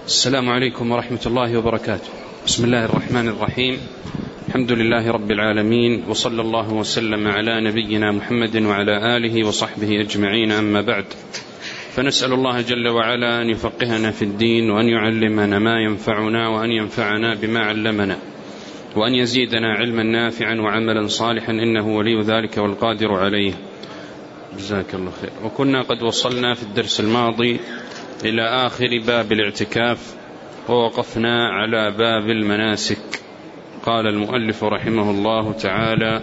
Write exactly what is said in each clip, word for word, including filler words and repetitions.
السلام عليكم ورحمة الله وبركاته. بسم الله الرحمن الرحيم. الحمد لله رب العالمين، وصلى الله وسلم على نبينا محمد وعلى آله وصحبه أجمعين، أما بعد، فنسأل الله جل وعلا أن يفقهنا في الدين، وأن يعلمنا ما ينفعنا، وأن ينفعنا بما علمنا، وأن يزيدنا علما نافعا وعملا صالحا، إنه ولي ذلك والقادر عليه. جزاك الله خير. وكنا قد وصلنا في الدرس الماضي إلى آخر باب الاعتكاف، ووقفنا على باب المناسك. قال المؤلف رحمه الله تعالى: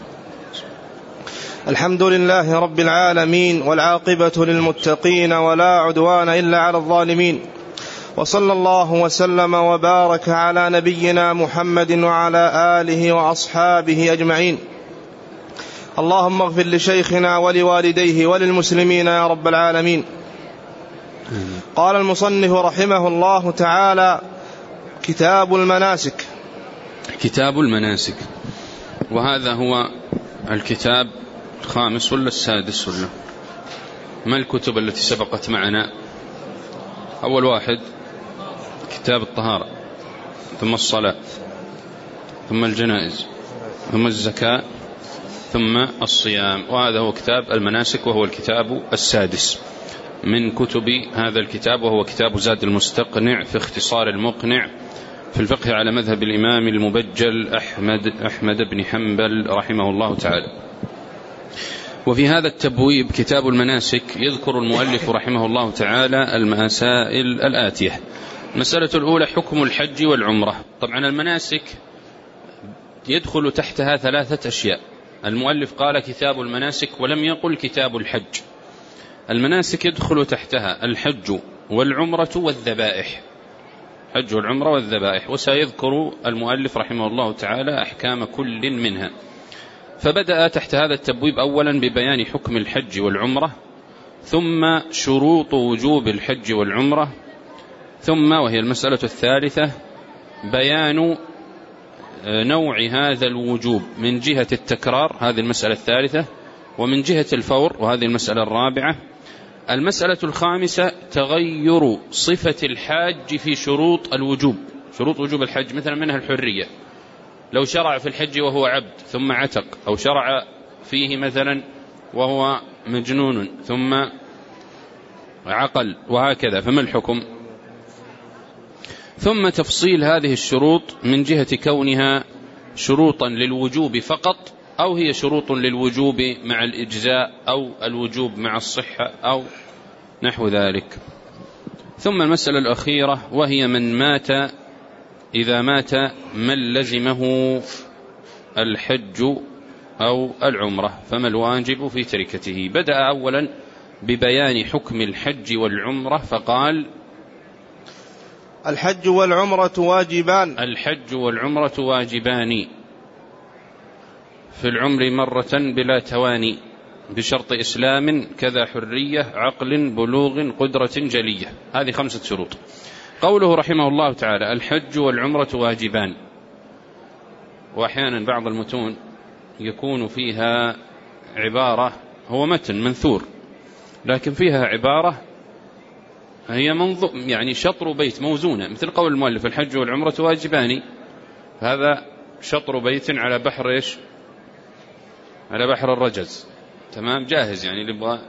الحمد لله رب العالمين، والعاقبة للمتقين، ولا عدوان إلا على الظالمين، وصلى الله وسلم وبارك على نبينا محمد وعلى آله وأصحابه أجمعين. اللهم اغفر لشيخنا ولوالديه وللمسلمين يا رب العالمين. قال المصنف رحمه الله تعالى: كتاب المناسك. كتاب المناسك، وهذا هو الكتاب الخامس ولا السادس ولا ما الكتب التي سبقت معنا؟ أول واحد كتاب الطهارة، ثم الصلاة، ثم الجنائز، ثم الزكاة، ثم الصيام، وهذا هو كتاب المناسك، وهو الكتاب السادس من كتب هذا الكتاب، وهو كتاب زاد المستقنع في اختصار المقنع في الفقه على مذهب الإمام المبجل أحمد, أحمد بن حنبل رحمه الله تعالى. وفي هذا التبويب كتاب المناسك يذكر المؤلف رحمه الله تعالى المسائل الآتية. المسألة الأولى: حكم الحج والعمرة. طبعا المناسك يدخل تحتها ثلاثة أشياء. المؤلف قال كتاب المناسك ولم يقل كتاب الحج. المناسك يدخل تحتها الحج والعمرة والذبائح، حج والعمرة والذبائح، وسيذكر المؤلف رحمه الله تعالى أحكام كل منها. فبدأ تحت هذا التبويب أولا ببيان حكم الحج والعمرة، ثم شروط وجوب الحج والعمرة، ثم وهي المسألة الثالثة بيان نوع هذا الوجوب من جهة التكرار، هذه المسألة الثالثة، ومن جهة الفور، وهذه المسألة الرابعة. المسألة الخامسة تغير صفة الحاج في شروط الوجوب، شروط وجوب الحج، مثلا منها الحرية، لو شرع في الحج وهو عبد ثم عتق، أو شرع فيه مثلا وهو مجنون ثم عقل، وهكذا، فما الحكم؟ ثم تفصيل هذه الشروط من جهة كونها شروطا للوجوب فقط، أو هي شروط للوجوب مع الإجزاء، أو الوجوب مع الصحة، أو نحو ذلك. ثم المسألة الأخيرة وهي من مات، إذا مات من لزمه الحج أو العمرة فما الواجب في تركته. بدأ أولا ببيان حكم الحج والعمرة فقال: الحج والعمرة واجبان. الحج والعمرة واجبان في العمر مرة بلا تواني، بشرط إسلام كذا حرية عقل بلوغ قدرة جلية. هذه خمسة شروط. قوله رحمه الله تعالى: الحج والعمرة واجبان، وأحيانا بعض المتون يكون فيها عبارة، هو متن منثور لكن فيها عبارة هي منظوم، يعني شطر بيت موزونة، مثل قول المؤلف: الحج والعمرة واجبان، هذا شطر بيت على بحر إيش؟ على بحر الرجز، تمام، جاهز يعني اللي يبغى.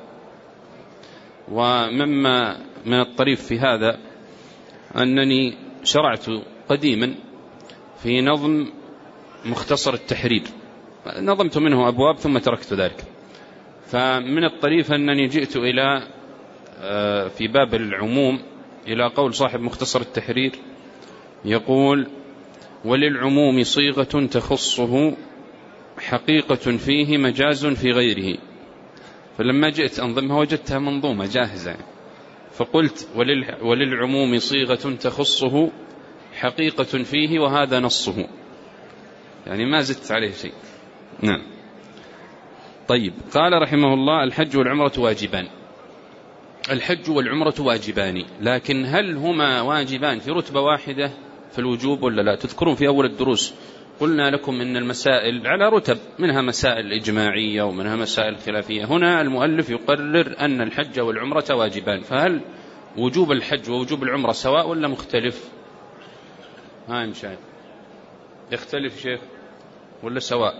ومما من الطريف في هذا أنني شرعت قديما في نظم مختصر التحرير، نظمت منه أبواب ثم تركت ذلك. فمن الطريف أنني جئت إلى في باب العموم إلى قول صاحب مختصر التحرير يقول: وللعموم صيغة تخصه حقيقة فيه مجاز في غيره. فلما جئت أنظمها وجدتها منظومة جاهزة، فقلت: وللعموم صيغة تخصه حقيقة فيه وهذا نصه، يعني ما زدت عليه شيء. نعم. طيب، قال رحمه الله: الحج والعمرة واجبان. الحج والعمرة واجبان، لكن هل هما واجبان في رتبة واحدة في الوجوب ولا لا؟ تذكرون في أول الدروس قلنا لكم إن المسائل على رتب، منها مسائل إجماعية ومنها مسائل خلافية. هنا المؤلف يقرر أن الحج والعمرة واجبان، فهل وجوب الحج ووجوب العمرة سواء ولا مختلف؟ ها مشاهد يختلف شيخ ولا سواء؟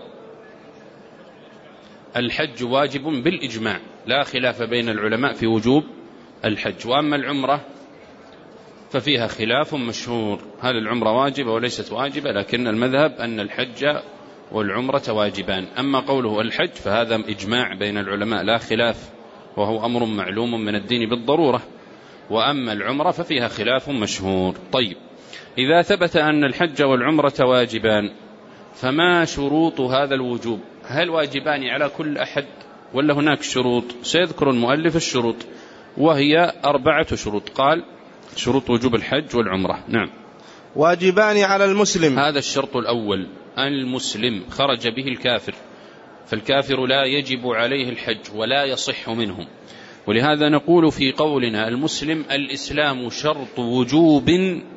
الحج واجب بالإجماع لا خلاف بين العلماء في وجوب الحج، وأما العمرة ففيها خلاف مشهور، هل العمرة واجبة وليست واجبة؟ لكن المذهب أن الحج والعمرة واجبان. أما قوله الحج فهذا إجماع بين العلماء لا خلاف، وهو أمر معلوم من الدين بالضرورة، وأما العمرة ففيها خلاف مشهور. طيب، إذا ثبت أن الحج والعمرة واجبان فما شروط هذا الوجوب؟ هل واجبان على كل أحد ولا هناك شروط؟ سيذكر المؤلف الشروط وهي أربعة شروط. قال شروط وجوب الحج والعمرة. نعم. واجبان على المسلم، هذا الشرط الأول، المسلم خرج به الكافر، فالكافر لا يجب عليه الحج ولا يصح منه، ولهذا نقول في قولنا المسلم الإسلام شرط وجوب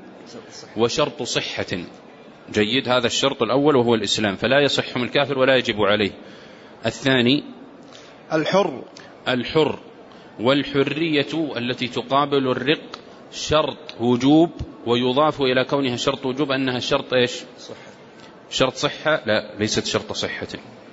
وشرط صحة. جيد، هذا الشرط الأول وهو الإسلام، فلا يصح من الكافر ولا يجب عليه. الثاني الحر، الحر والحرية التي تقابل الرق شرط وجوب، ويضاف إلى كونها شرط وجوب أنها شرط إيش؟ صحة. شرط صحة؟ لا، ليست شرط صحة،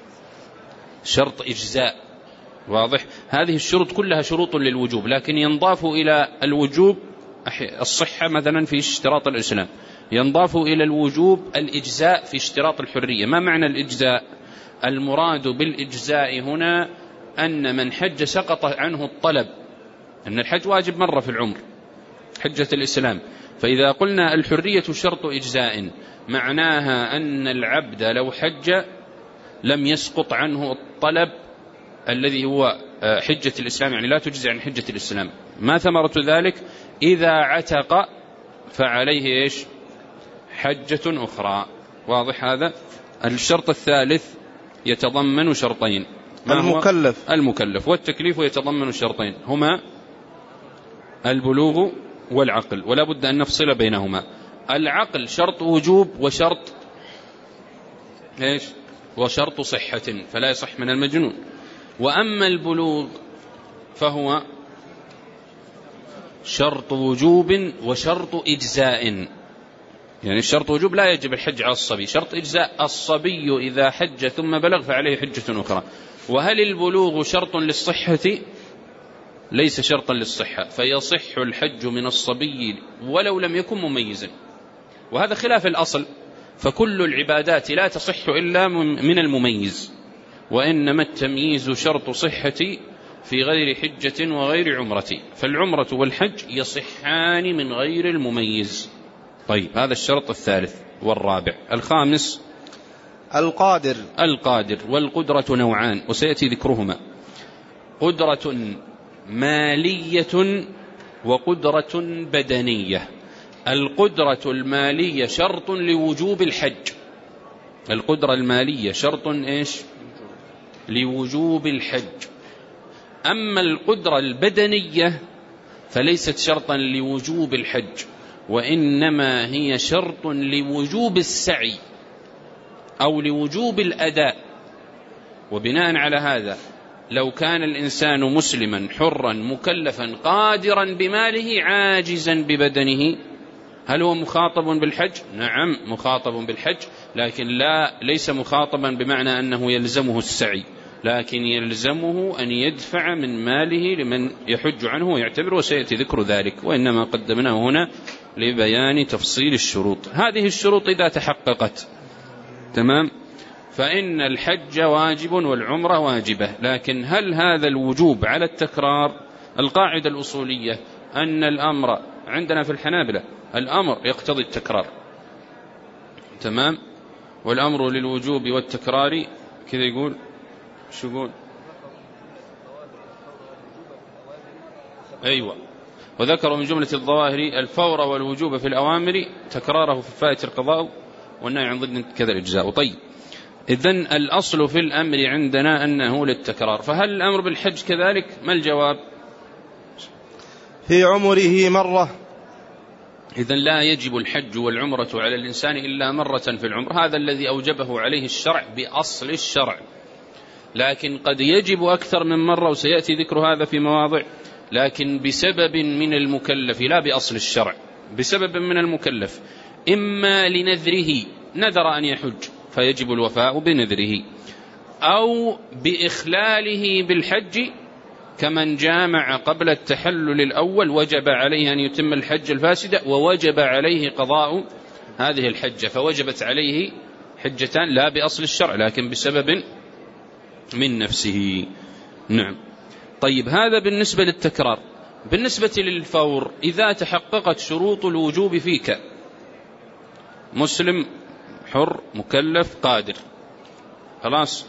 شرط إجزاء. واضح؟ هذه الشروط كلها شروط للوجوب، لكن ينضاف إلى الوجوب الصحة مثلا في اشتراط الإسلام، ينضاف إلى الوجوب الإجزاء في اشتراط الحرية. ما معنى الإجزاء؟ المراد بالإجزاء هنا أن من حج سقط عنه الطلب، أن الحج واجب مرة في العمر حجة الإسلام، فإذا قلنا الحرية شرط إجزاء معناها أن العبد لو حج لم يسقط عنه الطلب الذي هو حجة الإسلام، يعني لا تجزي عن حجة الإسلام. ما ثمرة ذلك؟ إذا عتق فعليه إيش؟ حجة أخرى. واضح هذا؟ الشرط الثالث يتضمن شرطين، المكلف المكلف والتكليف يتضمن شرطين هما البلوغ والعقل، ولا بد أن نفصل بينهما. العقل شرط وجوب وشرط إيش؟ وشرط صحة، فلا يصح من المجنون. وأما البلوغ فهو شرط وجوب وشرط إجزاء، يعني الشرط وجوب لا يجب الحج على الصبي، شرط إجزاء الصبي إذا حج ثم بلغ فعليه حجة أخرى. وهل البلوغ شرط للصحة؟ ليس شرطا للصحة، فيصح الحج من الصبي ولو لم يكن مميزا، وهذا خلاف الأصل، فكل العبادات لا تصح إلا من المميز، وإنما التمييز شرط صحة في غير حجة وغير عمرة، فالعمرة والحج يصحان من غير المميز. طيب، هذا الشرط الثالث والرابع. الخامس القادر، القادر والقدرة نوعان وسيأتي ذكرهما، قدرة مالية وقدرة بدنية. القدرة المالية شرط لوجوب الحج، القدرة المالية شرط إيش؟ لوجوب الحج. أما القدرة البدنية فليست شرطا لوجوب الحج، وإنما هي شرط لوجوب السعي أو لوجوب الأداء. وبناء على هذا لو كان الإنسان مسلما حرا مكلفا قادرا بماله عاجزا ببدنه، هل هو مخاطب بالحج؟ نعم مخاطب بالحج، لكن لا ليس مخاطبا بمعنى أنه يلزمه السعي، لكن يلزمه أن يدفع من ماله لمن يحج عنه ويعتبر، وسيأتي ذكر ذلك، وإنما قدمناه هنا لبيان تفصيل الشروط. هذه الشروط إذا تحققت تمام فإن الحج واجب والعمرة واجبة. لكن هل هذا الوجوب على التكرار؟ القاعدة الأصولية أن الأمر عندنا في الحنابلة الأمر يقتضي التكرار، تمام، والأمر للوجوب والتكرار كذا يقول شو يقول؟ أيوة، وذكروا من جملة الظواهر الفور والوجوب في الأوامر، تكراره في فائت القضاء والنهي عن ضد كذا الإجزاء. طيب، إذن الأصل في الأمر عندنا أنه للتكرار، فهل الأمر بالحج كذلك؟ ما الجواب؟ في عمره مرة. إذن لا يجب الحج والعمرة على الإنسان إلا مرة في العمر، هذا الذي أوجبه عليه الشرع بأصل الشرع، لكن قد يجب أكثر من مرة، وسيأتي ذكر هذا في مواضع، لكن بسبب من المكلف لا بأصل الشرع، بسبب من المكلف، إما لنذره، نذر أن يحج فيجب الوفاء بنذره، أو بإخلاله بالحج كمن جامع قبل التحلل الأول وجب عليه أن يتم الحج الفاسدة ووجب عليه قضاء هذه الحجة، فوجبت عليه حجتان لا بأصل الشرع لكن بسبب من نفسه. نعم. طيب هذا بالنسبة للتكرار. بالنسبة للفور، إذا تحققت شروط الوجوب فيك، مسلم حر مكلف قادر، خلاص،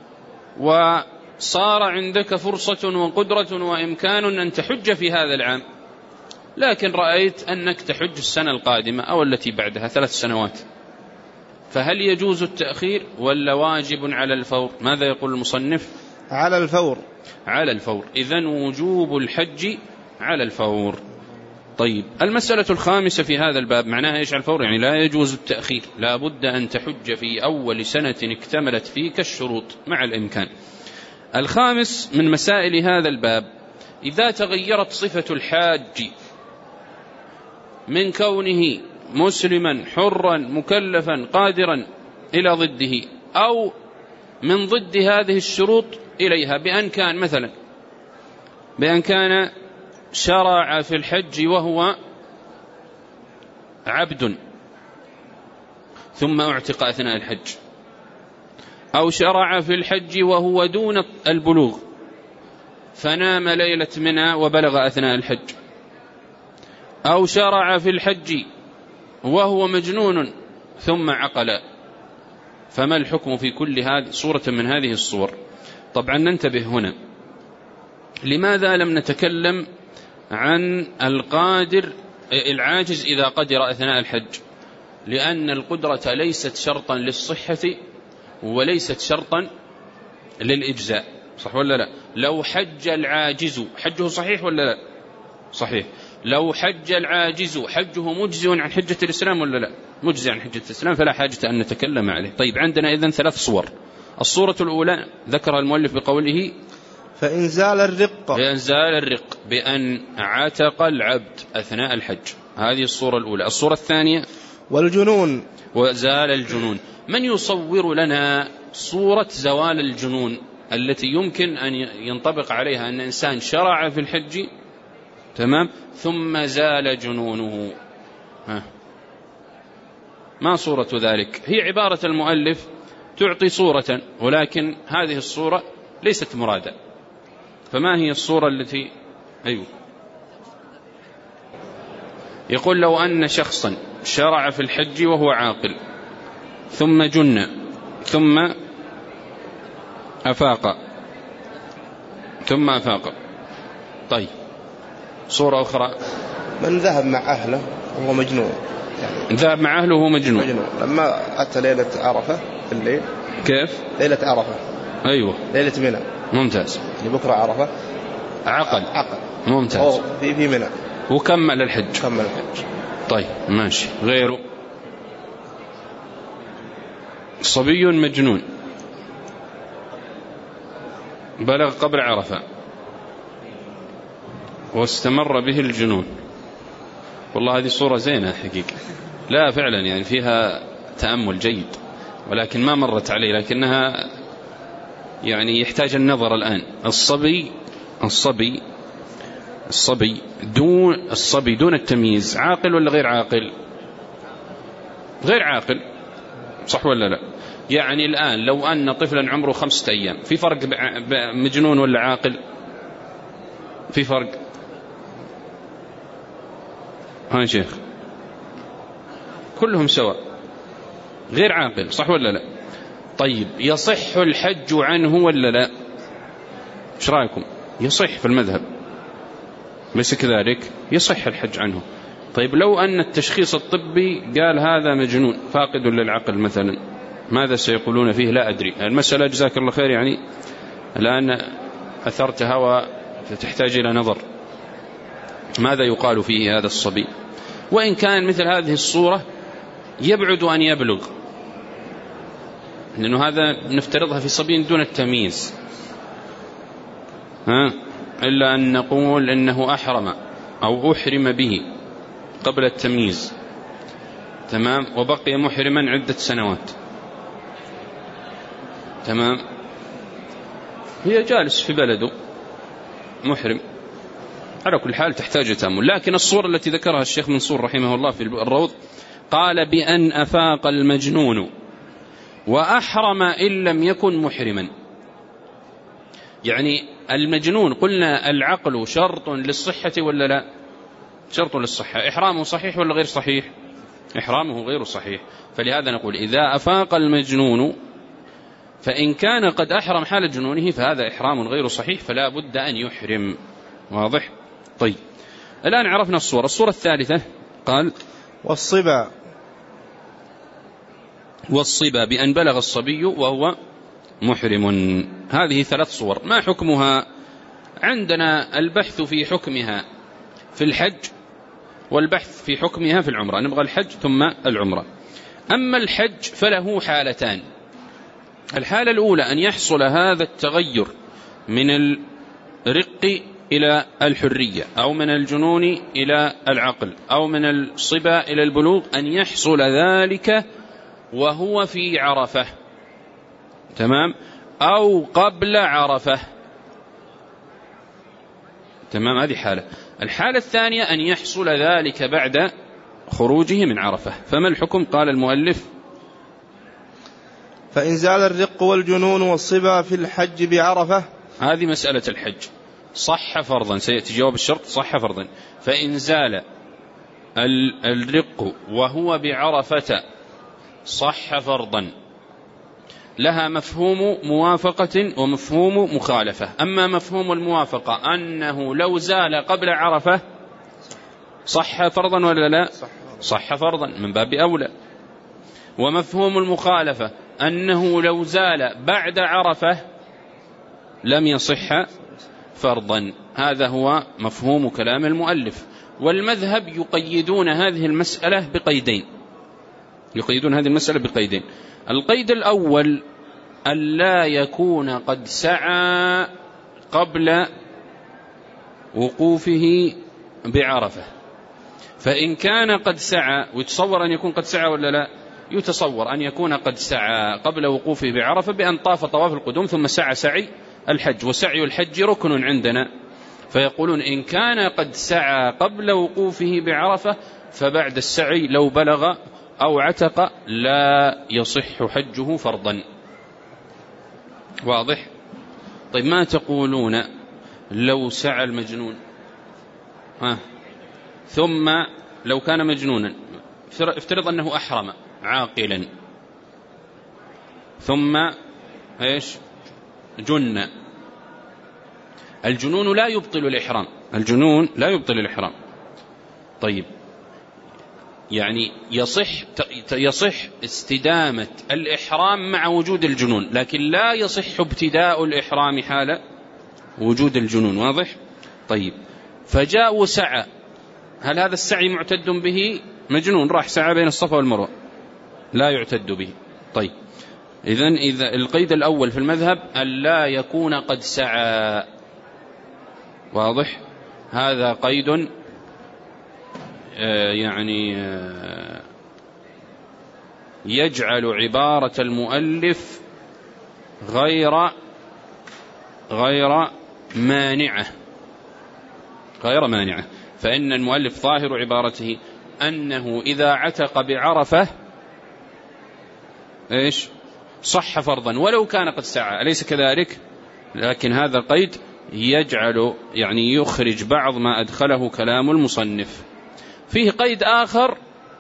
وصار عندك فرصة وقدرة وإمكان أن تحج في هذا العام، لكن رأيت أنك تحج السنة القادمة أو التي بعدها ثلاث سنوات، فهل يجوز التأخير ولا واجب على الفور؟ ماذا يقول المصنف؟ على الفور. على الفور، إذن وجوب الحج على الفور. طيب المسألة الخامسة في هذا الباب معناها إيش على الفور؟ يعني لا يجوز التأخير، لا بد أن تحج في أول سنة اكتملت فيك الشروط مع الإمكان. الخامس من مسائل هذا الباب، إذا تغيرت صفة الحاج من كونه مسلما حرا مكلفا قادرا إلى ضده، أو من ضد هذه الشروط إليها، بأن كان مثلا بأن كان شرع في الحج وهو عبد ثم اعتق أثناء الحج، أو شرع في الحج وهو دون البلوغ فنام ليلة منى وبلغ أثناء الحج، أو شرع في الحج وهو مجنون ثم عقل، فما الحكم في كل هذه صورة من هذه الصور؟ طبعا ننتبه هنا، لماذا لم نتكلم عن القادر العاجز إذا قدر أثناء الحج؟ لأن القدرة ليست شرطا للصحة وليست شرطا للإجزاء، صح ولا لا؟ لو حج العاجز حجه صحيح ولا لا؟ صحيح. لو حج العاجز حجه مجزئ عن حجة الإسلام ولا لا؟ مجزئ عن حجة الإسلام، فلا حاجة أن نتكلم عليه. طيب عندنا إذن ثلاث صور. الصورة الأولى ذكر المؤلف بقوله فإن زال الرق، فإن زال الرق بأن عتق العبد أثناء الحج، هذه الصورة الأولى. الصورة الثانية والجنون، وزال الجنون. من يصور لنا صورة زوال الجنون التي يمكن أن ينطبق عليها أن إنسان شرع في الحج تمام ثم زال جنونه؟ ها. ما صورة ذلك؟ هي عبارة المؤلف تعطي صورة، ولكن هذه الصورة ليست مرادة. فما هي الصورة التي أيوه يقول لو أن شخصا شرع في الحج وهو عاقل ثم جن ثم أفاق ثم أفاق. طيب صورة أخرى، من ذهب مع أهله وهو مجنون، يعني ذهب مع أهله وهو مجنون. مجنون لما أتى ليلة عرفة في الليل. كيف؟ ليلة عرفة، أيوة ليلة منى. ممتاز. يعني بكرة عرفة، عقل عقل ممتاز، في في منى وكمل الحج. كمل الحج. طيب ماشي. غيره صبي مجنون بلغ قبل عرفة واستمر به الجنون. والله هذه صورة زينة حقيقة، لا فعلا يعني فيها تأمل جيد، ولكن ما مرت علي، لكنها يعني يحتاج النظر الآن. الصبي الصبي الصبي دون الصبي دون التمييز عاقل ولا غير عاقل؟ غير عاقل، صح ولا لا؟ يعني الآن لو أن طفلا عمره خمسة أيام، في فرق مجنون ولا عاقل؟ في فرق؟ ها شيخ، كلهم سواء، غير عاقل، صح ولا لا؟ طيب يصح الحج عنه ولا لا؟ ايش رأيكم؟ يصح في المذهب، ليس كذلك؟ يصح الحج عنه. طيب لو أن التشخيص الطبي قال هذا مجنون فاقد للعقل مثلا، ماذا سيقولون فيه؟ لا أدري. المسألة جزاك الله خير يعني الآن أثرتها وتحتاج إلى نظر، ماذا يقال فيه هذا الصبي؟ وإن كان مثل هذه الصورة يبعد أن يبلغ، لأنه هذا نفترضها في صبي دون التمييز. ها إلا أن نقول إنه أحرم أو أحرم به قبل التمييز، تمام، وبقي محرما عدة سنوات، تمام، هي جالس في بلده محرم، على كل حال تحتاج تأمل. لكن الصورة التي ذكرها الشيخ منصور رحمه الله في الروض قال بأن أفاق المجنون وأحرم إن لم يكن محرما. يعني المجنون قلنا العقل شرط للصحة ولا لا؟ شرط للصحة. إحرامه صحيح ولا غير صحيح؟ إحرامه غير صحيح. فلهذا نقول إذا أفاق المجنون فإن كان قد أحرم حال جنونه فهذا إحرام غير صحيح، فلا بد أن يحرم. واضح؟ طيب، الآن عرفنا الصورة. الصورة الثالثة قال والصبا والصبا بأن بلغ الصبي وهو محرم. هذه ثلاث صور. ما حكمها؟ عندنا البحث في حكمها في الحج والبحث في حكمها في العمرة. نبغى الحج ثم العمرة. أما الحج فله حالتان. الحالة الأولى أن يحصل هذا التغير من الرق إلى الحرية، أو من الجنون إلى العقل، أو من الصبا إلى البلوغ، أن يحصل ذلك وهو في عرفة، تمام، أو قبل عرفة، تمام، هذه حالة. الحالة الثانية أن يحصل ذلك بعد خروجه من عرفة. فما الحكم؟ قال المؤلف فإن زال الرق والجنون والصبا في الحج بعرفة. هذه مسألة الحج صح فرضا، سيأتي جواب الشرط صح فرضا. فإن زال الرق وهو بعرفة صح فرضا، لها مفهوم موافقة ومفهوم مخالفة. أما مفهوم الموافقة أنه لو زال قبل عرفة صح فرضا ولا لا؟ صح فرضا من باب أولى. ومفهوم المخالفة أنه لو زال بعد عرفة لم يصح فرضا. هذا هو مفهوم كلام المؤلف. والمذهب يقيدون هذه المسألة بقيدين، يقيدون هذه المسألة بقيدين. القيد الأول ألا يكون قد سعى قبل وقوفه بعرفة. فإن كان قد سعى، ويتصور أن يكون قد سعى ولا لا؟ يتصور أن يكون قد سعى قبل وقوفه بعرفة بأن طاف طواف القدوم ثم سعى سعي الحج، وسعي الحج ركن عندنا. فيقولون إن كان قد سعى قبل وقوفه بعرفة فبعد السعي لو بلغ أو عتق لا يصح حجه فرضا. واضح؟ طيب، ما تقولون لو سعى المجنون ها ثم لو كان مجنونا، افترض أنه أحرم عاقلا ثم ايش جن. الجنون لا يبطل الإحرام، الجنون لا يبطل الإحرام. طيب، يعني يصح يصح استدامة الإحرام مع وجود الجنون، لكن لا يصح ابتداء الإحرام حال وجود الجنون. واضح؟ طيب، فجاء وسعى، هل هذا السعي معتد به؟ مجنون راح سعى بين الصفا والمروة، لا يعتد به. طيب، إذن إذا القيد الأول في المذهب ألا يكون قد سعى. واضح؟ هذا قيد آه يعني آه يجعل عبارة المؤلف غير غير مانعة غير مانعة فإن المؤلف ظاهر عبارته أنه إذا عتق بعرفة إيش صح فرضا ولو كان قد سعى، أليس كذلك؟ لكن هذا القيد يجعل يعني يخرج بعض ما أدخله كلام المصنف. فيه قيد آخر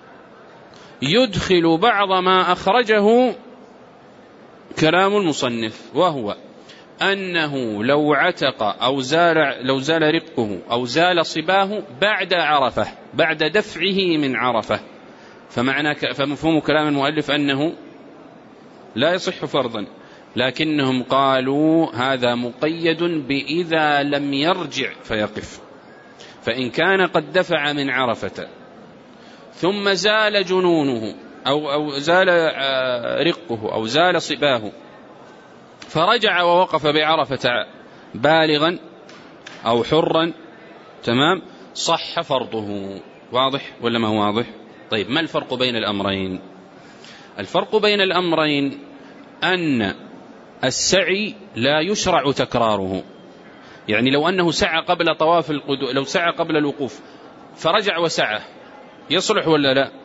يدخل بعض ما أخرجه كلام المصنف، وهو أنه لو عتق أو زال لو زال رقه أو زال صباه بعد عرفة، بعد دفعه من عرفة، فمعنى فمفهوم كلام المؤلف أنه لا يصح فرضا، لكنهم قالوا هذا مقيد بإذا لم يرجع فيقف. فإن كان قد دفع من عرفة ثم زال جنونه أو, أو زال رقه أو زال صباه فرجع ووقف بعرفة بالغا أو حرا، تمام، صح فرضه. واضح ولا ما هو واضح؟ طيب ما الفرق بين الأمرين؟ الفرق بين الأمرين أن السعي لا يشرع تكراره. يعني لو أنه سعى قبل طواف القدوم، لو سعى قبل الوقوف فرجع وسعى، يصلح ولا لا؟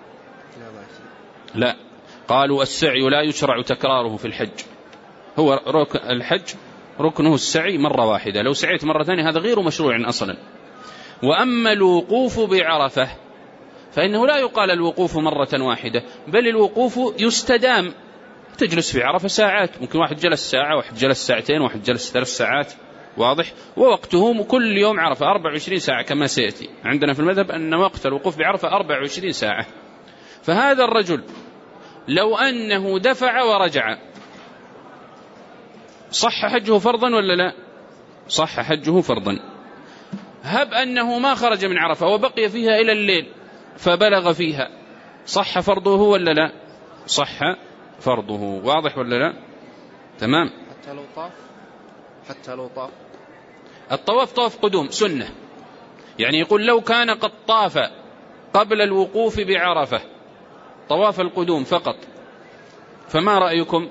لا، قالوا السعي لا يشرع تكراره في الحج، هو ركن الحج ركنه السعي مرة واحدة، لو سعيت مرة ثانية هذا غير مشروع أصلا. وأما الوقوف بعرفة فإنه لا يقال الوقوف مرة واحدة، بل الوقوف يستدام، تجلس في عرفة ساعات، ممكن واحد جلس ساعة، واحد جلس ساعتين، واحد جلس ثلاث ساعات. واضح؟ ووقته كل يوم عرفة أربع وعشرين ساعة كما سيأتي عندنا في المذهب أن وقت الوقوف بعرفة أربع وعشرين ساعة. فهذا الرجل لو أنه دفع ورجع صح حجه فرضا ولا لا؟ صح حجه فرضا. هب أنه ما خرج من عرفة وبقي فيها إلى الليل فبلغ فيها، صح فرضه ولا لا؟ صح فرضه. واضح ولا لا؟ تمام. حتى لو طاف، حتى لو طاف الطواف طواف قدوم سنة، يعني يقول لو كان قد طاف قبل الوقوف بعرفة طواف القدوم فقط، فما رأيكم؟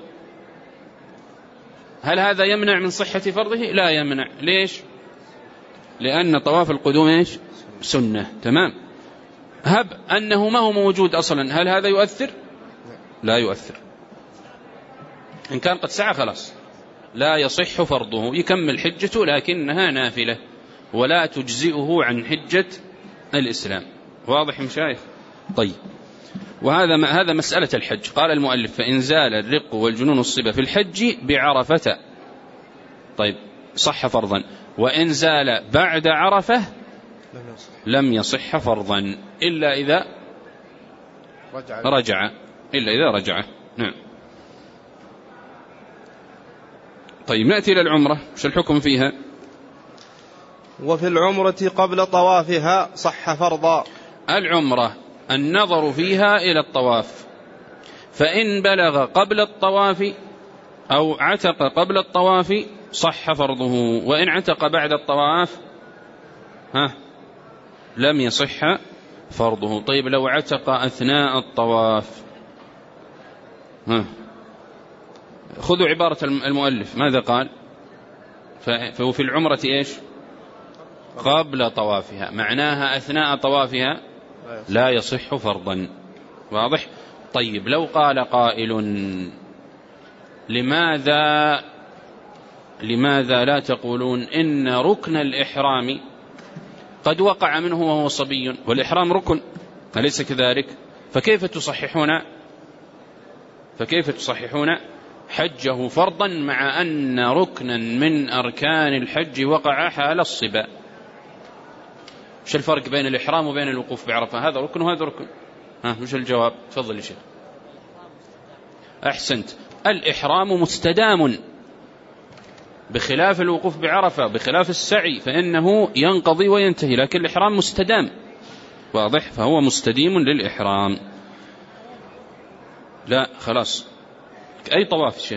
هل هذا يمنع من صحة فرضه؟ لا يمنع. ليش؟ لأن طواف القدوم إيش؟ سنة. تمام. هب أنه ما هو موجود أصلا، هل هذا يؤثر؟ لا يؤثر. إن كان قد سعى خلاص لا يصح فرضه، يكمل حجته لكنها نافلة ولا تجزئه عن حجة الإسلام. واضح مشايخ؟ طيب، وهذا ما هذا مسألة الحج. قال المؤلف: فإن زال الرق والجنون الصبا في الحج بعرفة، طيب صح فرضا. وإن زال بعد عرفة لم يصح فرضا إلا إذا رجع, رجع. إلا إذا رجع. نعم. طيب نأتي إلى العمرة، وش الحكم فيها؟ وفي العمرة قبل طوافها صح فرضا. العمرة النظر فيها إلى الطواف، فإن بلغ قبل الطواف أو عتق قبل الطواف صح فرضه، وإن عتق بعد الطواف ها لم يصح فرضه. طيب لو عتق أثناء الطواف، ها خذوا عبارة المؤلف ماذا قال؟ فهو في العمرة إيش؟ قبل طوافها، معناها أثناء طوافها لا يصح فرضا. واضح؟ طيب لو قال قائل: لماذا لماذا لا تقولون إن ركن الإحرام قد وقع منه وهو صبي، والإحرام ركن أليس كذلك؟ فكيف تصححون فكيف تصححون حجه فرضا مع أن ركنا من أركان الحج وقع حال الصبا؟ وش الفرق بين الإحرام وبين الوقوف بعرفة؟ هذا ركن وهذا ركن. ها وش الجواب؟ تفضل يا شيخ. أحسنت. الإحرام مستدام بخلاف الوقوف بعرفة، بخلاف السعي فإنه ينقضي وينتهي، لكن الإحرام مستدام. واضح؟ فهو مستديم للإحرام. لا خلاص، أي طواف الشيخ؟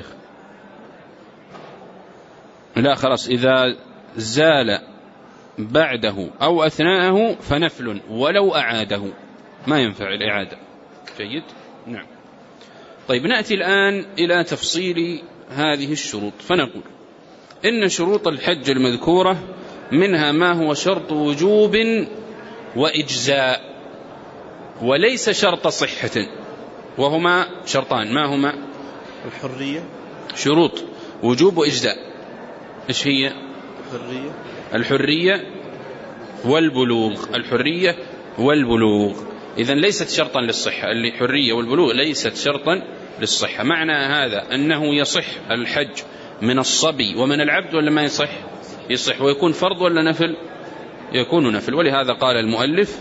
لا خلاص، إذا زال بعده أو أثناءه فنفل ولو أعاده، ما ينفع الإعادة. جيد؟ نعم. طيب نأتي الآن إلى تفصيل هذه الشروط، فنقول إن شروط الحج المذكورة منها ما هو شرط وجوب وإجزاء وليس شرط صحة، وهما شرطان. ما هما؟ الحرية، شروط وجوب وإجزاء. إيش هي؟ الحرية الحرية والبلوغ. الحرية والبلوغ إذن ليست شرطا للصحة. الحرية والبلوغ ليست شرطا للصحة. معنى هذا أنه يصح الحج من الصبي ومن العبد ولا ما يصح؟ يصح. ويكون فرض ولا نفل؟ يكون نفل. ولهذا قال المؤلف: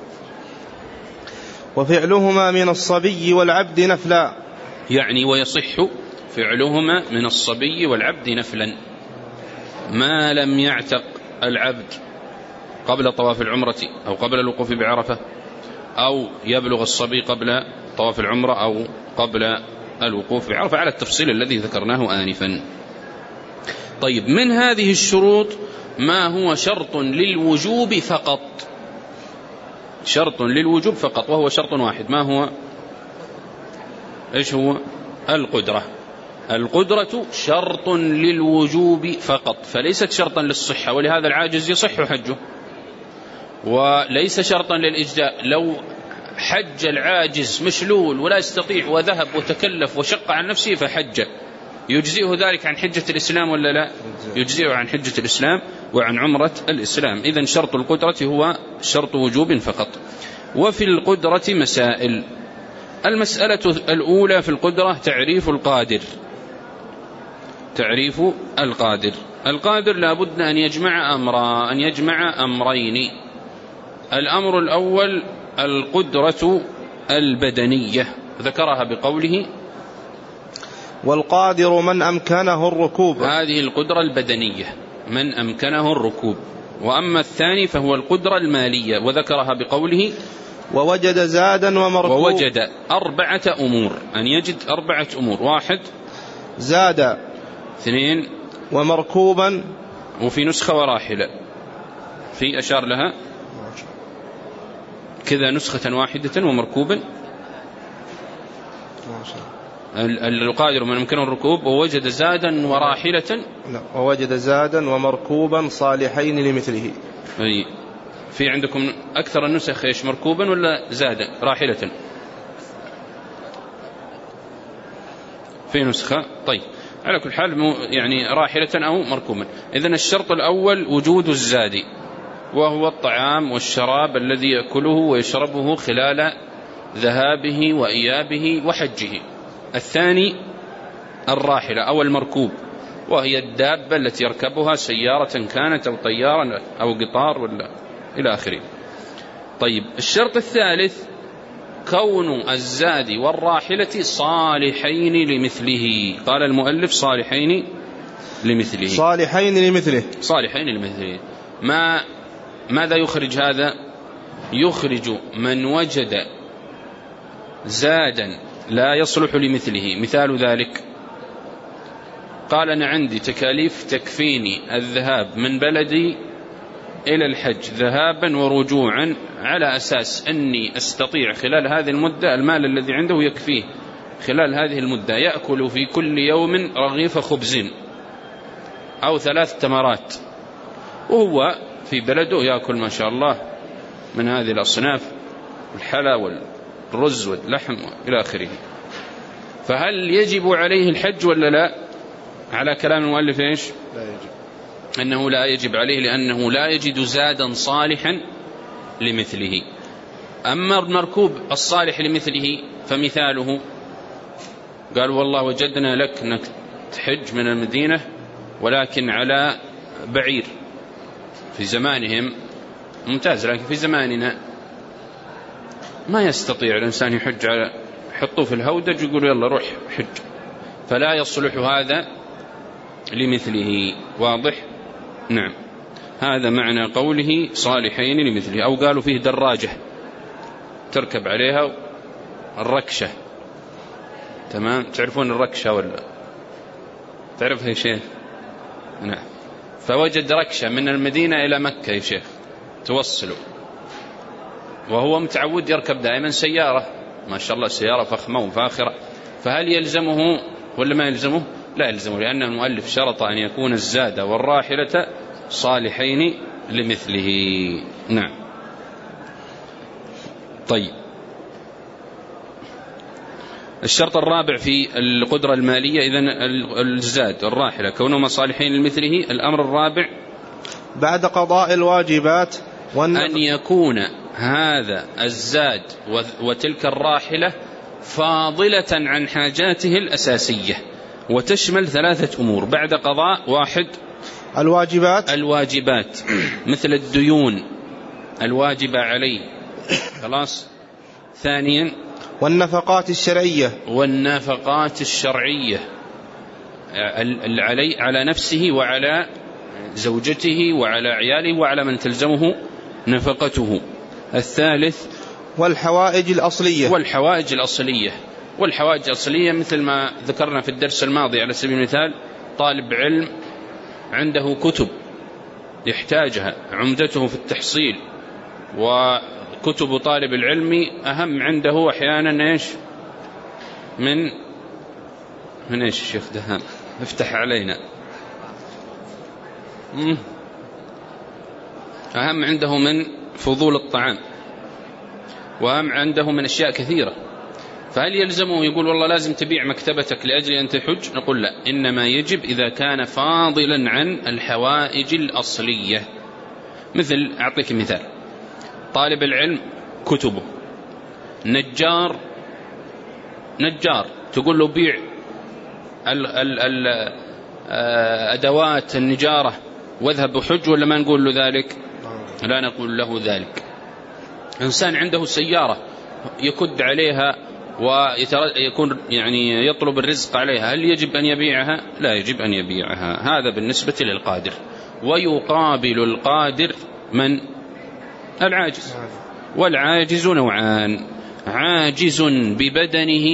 وفعلهما من الصبي والعبد نفلا، يعني ويصح فعلهما من الصبي والعبد نفلا ما لم يعتق العبد قبل طواف العمرة أو قبل الوقوف بعرفة، أو يبلغ الصبي قبل طواف العمرة أو قبل الوقوف بعرفة، على التفصيل الذي ذكرناه آنفا. طيب من هذه الشروط ما هو شرط للوجوب فقط، شرط للوجوب فقط وهو شرط واحد، ما هو؟ إيش هو؟ القدرة. القدرة شرط للوجوب فقط، فليست شرطا للصحة، ولهذا العاجز يصح حجه، وليس شرطا للإجزاء. لو حج العاجز مشلول ولا يستطيع وذهب وتكلف وشق عن نفسه فحج، يجزئه ذلك عن حجة الإسلام ولا لا؟ يجزئه عن حجة الإسلام وعن عمرة الإسلام. إذن شرط القدرة هو شرط وجوب فقط. وفي القدرة مسائل. المسألة الأولى في القدرة تعريف القادر. تعريف القادر. القادر لا بد أن يجمع أمرا، أن يجمع أمرين. الأمر الأول القدرة البدنية، ذكرها بقوله والقادر من أمكنه الركوب. هذه القدرة البدنية من أمكنه الركوب. وأما الثاني فهو القدرة المالية، وذكرها بقوله ووجد زادا ومركوب. ووجد أربعة أمور، أن يجد أربعة أمور: واحد زادا، اثنين ومركوبا، وفي نسخة وراحلة، في أشار لها كذا نسخة واحدة ومركوبا. القادر من أمكنه الركوب ووجد زادا وراحلة. لا، ووجد زادا ومركوبا صالحين لمثله. أي في عندكم أكثر النسخ إيش، مركوبا ولا زادا راحلة؟ في نسخة. طيب على كل حال يعني راحلة أو مركوبا. إذن الشرط الأول وجود الزاد، وهو الطعام والشراب الذي يأكله ويشربه خلال ذهابه وإيابه وحجه. الثاني الراحلة أو المركوب، وهي الدابة التي يركبها سيارة كانت أو طيارة أو قطار ولا إلى آخره. طيب الشرط الثالث كون الزاد والراحلة صالحين لمثله. قال المؤلف صالحين لمثله. صالحين لمثله. صالحين لمثله. ما ماذا يخرج هذا؟ يخرج من وجد زادا لا يصلح لمثله. مثال ذلك قال أنا عندي تكاليف تكفيني الذهاب من بلدي إلى الحج ذهابا ورجوعا، على أساس أني أستطيع خلال هذه المدة المال الذي عنده يكفيه خلال هذه المدة، يأكل في كل يوم رغيف خبز أو ثلاث تمرات، وهو في بلده يأكل ما شاء الله من هذه الأصناف، الحلا والرز واللحم إلى آخره. فهل يجب عليه الحج ولا لا؟ على كلام المؤلف إيش؟ لا يجب. أنه لا يجب عليه، لأنه لا يجد زادا صالحا لمثله. أما المركوب الصالح لمثله فمثاله قال والله وجدنا لك أنك تحج من المدينة ولكن على بعير. في زمانهم ممتاز، لكن في زماننا ما يستطيع الإنسان يحج على حطوه في الهودج يقول يلا روح حج، فلا يصلح هذا لمثله. واضح؟ نعم. هذا معنى قوله صالحين لمثله. أو قالوا فيه دراجة تركب عليها الركشة. تمام، تعرفون الركشة ولا تعرفها يا شيخ؟ نعم. فوجد ركشة من المدينة إلى مكة يا شيخ توصله، وهو متعود يركب دائما سيارة ما شاء الله سيارة فخمة وفاخرة، فهل يلزمه ولا ما يلزمه؟ لا يلزمه، لأن المؤلف شرط أن يكون الزاد والراحلة صالحين لمثله. نعم. طيب الشرط الرابع في القدرة المالية إذن الزاد الراحلة كونهما صالحين لمثله. الأمر الرابع بعد قضاء الواجبات أن يكون هذا الزاد وتلك الراحلة فاضلة عن حاجاته الأساسية، وتشمل ثلاثة أمور بعد قضاء: واحد الواجبات الواجبات مثل الديون الواجبة عليه، خلاص. ثانيا والنفقات الشرعية والنفقات الشرعية علي على نفسه وعلى زوجته وعلى عياله وعلى من تلزمه نفقته. الثالث والحوائج الأصلية والحوائج الأصلية والحوائج الأصلية مثل ما ذكرنا في الدرس الماضي على سبيل المثال: طالب علم عنده كتب يحتاجها، عمدته في التحصيل وكتب طالب العلم أهم عنده أحيانا إيش من من إيش الشيخ دهان افتح علينا أهم عنده من فضول الطعام، وأهم عنده من أشياء كثيرة. فهل يلزمه يقول والله لازم تبيع مكتبتك لأجل أن تحج؟ نقول لا، إنما يجب إذا كان فاضلا عن الحوائج الأصلية. مثل أعطيك مثال، طالب العلم كتبه، نجار نجار تقول له بيع ال ال ال أدوات النجارة واذهب بحج، ولا ما نقول له ذلك؟ لا نقول له ذلك. إنسان عنده سيارة يكد عليها ويكون يعني يطلب الرزق عليها، هل يجب أن يبيعها؟ لا يجب أن يبيعها. هذا بالنسبة للقادر. ويقابل القادر من؟ العاجز. والعاجز نوعان: عاجز ببدنه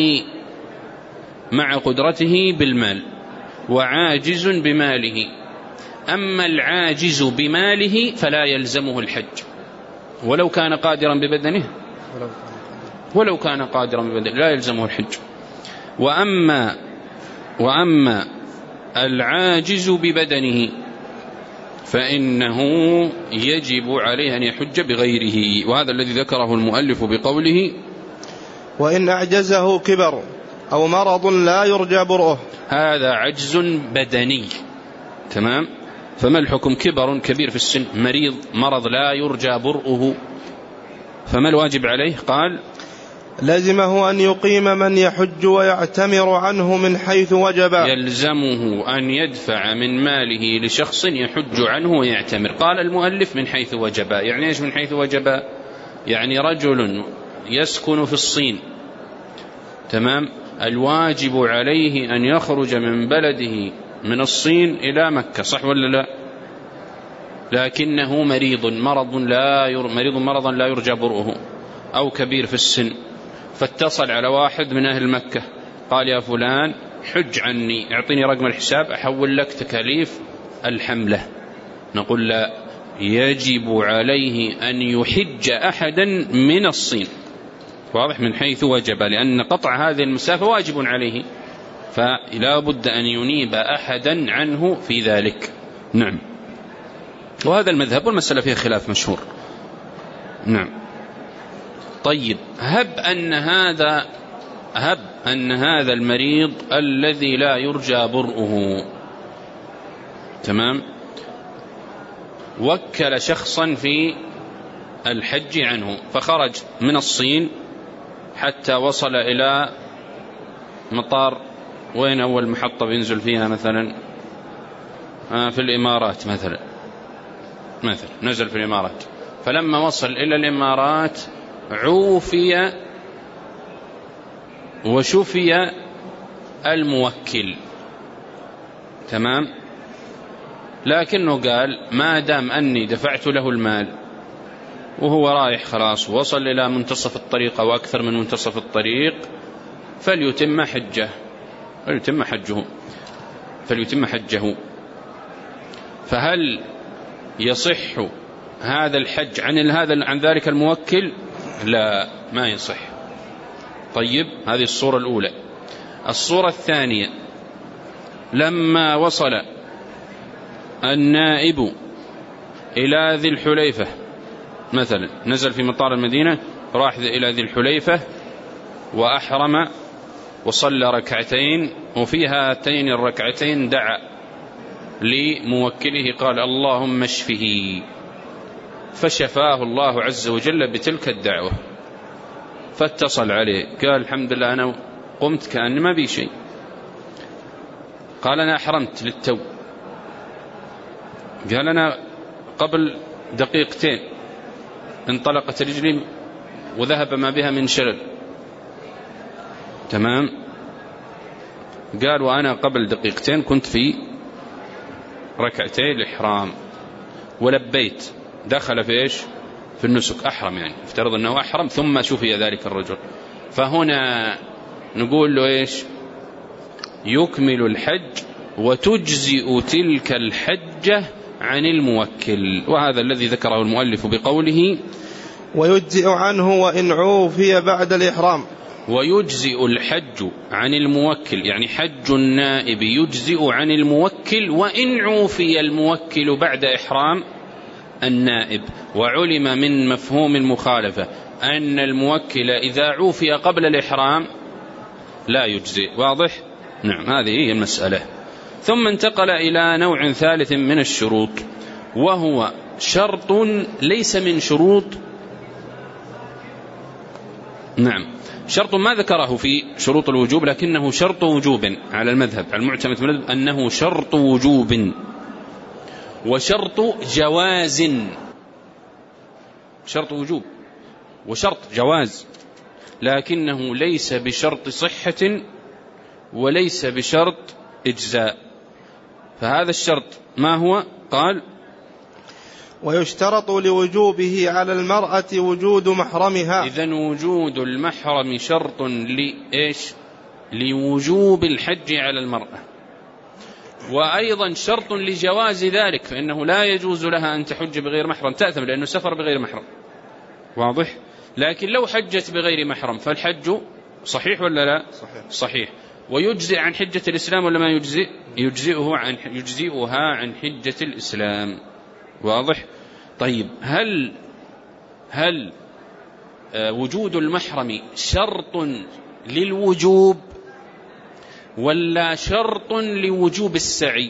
مع قدرته بالمال، وعاجز بماله. أما العاجز بماله فلا يلزمه الحج ولو كان قادرا ببدنه، ولو كان قادرا ببدنه لا يلزمه الحج. وأما وأما العاجز ببدنه فإنه يجب عليه أن يحج بغيره، وهذا الذي ذكره المؤلف بقوله: وإن أعجزه كبر أو مرض لا يرجى برؤه. هذا عجز بدني، تمام. فما الحكم؟ كبر، كبير في السن، مريض، مرض لا يرجى برؤه، فما الواجب عليه؟ قال: لزمه أن يقيم من يحج ويعتمر عنه من حيث وجب. يلزمه أن يدفع من ماله لشخص يحج عنه ويعتمر. قال المؤلف: من حيث وجب. يعني إيش من حيث وجب؟ يعني رجل يسكن في الصين، تمام، الواجب عليه أن يخرج من بلده من الصين إلى مكة، صح ولا لا؟ لكنه مريض مرض لا ير... مريض مرضا لا يرجى برؤه، أو كبير في السن، فاتصل على واحد من أهل مكة قال: يا فلان حج عني، اعطيني رقم الحساب أحول لك تكاليف الحملة. نقول: لا، يجب عليه أن يحج أحدا من الصين. واضح؟ من حيث وجب، لأن قطع هذه المسافة واجب عليه، فلا بد أن ينيب أحدا عنه في ذلك. نعم. وهذا المذهب، والمسألة فيها خلاف مشهور. نعم. طيب، هب أن هذا هب أن هذا المريض الذي لا يرجى برؤه، تمام، وكل شخصا في الحج عنه، فخرج من الصين حتى وصل إلى مطار، وين أول محطة بينزل فيها مثلا؟ آه في الإمارات مثلا مثلا نزل في الإمارات. فلما وصل إلى الإمارات عوفي وشفي الموكل، تمام، لكنه قال: ما دام أني دفعت له المال وهو رايح خلاص، وصل إلى منتصف الطريق أو أكثر من منتصف الطريق، فليتم حجه فليتم حجه فليتم حجه فهل يصح هذا الحج عن هذا عن ذلك الموكل؟ لا، ما يصح. طيب، هذه الصورة الأولى. الصورة الثانية: لما وصل النائب إلى ذي الحليفة مثلا، نزل في مطار المدينة، راح إلى ذي الحليفة وأحرم وصلى ركعتين، وفي هاتين الركعتين دعا لموكله قال: اللهم اشفه، فشفاه الله عز وجل بتلك الدعوة. فاتصل عليه قال: الحمد لله أنا قمت كأن ما بي شيء. قال: أنا أحرمت للتو. قال: أنا قبل دقيقتين انطلقت رجلي وذهب ما بها من شلل، تمام. قال: وأنا قبل دقيقتين كنت في ركعتي الإحرام ولبيت. دخل في إيش؟ في النسك، أحرم، يعني افترض أنه أحرم ثم شفي ذلك الرجل. فهنا نقول له إيش؟ يكمل الحج وتجزئ تلك الحجة عن الموكل. وهذا الذي ذكره المؤلف بقوله ويجزئ عنه وإن عوفي بعد الإحرام. ويجزئ الحج عن الموكل، يعني حج النائب يجزئ عن الموكل وإن عوفي الموكل بعد إحرام النائب. وعلم من مفهوم المخالفة أن الموكل إذا عوفي قبل الإحرام لا يجزئ. واضح؟ نعم، هذه هي المسألة. ثم انتقل إلى نوع ثالث من الشروط، وهو شرط ليس من شروط، نعم شرط ما ذكره في شروط الوجوب لكنه شرط وجوب على المذهب، على المعتمد من المذهب أنه شرط وجوب وشرط جواز. شرط وجوب وشرط جواز، لكنه ليس بشرط صحة وليس بشرط إجزاء. فهذا الشرط ما هو؟ قال ويشترط لوجوبه على المرأة وجود محرمها. إذن وجود المحرم شرط لإيش؟ لوجوب الحج على المرأة، وأيضا شرط لجواز ذلك، فإنه لا يجوز لها أن تحج بغير محرم، تأثم لأنه سفر بغير محرم. واضح؟ لكن لو حجت بغير محرم فالحج صحيح ولا لا؟ صحيح. صحيح. ويجزئ عن حجة الإسلام ولا ما يجزئ؟ يجزئه عن يجزئها عن حجة الإسلام. واضح؟ طيب، هل هل وجود المحرم شرط للوجوب ولا شرط لوجوب السعي؟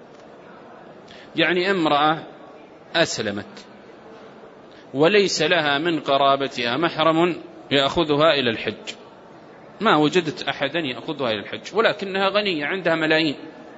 يعني امرأة أسلمت وليس لها من قرابتها محرم يأخذها إلى الحج، ما وجدت أحدا يأخذها إلى الحج، ولكنها غنية عندها ملايين،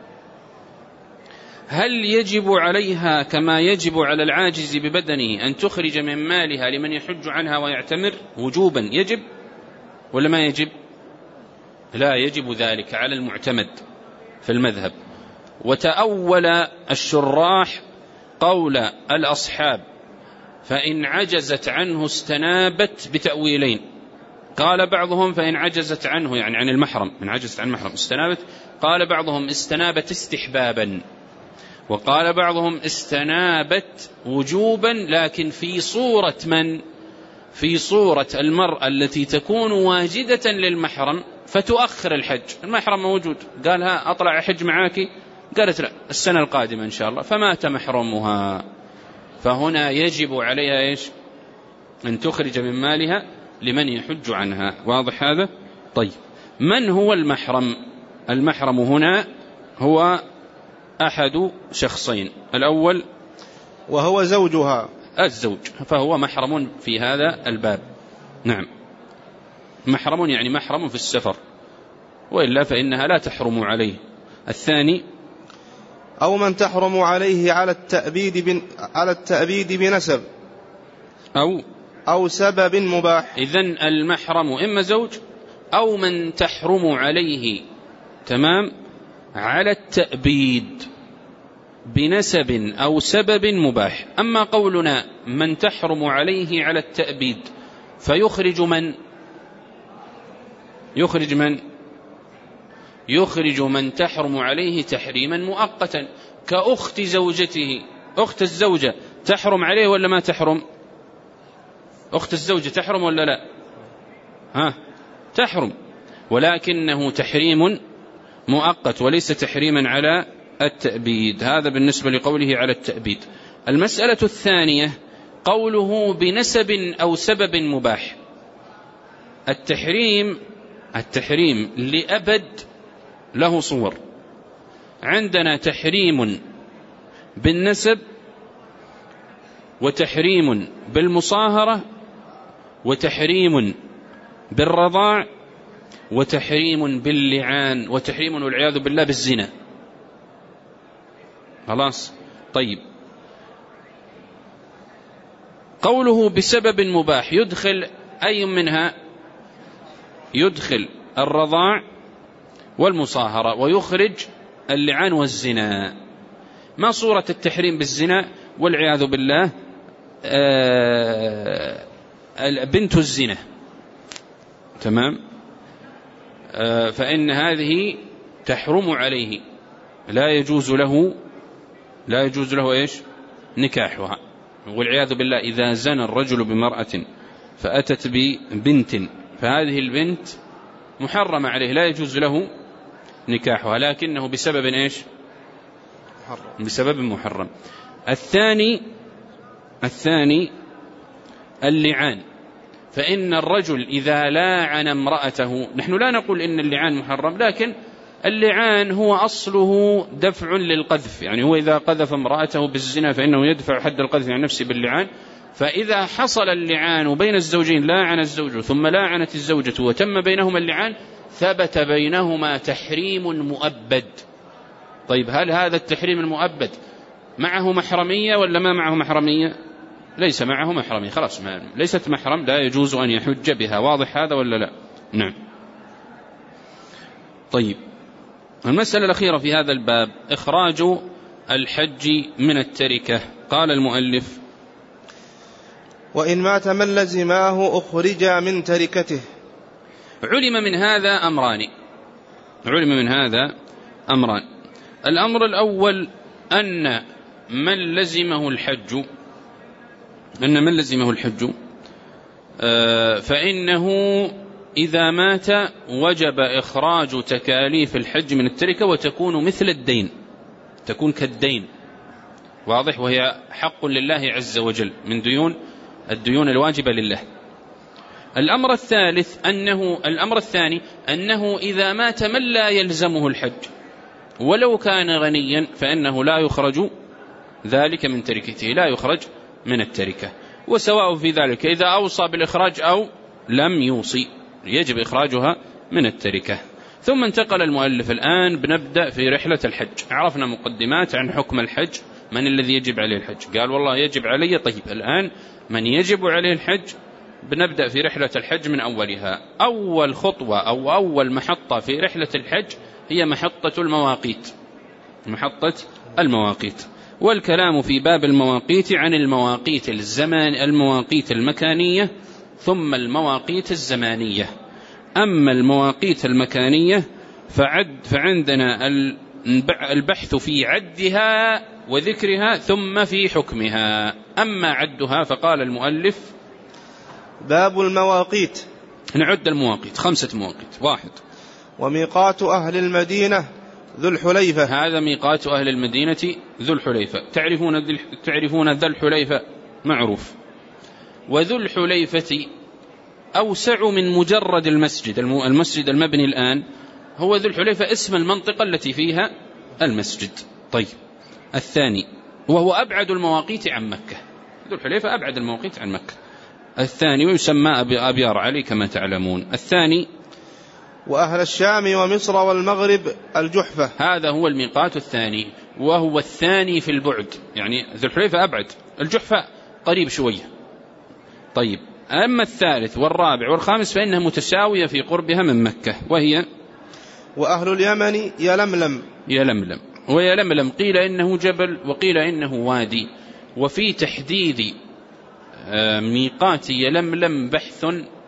هل يجب عليها كما يجب على العاجز ببدنه أن تخرج من مالها لمن يحج عنها ويعتمر وجوبا يجب ولا ما يجب؟ لا يجب ذلك على المعتمد في المذهب. وتأول الشراح قول الأصحاب فإن عجزت عنه استنابت بتأويلين. قال بعضهم فإن عجزت عنه يعني عن المحرم، من عجزت عن المحرم استنابت. قال بعضهم استنابت استحبابا، وقال بعضهم استنابت وجوبا، لكن في صورة من؟ في صورة المرأة التي تكون واجدة للمحرم فتؤخر الحج. المحرم موجود، قالها أطلع حج معاك، قالت لا السنة القادمة إن شاء الله، فمات محرمها، فهنا يجب عليها إيش؟ أن تخرج من مالها لمن يحج عنها. واضح هذا؟ طيب، من هو المحرم؟ المحرم هنا هو أحد شخصين، الأول وهو زوجها، الزوج، فهو محرم في هذا الباب. نعم، محرم يعني محرم في السفر، وإلا فإنها لا تحرم عليه. الثاني أو من تحرم عليه على التأبيد بن على التأبيد بنسب أو أو سبب مباح. إذن المحرم إما زوج أو من تحرم عليه تمام على التأبيد بنسب أو سبب مباح. أما قولنا من تحرم عليه على التأبيد فيخرج من؟ يخرج من؟ يخرج من تحرم عليه تحريما مؤقتا، كأخت زوجته. أخت الزوجة تحرم عليه ولا ما تحرم؟ أخت الزوجة تحرم ولا لا؟ ها، تحرم، ولكنه تحريم مؤقت وليس تحريما على التأبيد. هذا بالنسبة لقوله على التأبيد. المسألة الثانية قوله بنسب أو سبب مباح. التحريم التحريم لأبد له صور. عندنا تحريم بالنسب، وتحريم بالمصاهرة، وتحريم بالرضاع، وتحريم باللعان، وتحريم والعياذ بالله بالزنا. خلاص؟ طيب، قوله بسبب مباح يدخل أي منها؟ يدخل الرضاع والمصاهرة، ويخرج اللعان والزنا. ما صورة التحريم بالزنا والعياذ بالله؟ آه بنت الزنا، تمام؟ فإن هذه تحرم عليه، لا يجوز له لا يجوز له إيش؟ نكاحها. والعياذ بالله إذا زنى الرجل بمرأة فأتت ببنت فهذه البنت محرم عليه لا يجوز له نكاحها، لكنه بسبب إيش؟ بسبب محرم. الثاني الثاني اللعان، فإن الرجل إذا لاعن امرأته، نحن لا نقول إن اللعان محرم، لكن اللعان هو أصله دفع للقذف، يعني هو إذا قذف امرأته بالزنا فإنه يدفع حد القذف عن نفسه باللعان. فإذا حصل اللعان بين الزوجين، لاعن الزوج ثم لاعنت الزوجة وتم بينهما اللعان، ثبت بينهما تحريم مؤبد. طيب هل هذا التحريم المؤبد معه محرمية ولا ما معه محرمية؟ ليس معه محرمية، خلاص ما ليست محرم، لا يجوز أن يحج بها. واضح هذا ولا لا؟ نعم. طيب المسألة الأخيرة في هذا الباب إخراج الحج من التركة. قال المؤلف: وإن مات من لزماه أخرج من تركته. علم من هذا أمران علم من هذا أمران الأمر الأول أن من لزمه الحج أن من لزمه الحج فإنه إذا مات وجب إخراج تكاليف الحج من التركة، وتكون مثل الدين، تكون كالدين. واضح؟ وهي حق لله عز وجل من ديون الديون الواجبة لله. الأمر الثالث أنه الأمر الثاني أنه إذا مات من لا يلزمه الحج ولو كان غنيا فإنه لا يخرج ذلك من تركته، لا يخرج من التركة، وسواء في ذلك إذا أوصى بالإخراج أو لم يوصي يجب إخراجها من التركة. ثم انتقل المؤلف الآن بنبدأ في رحلة الحج. عرفنا مقدمات عن حكم الحج، من الذي يجب عليه الحج؟ قال والله يجب علي. طيب الآن من يجب عليه الحج؟ بنبدأ في رحلة الحج من أولها. أول خطوة أو أول محطة في رحلة الحج هي محطة المواقيت محطة المواقيت والكلام في باب المواقيت عن المواقيت الزمان المواقيت المكانية ثم المواقيت الزمانية. أما المواقيت المكانية فعد فعندنا البحث في عدها وذكرها ثم في حكمها. أما عدها فقال المؤلف: باب المواقيت. نعد المواقيت خمسة مواقيت. واحد: وميقات أهل المدينة ذو الحليفة. هذا ميقات أهل المدينة ذو الحليفة. تعرفون تعرفون ذو الحليفة معروف، وذو الحليفة أوسع من مجرد المسجد المسجد المبني الآن، هو ذو الحليفة اسم المنطقة التي فيها المسجد. طيب الثاني وهو أبعد المواقيت عن مكة، ذو الحليفة أبعد المواقيت عن مكة. الثاني ويسمى أبيار علي كما تعلمون. الثاني: وأهل الشام ومصر والمغرب الجحفة. هذا هو الميقات الثاني، وهو الثاني في البعد، يعني ذو الحليفة أبعد، الجحفة قريب شوية. طيب أما الثالث والرابع والخامس فإنها متساوية في قربها من مكة، وهي: وأهل اليمن يلملم. يلملم ويلملم قيل إنه جبل وقيل إنه وادي. وفي تحديد ميقات يلملم بحث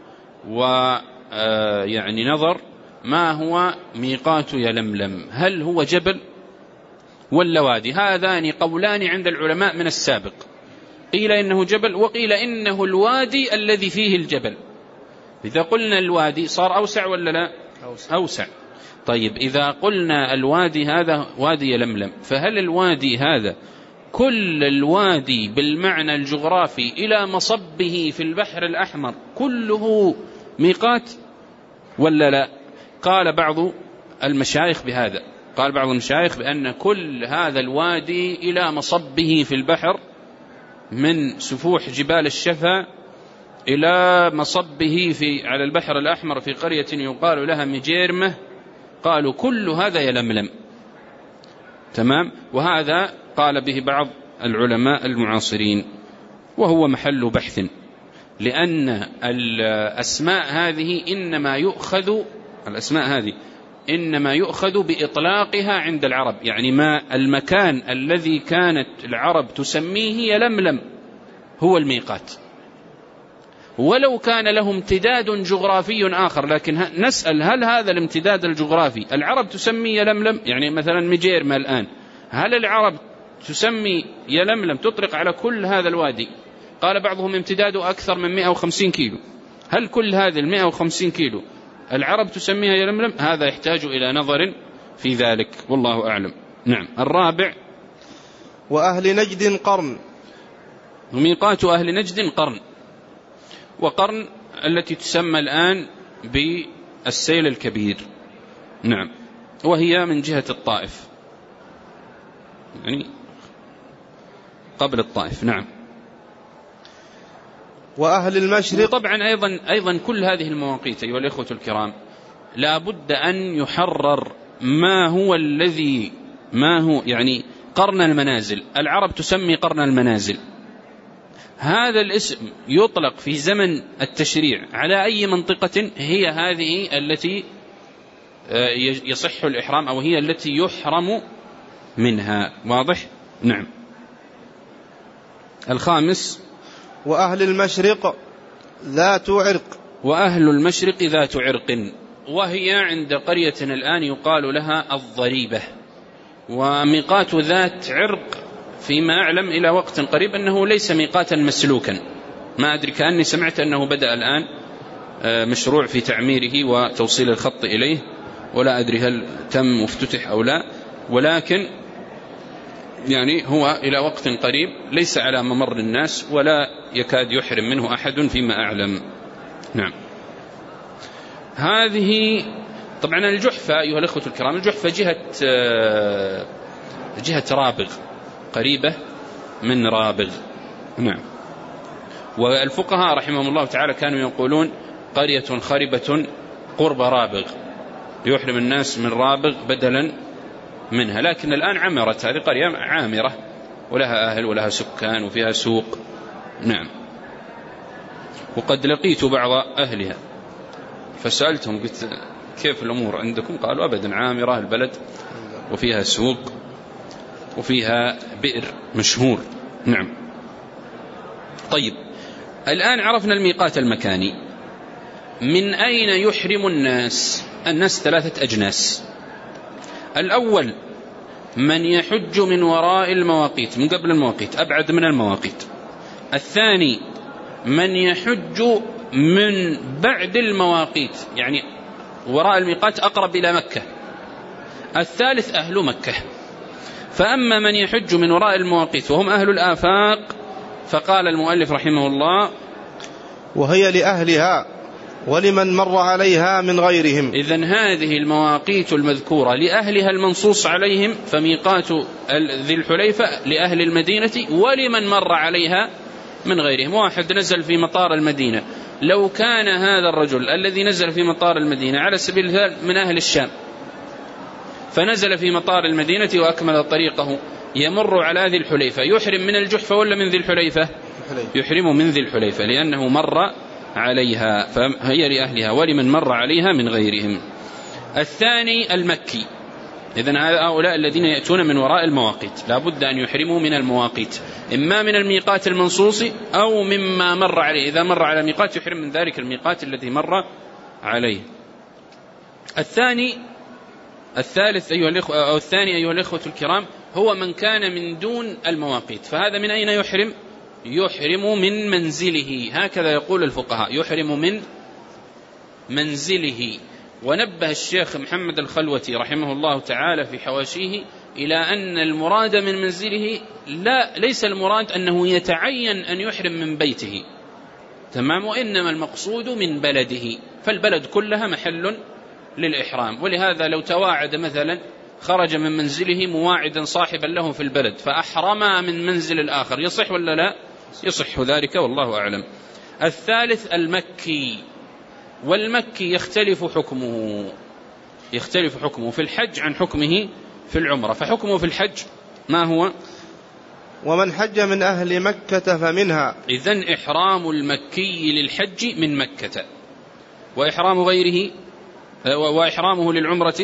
ويعني نظر، ما هو ميقات يلملم؟ هل هو جبل ولا وادي؟ هذان قولان عند العلماء من السابق، قيل إنه جبل وقيل إنه الوادي الذي فيه الجبل. إذا قلنا الوادي صار أوسع ولا لا؟ أوسع, أوسع. طيب إذا قلنا الوادي هذا وادي يلملم، فهل الوادي هذا كل الوادي بالمعنى الجغرافي إلى مصبه في البحر الأحمر كله ميقات ولا لا؟ قال بعض المشايخ بهذا، قال بعض المشايخ بأن كل هذا الوادي إلى مصبه في البحر من سفوح جبال الشفا إلى مصبه في على البحر الأحمر في قرية يقال لها مجيرمة، قالوا كل هذا يلملم. تمام. وهذا قال به بعض العلماء المعاصرين، وهو محل بحث، لأن الأسماء هذه إنما يؤخذ الأسماء هذه إنما يؤخذ بإطلاقها عند العرب، يعني ما المكان الذي كانت العرب تسميه يلملم هو الميقات، ولو كان له امتداد جغرافي آخر. لكن نسأل هل هذا الامتداد الجغرافي العرب تسميه يلملم؟ يعني مثلا مجيرمة الآن، هل العرب تسمي يلملم تطلق على كل هذا الوادي. قال بعضهم امتداده أكثر من مئة وخمسين كيلو. هل كل هذه المئة وخمسين كيلو العرب تسميها يلملم؟ هذا يحتاج إلى نظر في ذلك، والله أعلم. نعم. الرابع وأهل نجد قرن. وميقات أهل نجد قرن، وقرن التي تسمى الآن بالسيل الكبير. نعم. وهي من جهة الطائف، يعني قبل الطائف. نعم. وأهل المشرق. طبعا أيضا, أيضا كل هذه المواقيت أيها الإخوة الكرام لا بد أن يحرر ما هو الذي ما هو يعني قرن المنازل. العرب تسمي قرن المنازل، هذا الاسم يطلق في زمن التشريع على أي منطقة هي هذه التي يصح الإحرام أو هي التي يحرم منها. واضح؟ نعم. الخامس وأهل المشرق ذات عرق. وأهل المشرق ذات عرق، وهي عند قرية الآن يقال لها الضريبة. وميقات ذات عرق فيما أعلم إلى وقت قريب أنه ليس ميقاتا مسلوكا، ما أدري، كأني سمعت أنه بدأ الآن مشروع في تعميره وتوصيل الخط إليه، ولا أدري هل تم وافتتح أو لا، ولكن يعني هو إلى وقت قريب ليس على ممر الناس ولا يكاد يحرم منه أحد فيما أعلم. نعم. هذه طبعا الجحفة أيها الأخوة الكرام، الجحفة جهة جهة رابغ، قريبة من رابغ. نعم. والفقهاء رحمهم الله تعالى كانوا يقولون قرية خربة قرب رابغ، يحرم الناس من رابغ بدلا منها، لكن الآن عمرت هذه قرية عامرة ولها أهل ولها سكان وفيها سوق. نعم. وقد لقيت بعض أهلها فسألتهم قلت كيف الأمور عندكم؟ قالوا أبدا، عامرة البلد وفيها سوق وفيها بئر مشهور. نعم. طيب، الآن عرفنا الميقات المكاني. من أين يحرم الناس؟ الناس ثلاثة أجناس. الأول من يحج من وراء المواقيت، من قبل المواقيت، أبعد من المواقيت. الثاني من يحج من بعد المواقيت، يعني وراء الميقات أقرب إلى مكة. الثالث أهل مكة. فأما من يحج من وراء المواقيت وهم أهل الآفاق فقال المؤلف رحمه الله وهي لأهلها ولمن مر عليها من غيرهم. إذن هذه المواقيت المذكورة لأهلها المنصوص عليهم، فميقات ذي الحليفة لأهل المدينة ولمن مر عليها من غيرهم. واحد نزل في مطار المدينة، لو كان هذا الرجل الذي نزل في مطار المدينة على سبيل المثال من أهل الشام، فنزل في مطار المدينة وأكمل طريقه يمر على ذي الحليفة، يحرم من الجحفة ولا من ذي الحليفة؟ يحرم من ذي الحليفة لأنه مر عليها، فهي لأهلها ولمن مر عليها من غيرهم. الثاني المكي. إذن هؤلاء الذين يأتون من وراء المواقيت لا بد أن يحرموا من المواقيت، إما من الميقات المنصوص أو مما مر عليه. إذا مر على ميقات يحرم من ذلك الميقات الذي مر عليه. الثاني الثالث أيها الإخوة أو الثاني أيها الإخوة الكرام هو من كان من دون المواقيت، فهذا من أين يحرم؟ يحرم من منزله، هكذا يقول الفقهاء، يحرم من منزله. ونبه الشيخ محمد الخلوتي رحمه الله تعالى في حواشيه إلى أن المراد من منزله لا ليس المراد أنه يتعين أن يحرم من بيته، تمام، وإنما المقصود من بلده، فالبلد كلها محل للإحرام. ولهذا لو تواعد مثلا خرج من منزله مواعدا صاحبا له في البلد فأحرما من منزل الآخر، يصح ولا لا؟ يصح ذلك والله أعلم. الثالث المكي، والمكي يختلف حكمه يختلف حكمه في الحج عن حكمه في العمرة. فحكمه في الحج ما هو؟ ومن حج من أهل مكة فمنها. إذن إحرام المكي للحج من مكة، وإحرام غيره وإحرامه للعمرة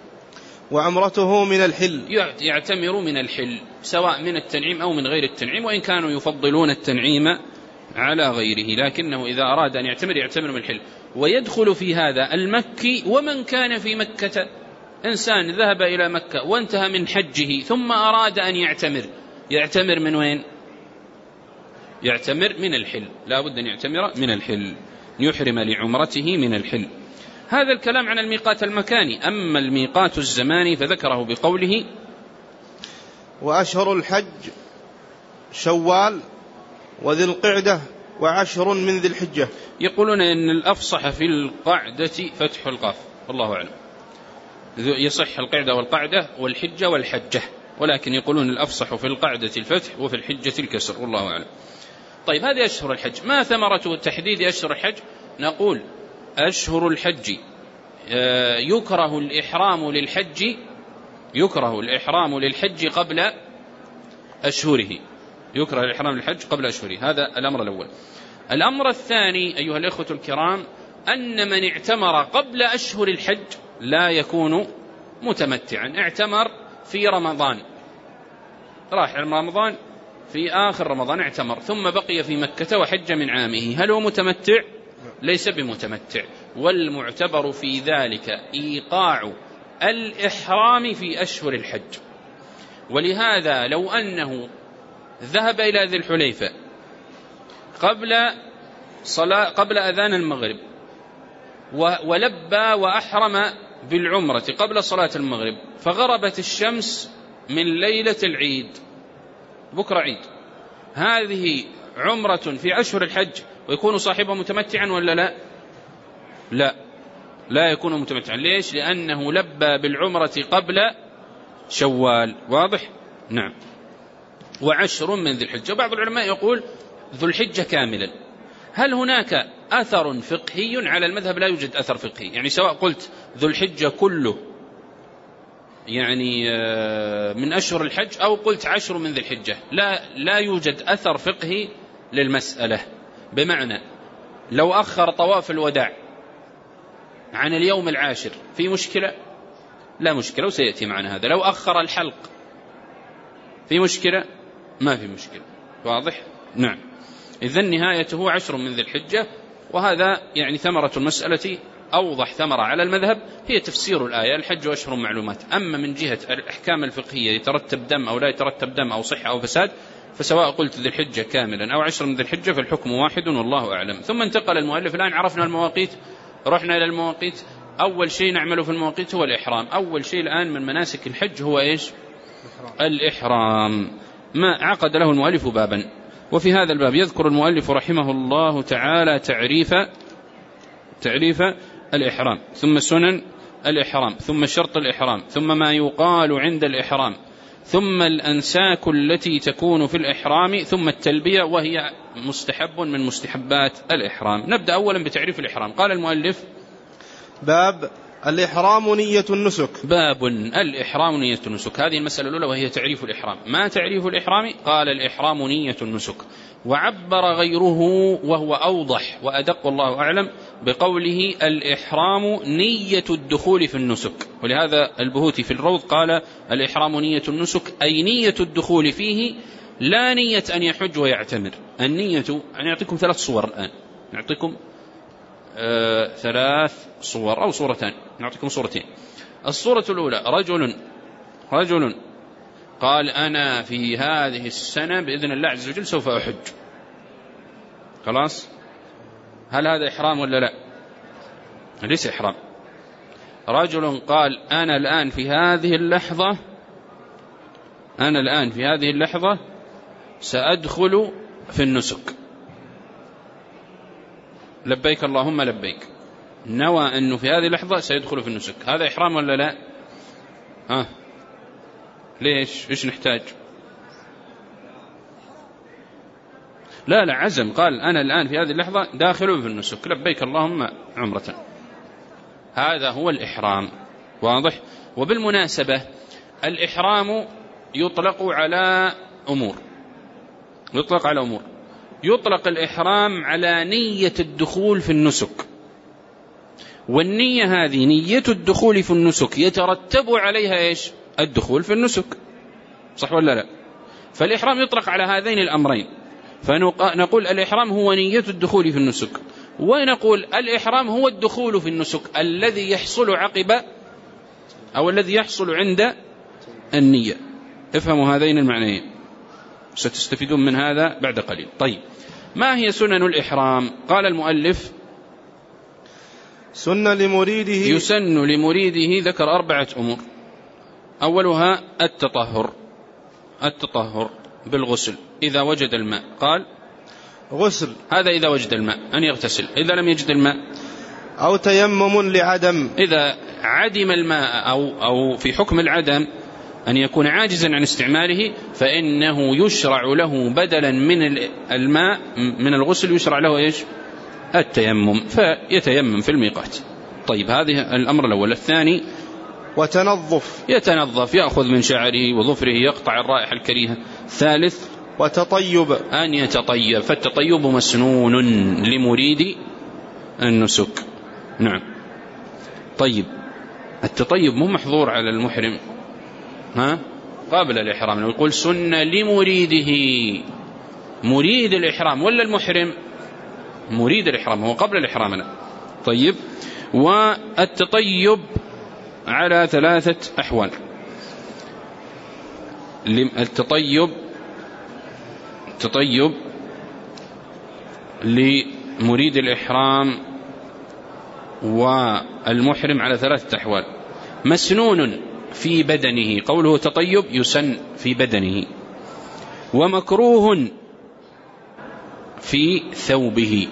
وعمرته من الحل، يعتمر من الحل سواء من التنعيم أو من غير التنعيم، وإن كانوا يفضلون التنعيم على غيره، لكنه إذا أراد أن يعتمر يعتمر من الحل. ويدخل في هذا المكي ومن كان في مكة. إنسان ذهب إلى مكة وانتهى من حجه ثم أراد أن يعتمر، يعتمر من وين؟ يعتمر من الحل، لا بد أن يعتمر من الحل، يحرم لعمرته من الحل. هذا الكلام عن الميقات المكاني. أما الميقات الزماني فذكره بقوله: وأشهر الحج شوال وذي القعدة وعشر من ذي الحجة. يقولون أن الأفصح في القعدة فتح القاف، والله أعلم، يصح القعدة والقعدة والحجة والحجة، ولكن يقولون الأفصح في القعدة الفتح وفي الحجة الكسر، والله أعلم. طيب، هذه أشهر الحج. ما ثمرة تحديد أشهر الحج؟ نقول أشهر الحج يكره الإحرام للحج يكره الإحرام للحج قبل أشهره يكره الإحرام للحج قبل أشهره. هذا الأمر الأول. الأمر الثاني أيها الإخوة الكرام، أن من اعتمر قبل أشهر الحج لا يكون متمتعا. اعتمر في رمضان، راح رمضان في آخر رمضان اعتمر، ثم بقي في مكة وحج من عامه، هل هو متمتع؟ ليس بمتمتع. والمعتبر في ذلك إيقاع الإحرام في أشهر الحج. ولهذا لو أنه ذهب إلى ذي الحليفة قبل صلاة قبل أذان المغرب ولبى وأحرم بالعمرة قبل صلاة المغرب، فغربت الشمس من ليلة العيد، بكرة عيد، هذه عمرة في أشهر الحج، ويكون صاحبه متمتعا ولا لا؟ لا لا يكون متمتعا. ليش؟ لأنه لبى بالعمرة قبل شوال. واضح؟ نعم. وعشر من ذي الحجة. بعض العلماء يقول ذو الحجة كاملا. هل هناك أثر فقهي؟ على المذهب لا يوجد أثر فقهي، يعني سواء قلت ذو الحجة كله يعني من أشهر الحج أو قلت عشر من ذي الحجة، لا لا يوجد أثر فقهي للمسألة. بمعنى لو أخر طواف الوداع عن اليوم العاشر في مشكلة؟ لا مشكلة، وسيأتي معنا هذا. لو أخر الحلق في مشكلة؟ ما في مشكلة. واضح؟ نعم. إذن نهايته عشر من ذي الحجة. وهذا يعني ثمرة المسألة، أوضح ثمرة على المذهب هي تفسير الآية: الحج أشهر معلومات. أما من جهة الأحكام الفقهية يترتب دم أو لا يترتب دم أو صحة أو فساد، فسواء قلت ذي الحجة كاملا أو عشر من ذي الحجة فالحكم واحد، والله أعلم. ثم انتقل المؤلف. الآن عرفنا المواقيت، رحنا إلى المواقيت. أول شيء نعمله في المواقيت هو الإحرام. أول شيء الآن من مناسك الحج هو إيش؟ الإحرام. ما عقد له المؤلف بابا، وفي هذا الباب يذكر المؤلف رحمه الله تعالى تعريف تعريف الإحرام، ثم سنن الإحرام، ثم شرط الإحرام، ثم ما يقال عند الإحرام، ثم الأنساك التي تكون في الإحرام، ثم التلبية وهي مستحب من مستحبات الإحرام. نبدأ أولا بتعريف الإحرام. قال المؤلف: باب الإحرام نية النسك. باب الإحرام نية النسك. هذه المسألة الأولى وهي تعريف الإحرام. ما تعريف الإحرام؟ قال: الإحرام نية النسك. وعبر غيره وهو أوضح وأدق الله أعلم بقوله: الإحرام نية الدخول في النسك. ولهذا البهوتي في الروض قال: الإحرام نية النسك، أي نية الدخول فيه، لا نية أن يحج ويعتمر. النية أن يعطيكم ثلاث صور الآن، نعطيكم آه ثلاث صور أو صورتان، نعطيكم صورتين. الصورة الأولى: رجل رجل قال: أنا في هذه السنة بإذن الله عز وجل سوف أحج. خلاص، هل هذا إحرام ولا لا؟ ليس إحرام. رجل قال: أنا الآن في هذه اللحظة أنا الآن في هذه اللحظة سأدخل في النسك، لبيك اللهم لبيك، نوى أنه في هذه اللحظة سيدخل في النسك. هذا إحرام ولا لا؟ ها، ليش؟ إيش نحتاج؟ لا لا، عزم، قال: أنا الآن في هذه اللحظة داخل في النسك، لبيك اللهم عمرة. هذا هو الإحرام. واضح؟ وبالمناسبة الإحرام يطلق على أمور يطلق على أمور يطلق الإحرام على نية الدخول في النسك، والنية هذه نية الدخول في النسك يترتب عليها إيش؟ الدخول في النسك، صح ولا لا؟ فالإحرام يطلق على هذين الأمرين، فنقول الإحرام هو نية الدخول في النسك، ونقول الإحرام هو الدخول في النسك الذي يحصل عقب أو الذي يحصل عند النية. افهموا هذين المعنيين. ستستفيدون من هذا بعد قليل. طيب، ما هي سنن الإحرام؟ قال المؤلف: سن لمريده يسن لمريده، ذكر أربعة أمور. أولها التطهر، التطهر بالغسل إذا وجد الماء. قال غسل، هذا إذا وجد الماء أن يغتسل. إذا لم يجد الماء أو تيمم لعدم، إذا عدم الماء أو, أو في حكم العدم أن يكون عاجزا عن استعماله، فإنه يشرع له بدلا من الماء من الغسل يشرع له إيش؟ التيمم، فيتيمم في الميقات. طيب، هذه الأمر الأول. الثاني وتنظف، يتنظف، يأخذ من شعره وظفره يقطع الرائحة الكريهة. الثالث وتطيب، أن يتطيب، فالتطيب مسنون لمريد النسك. نعم. طيب، التطيب مو محظور على المحرم ها قبل الإحرام، لو يقول سنة لمريده، مريد الإحرام ولا المحرم؟ مريد الإحرام، هو قبل الإحرام لا. طيب، والتطيب على ثلاثة أحوال. التطيب التطيب لمريد الإحرام والمحرم على ثلاثة أحوال. مسنون في بدنه، قوله تطيب يسن في بدنه، ومكروه في ثوبه،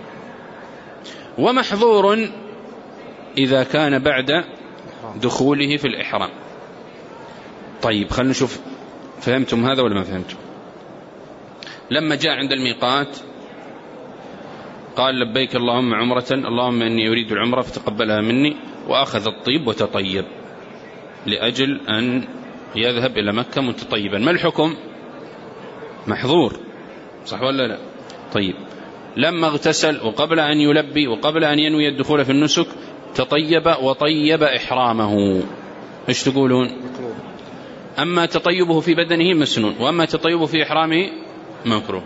ومحظور إذا كان بعد دخوله في الإحرام. طيب، خلنا نشوف فهمتم هذا ولا ما فهمتم؟ لما جاء عند الميقات قال لبيك اللهم عمرة، اللهم إني أريد العمرة فتقبلها مني، وأخذ الطيب وتطيب لأجل أن يذهب إلى مكة متطيبا. ما الحكم؟ محظور، صح ولا لا؟ طيب، لما اغتسل وقبل أن يلبي وقبل أن ينوي الدخول في النسك تطيب وطيب إحرامه، إيش تقولون؟ أما تطيبه في بدنه مسنون، وأما تطيبه في إحرامه مكروه.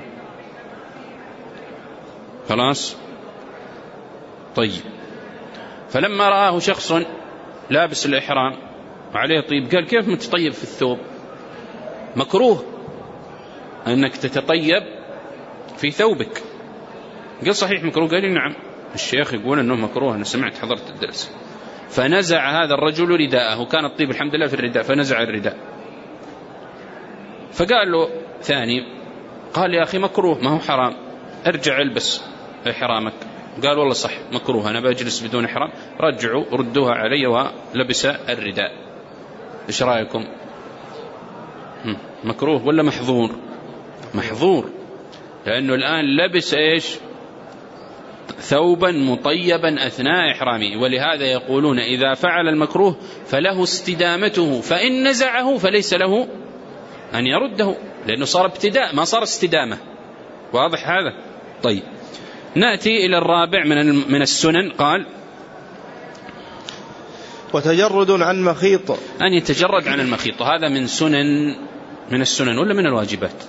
خلاص؟ طيب، فلما رآه شخص لابس الإحرام وعليه طيب قال كيف متطيب في الثوب؟ مكروه أنك تتطيب في ثوبك. قال صحيح مكروه؟ قال نعم، الشيخ يقول أنه مكروه، أنا سمعت حضرت الدرس. فنزع هذا الرجل رداءه، كان الطيب الحمد لله في الرداء، فنزع الرداء. فقال له ثاني، قال يا أخي مكروه، ما هو حرام، ارجع البس إحرامك. قال والله صح مكروه، أنا بجلس بدون إحرام. رجعوا ردوها علي ولبس الرداء. إيش رأيكم؟ مكروه ولا محظور؟ محظور، لأنه الآن لبس إيش؟ ثوبا مطيبا أثناء إحرامه. ولهذا يقولون إذا فعل المكروه فله استدامته، فإن نزعه فليس له أن يرده، لأنه صار ابتداء ما صار استدامة. واضح هذا؟ طيب، نأتي إلى الرابع من من السنن. قال وتجرد عن مخيط، أن يتجرد عن المخيط. هذا من سنن من السنن ولا من الواجبات؟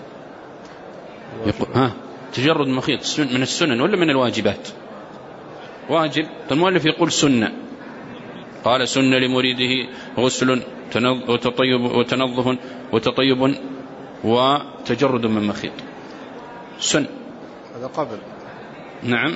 ها تجرد المخيط من السنن ولا من الواجبات؟ واجب. المؤلف يقول سنة، قال سنة لمريده غسل وتطيب وتنظف وتطيب وتجرد من مخيط. سن، هذا قبل. نعم،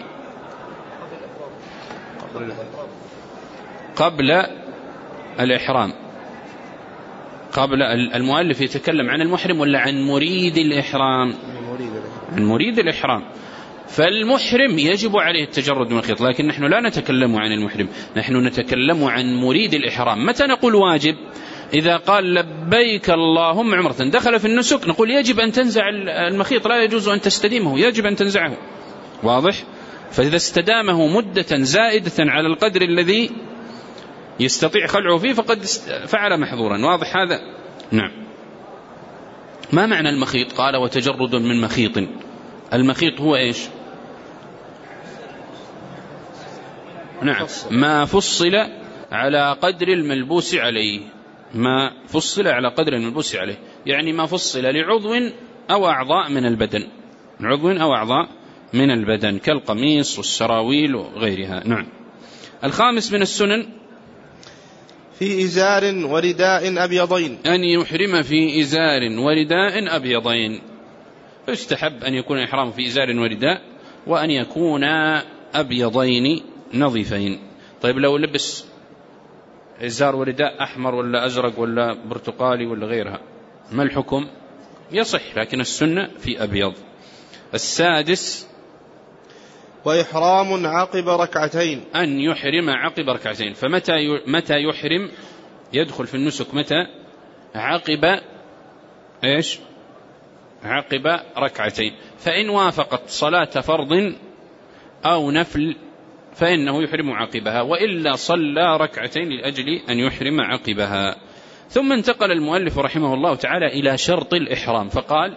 قبل الإحرام. قبل المؤلف يتكلم عن المحرم ولا عن مريد الإحرام؟ عن مريد الإحرام. فالمحرم يجب عليه التجرد من الخيط، لكن نحن لا نتكلم عن المحرم، نحن نتكلم عن مريد الإحرام. متى نقول واجب؟ إذا قال لبيك اللهم عمرة دخل في النسك، نقول يجب أن تنزع المخيط، لا يجوز أن تستديمه، يجب أن تنزعه. واضح؟ فإذا استدامه مدة زائدة على القدر الذي يستطيع خلعه فيه فقد فعل محظورا. واضح هذا؟ نعم. ما معنى المخيط؟ قال وتجرد من مخيط. المخيط هو إيش؟ نعم، ما فصل على قدر الملبوس عليه، ما فصل على قدر الملبوس عليه، يعني ما فصل لعضو أو أعضاء من البدن، عضو أو أعضاء من البدن كالقميص والسراويل وغيرها. نعم. الخامس من السنن في إزار ورداء أبيضين، أن يحرم في إزار ورداء أبيضين. فيستحب أن يكون الإحرام في إزار ورداء، وأن يكون أبيضين نظيفين. طيب لو لبس إزار ورداء أحمر ولا أزرق ولا برتقالي ولا غيرها ما الحكم؟ يصح، لكن السنة في أبيض. السادس وإحرام عقب ركعتين، أن يحرم عقب ركعتين. فمتى متى يحرم؟ يدخل في النسك متى؟ عقب إيش؟ عقب ركعتين. فإن وافقت صلاة فرض أو نفل فإنه يحرم عقبها، وإلا صلى ركعتين لأجل أن يحرم عقبها. ثم انتقل المؤلف رحمه الله تعالى إلى شرط الإحرام فقال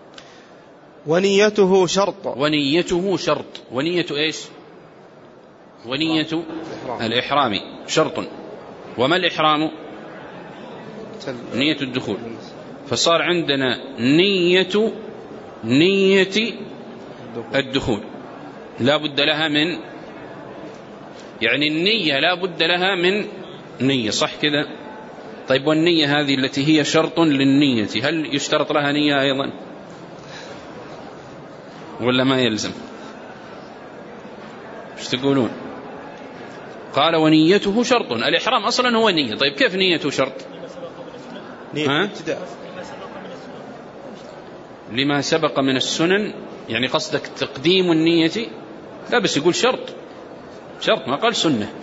ونيته شرط. ونيته شرط. ونية إيش؟ ونية الإحرام شرط. وما الإحرام؟ نية الدخول. فصار عندنا نية نية الدخول لا بد لها من، يعني النية لا بد لها من نية، صح كذا؟ طيب والنية هذه التي هي شرط للنية هل يشترط لها نية أيضا ولا ما يلزم؟ ايش تقولون؟ قال ونيته شرط. الإحرام أصلا هو نية. طيب كيف نيته شرط؟ نية لما سبق من السنن، يعني قصدك تقديم النية؟ لا بس يقول شرط، شرط ما قال سنة.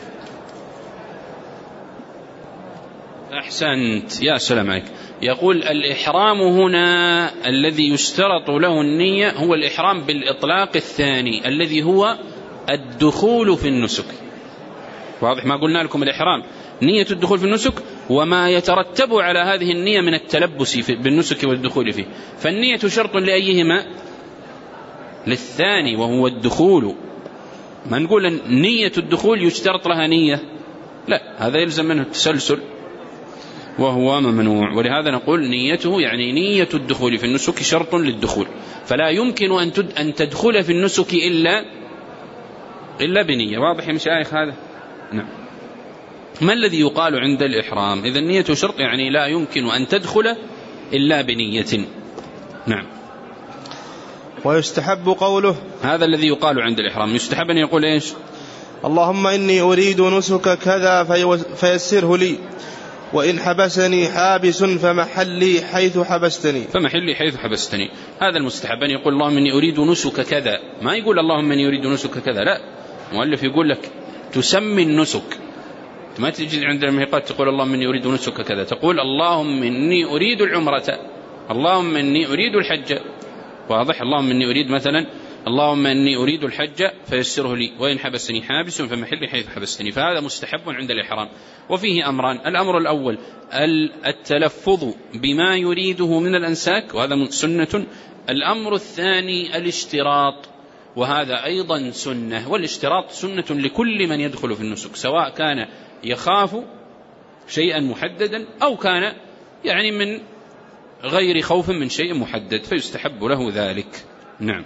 أحسنت، يا سلام عليك. يقول الإحرام هنا الذي يشترط له النية هو الإحرام بالإطلاق الثاني الذي هو الدخول في النسك. واضح ما قلنا لكم؟ الإحرام نية الدخول في النسك وما يترتب على هذه النية من التلبس بالنسك والدخول فيه. فالنية شرط لأيهما؟ للثاني وهو الدخول. ما نقول أن نية الدخول يشترط لها نية، لا، هذا يلزم منه التسلسل وهو ممنوع. ولهذا نقول نيته يعني نية الدخول في النسك شرط للدخول، فلا يمكن أن تدخل في النسك إلا إلا بنية. واضح يا مشايخ هذا؟ نعم. ما الذي يقال عند الإحرام؟ إذا النية شرط يعني لا يمكن أن تدخل إلا بنية. نعم. ويستحب قوله، هذا الذي يقال عند الإحرام. يستحب أن يقول إيش؟ اللهم إني أريد نسك كذا فيسره لي، وإن حبسني حابس فمحلي حيث حبستني. فمحلي حيث حبستني. هذا المستحب أن يقول اللهم إني أريد نسك كذا، ما يقول اللهم إني أريد نسك كذا، لا، المؤلف يقول لك تسمي النسك. ما تجي عند الميقات تقول اللهم إني أريد نسك كذا، تقول اللهم إني أريد العمرة، اللهم إني أريد الحج. واضح؟ اللهم إني أريد مثلا اللهم إني أريد الحج فيسره لي، وإن حبسني حابس فمحلي حيث حبستني. فهذا مستحب عند الإحرام. وفيه أمران: الأمر الأول التلفظ بما يريده من الأنساك وهذا سنة. الأمر الثاني الاشتراط وهذا أيضا سنة. والاشتراط سنة لكل من يدخل في النسك، سواء كان يخاف شيئا محددا أو كان يعني من غير خوف من شيء محدد، فيستحب له ذلك. نعم.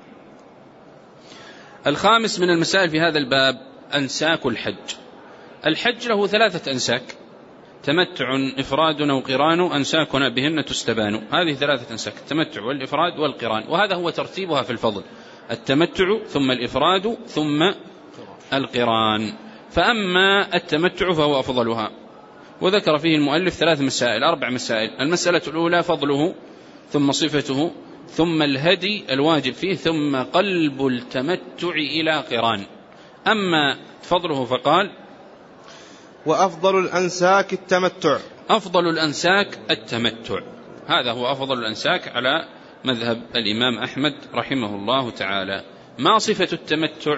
الخامس من المسائل في هذا الباب أنساك الحج. الحج له ثلاثة أنساك: تمتع، إفراد أو قران، أنساكنا بهن تستبان. هذه ثلاثة أنساك: التمتع والإفراد والقران، وهذا هو ترتيبها في الفضل: التمتع ثم الإفراد ثم القران. فأما التمتع فهو أفضلها، وذكر فيه المؤلف ثلاث مسائل أربع مسائل. المسألة الأولى فضله، ثم صفته، ثم الهدي الواجب فيه، ثم قلب التمتع إلى قران. أما فضله فقال: وأفضل الأنساك التمتع. أفضل الأنساك التمتع، هذا هو أفضل الأنساك على مذهب الإمام أحمد رحمه الله تعالى. ما صفة التمتع؟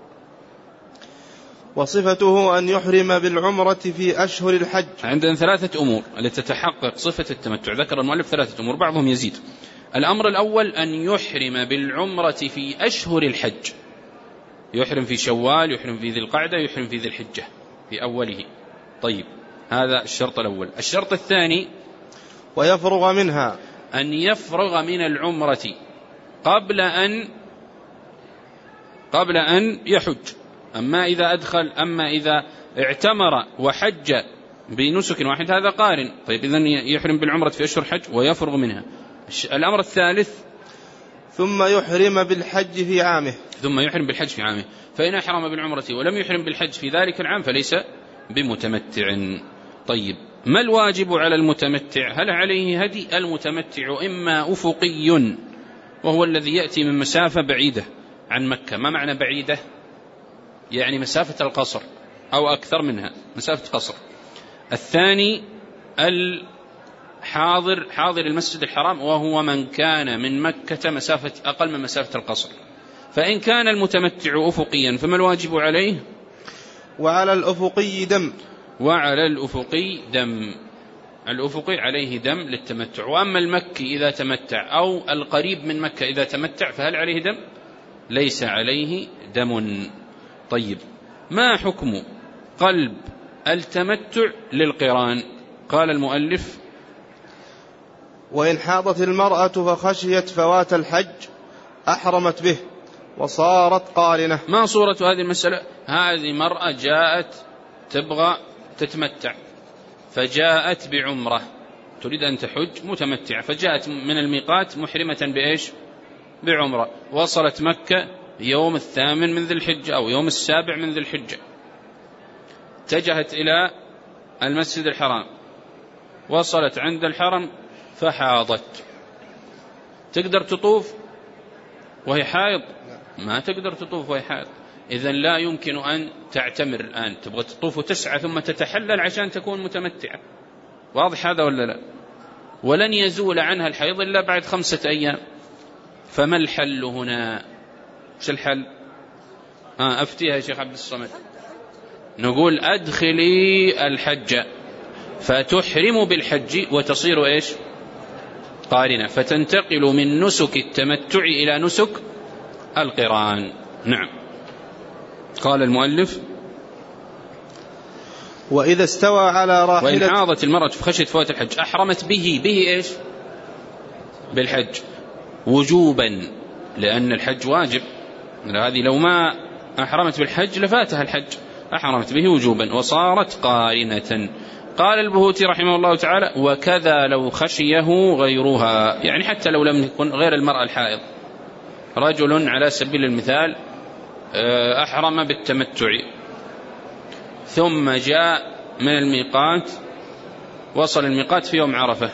وصفته أن يحرم بالعمرة في أشهر الحج. عندنا ثلاثة أمور التي تتحقق صفة التمتع، ذكر المؤلف ثلاثة أمور بعضهم يزيد. الأمر الأول أن يحرم بالعمرة في أشهر الحج، يحرم في شوال، يحرم في ذي القعدة، يحرم في ذي الحجة في أوله. طيب، هذا الشرط الأول. الشرط الثاني ويفرغ منها، أن يفرغ من العمرة قبل أن قبل أن يحج. أما إذا أدخل أما إذا اعتمر وحج بنسك واحد هذا قارن. طيب، إذن يحرم بالعمرة في أشهر حج ويفرغ منها. الأمر الثالث ثم يحرم بالحج في عامه ثم يحرم بالحج في عامه فإن أحرم بالعمرة ولم يحرم بالحج في ذلك العام فليس بمتمتع. طيب، ما الواجب على المتمتع؟ هل عليه هدي؟ المتمتع إما أفقي وهو الذي يأتي من مسافة بعيدة عن مكة. ما معنى بعيدة؟ يعني مسافة القصر أو أكثر منها، مسافة قصر. الثاني الحاضر، حاضر المسجد الحرام، وهو من كان من مكة مسافة أقل من مسافة القصر. فإن كان المتمتع أفقيا فما الواجب عليه؟ وعلى الأفقي دم وعلى الأفقي دم، الأفقي عليه دم للتمتع. وأما المكي إذا تمتع أو القريب من مكة إذا تمتع فهل عليه دم؟ ليس عليه دم. طيب، ما حكم قلب التمتع للقران؟ قال المؤلف: وإن حاضت المرأة فخشيت فوات الحج أحرمت به وصارت قارنة. ما صورة هذه المسألة؟ هذه مرأة جاءت تبغى تتمتع فجاءت بعمرة، تريد أن تحج متمتع، فجاءت من الميقات محرمة بإيش؟ بعمرة. وصلت مكة يوم الثامن من ذي الحجة أو يوم السابع من ذي الحجة، اتجهت إلى المسجد الحرام، وصلت عند الحرم فحاضت. تقدر تطوف وهي حائض؟ ما تقدر تطوف وهي حائض. إذن لا يمكن أن تعتمر الآن، تبغى تطوف وتسعى ثم تتحلل عشان تكون متمتعة. واضح هذا ولا لا؟ ولن يزول عنها الحيض إلا بعد خمسة أيام. فما الحل هنا؟ وش الحل؟ آه أفتيها يا شيخ عبد الصمد. نقول أدخلي الحج فتحرم بالحج وتصير إيش؟ قارنة، فتنتقل من نسك التمتع إلى نسك القران. نعم. قال المؤلف: وإذا استوى على راحلة. وإن حاضت المرأة فخشيت فوات الحج أحرمت به، به إيش؟ بالحج وجوبا، لأن الحج واجب. هذه لو ما أحرمت بالحج لفاتها الحج، أحرمت به وجوبا وصارت قارنة. قال البهوتي رحمه الله تعالى: وكذا لو خشيه غيرها، يعني حتى لو لم يكن غير المرأة الحائض، رجل على سبيل المثال أحرم بالتمتع ثم جاء من الميقات، وصل الميقات في يوم عرفة،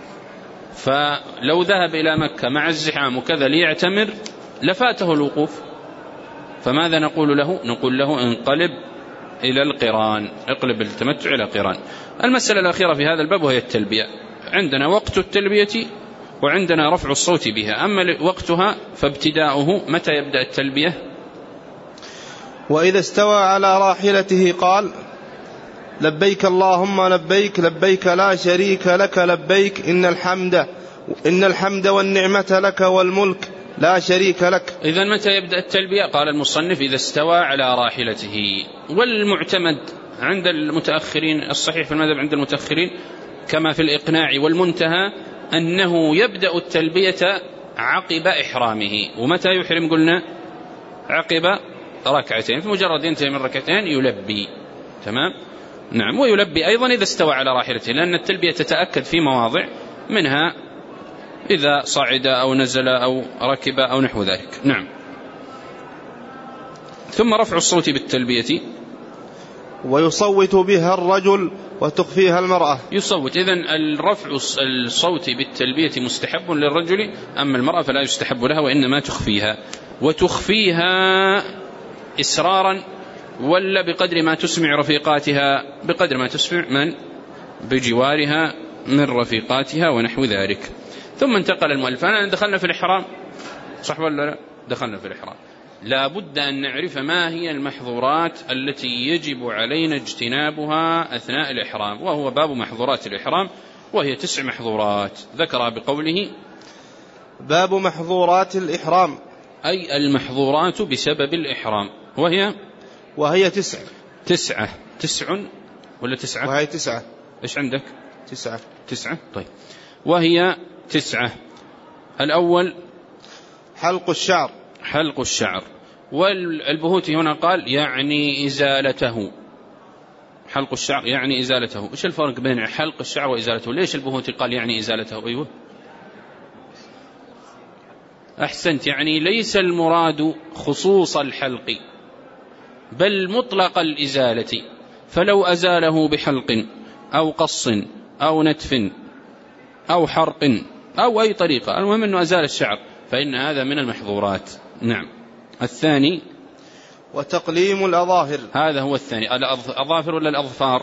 فلو ذهب إلى مكة مع الزحام وكذا ليعتمر لفاته الوقوف، فماذا نقول له؟ نقول له: انقلب إلى القران، اقلب التمتع إلى قران. المسألة الأخيرة في هذا الباب وهي التلبية. عندنا وقت التلبية وعندنا رفع الصوت بها. أما وقتها فابتداؤه متى يبدأ التلبية؟ وإذا استوى على راحلته قال: لبيك اللهم لبيك لبيك لا شريك لك لبيك إن الحمد إن الحمد والنعمة لك والملك لا شريك لك. إذن متى يبدأ التلبية؟ قال المصنف: إذا استوى على راحلته. والمعتمد عند المتأخرين، الصحيح في المذهب عند المتأخرين كما في الإقناع والمنتهى، أنه يبدأ التلبية عقب إحرامه. ومتى يحرم؟ قلنا عقب ركعتين، في مجرد ينتهي من ركعتين يلبي. تمام؟ نعم. ويلبي أيضا إذا استوى على راحلته، لأن التلبية تتأكد في مواضع، منها إذا صعد أو نزل أو ركب أو نحو ذلك. نعم. ثم رفع الصوت بالتلبية. ويصوت بها الرجل وتخفيها المرأة. يصوت. إذن الرفع الصوت بالتلبية مستحب للرجل، أما المرأة فلا يستحب لها وإنما تخفيها. وتخفيها إسرارا ولا بقدر ما تسمع رفيقاتها؟ بقدر ما تسمع من بجوارها من رفيقاتها ونحو ذلك. ثم انتقل المؤلف. أنا دخلنا في الإحرام، صح ولا لا؟ دخلنا في الإحرام. لا بد أن نعرف ما هي المحظورات التي يجب علينا اجتنابها أثناء الإحرام، وهو باب محظورات الإحرام، وهي تسع محظورات ذكرها بقوله: باب محظورات الإحرام، أي المحظورات بسبب الإحرام، وهي وهي تسع تسعة تسع ولا تسعة؟ وهي تسعة. إيش عندك؟ تسعة تسعة. طيب، وهي تسعة. الأول حلق الشعر. حلق الشعر. والبهوتي هنا قال يعني إزالته. حلق الشعر يعني إزالته. إيش الفرق بين حلق الشعر وإزالته؟ ليش البهوتي قال يعني إزالته؟ أيوه أحسنت، يعني ليس المراد خصوص الحلق بل مطلق الإزالة، فلو أزاله بحلق أو قص أو نتف أو حرق أو أي طريقة، المهم أنه أزال الشعر، فإن هذا من المحظورات. نعم. الثاني وتقليم الأظافر، هذا هو الثاني. الأظافر ولا الأظفار؟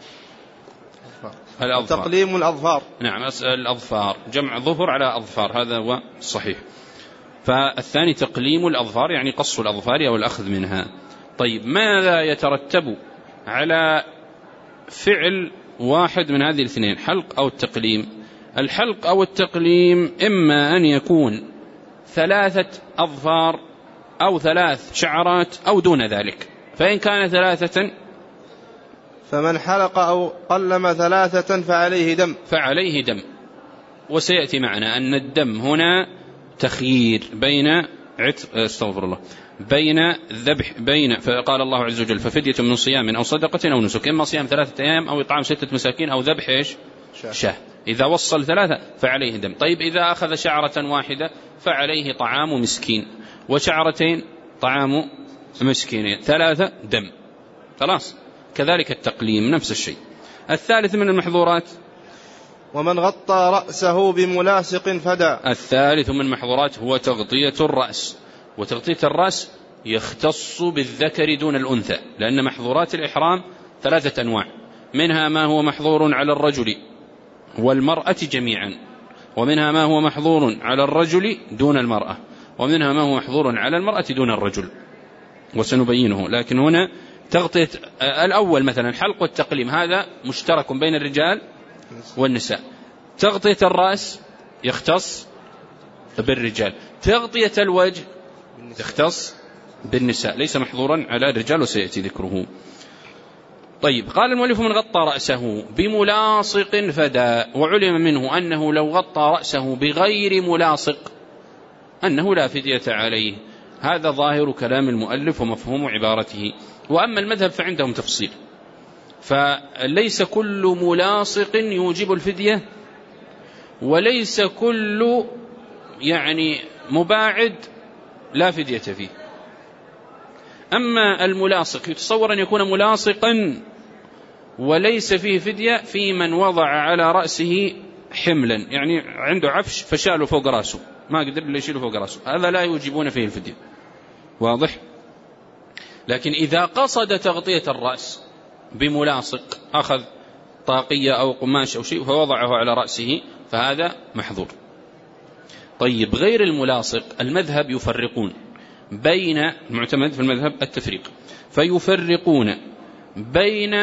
الأظفار. تقليم الأظفار. نعم الأظفار، جمع ظفر على أظفار، هذا هو الصحيح. فالثاني تقليم الأظفار يعني قص الأظفار أو الأخذ منها. طيب ماذا يترتب على فعل واحد من هذه الاثنين، حلق أو التقليم؟ الحلق أو التقليم إما أن يكون ثلاثة أظفار أو ثلاث شعرات أو دون ذلك، فإن كان ثلاثة فمن حلق أو قلم ثلاثة فعليه دم فعليه دم. وسيأتي معنا أن الدم هنا تخيير بين عتق استغفر الله بين ذبح بين فقال الله عز وجل ففدية من صيام أو صدقة أو نسك، إما صيام ثلاثة أيام أو إطعام ستة مساكين أو ذبح إيش شاه. إذا وصل ثلاثة فعليه دم. طيب إذا أخذ شعرة واحدة فعليه طعام مسكين، وشعرتين طعام مسكينين، ثلاثة دم. خلاص. كذلك التقليم نفس الشيء. الثالث من المحظورات ومن غطى رأسه بملاصق فدى. الثالث من المحظورات هو تغطية الرأس، وتغطية الرأس يختص بالذكر دون الأنثى، لأن محظورات الإحرام ثلاثة أنواع، منها ما هو محظور على الرجل والمرأة جميعا، ومنها ما هو محظور على الرجل دون المرأة، ومنها ما هو محظور على المرأة دون الرجل، وسنبينه. لكن هنا تغطية الأول مثلا حلق والتقليم هذا مشترك بين الرجال والنساء. تغطية الرأس يختص بالرجال، تغطية الوجه يختص بالنساء، ليس محظورا على الرجال وسيأتي ذكره. طيب قال المؤلف من غطى رأسه بملاصق فدى، وعلم منه أنه لو غطى رأسه بغير ملاصق أنه لا فدية عليه. هذا ظاهر كلام المؤلف ومفهوم عبارته. وأما المذهب فعندهم تفصيل، فليس كل ملاصق يوجب الفدية، وليس كل يعني مباعد لا فدية فيه. أما الملاصق يتصور أن يكون ملاصقا وليس فيه فدية في من وضع على رأسه حملا، يعني عنده عفش فشاله فوق رأسه ما قدر اللي يشيله فوق رأسه، هذا لا يوجبون فيه الفدية. واضح؟ لكن إذا قصد تغطية الرأس بملاصق، أخذ طاقية أو قماش أو شيء فوضعه على رأسه فهذا محظور. طيب غير الملاصق المذهب يفرقون بين، المعتمد في المذهب التفريق، فيفرقون بين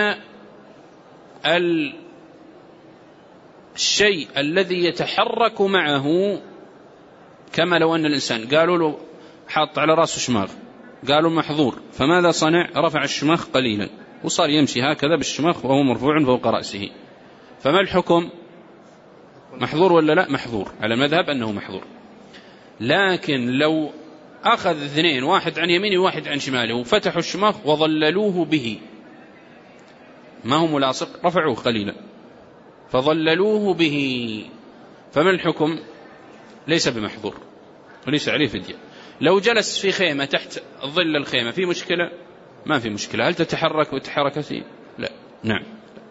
الشيء الذي يتحرك معه، كما لو أن الإنسان قالوا له حاط على رأسه شماغ، قالوا محظور، فماذا صنع؟ رفع الشماغ قليلا وصار يمشي هكذا بالشماغ وهو مرفوع فوق رأسه، فما الحكم؟ محظور ولا لا؟ محظور على المذهب أنه محظور. لكن لو أخذ اثنين، واحد عن يمينه وواحد عن شماله، وفتحوا الشماغ وظللوه به، ما هو ملاصق، رفعوه قليلا فظللوه به، فما الحكم؟ ليس بمحظور وليس عليه فدية. لو جلس في خيمة تحت ظل الخيمة في مشكلة؟ ما في مشكلة. هل تتحرك وتحركت؟ لا. نعم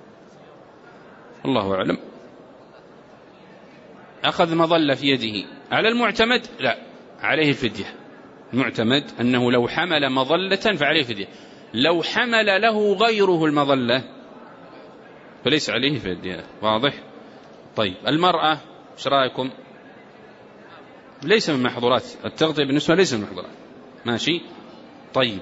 الله أعلم. أخذ مظلة في يده، على المعتمد لا، عليه الفدية. المعتمد أنه لو حمل مظلة فعليه فدية، لو حمل له غيره المظلة فليس عليه فدية. واضح؟ طيب المرأة ايش رأيكم؟ ليس من محظورات التغطية بالنسبة، ليس من محظورات. ماشي. طيب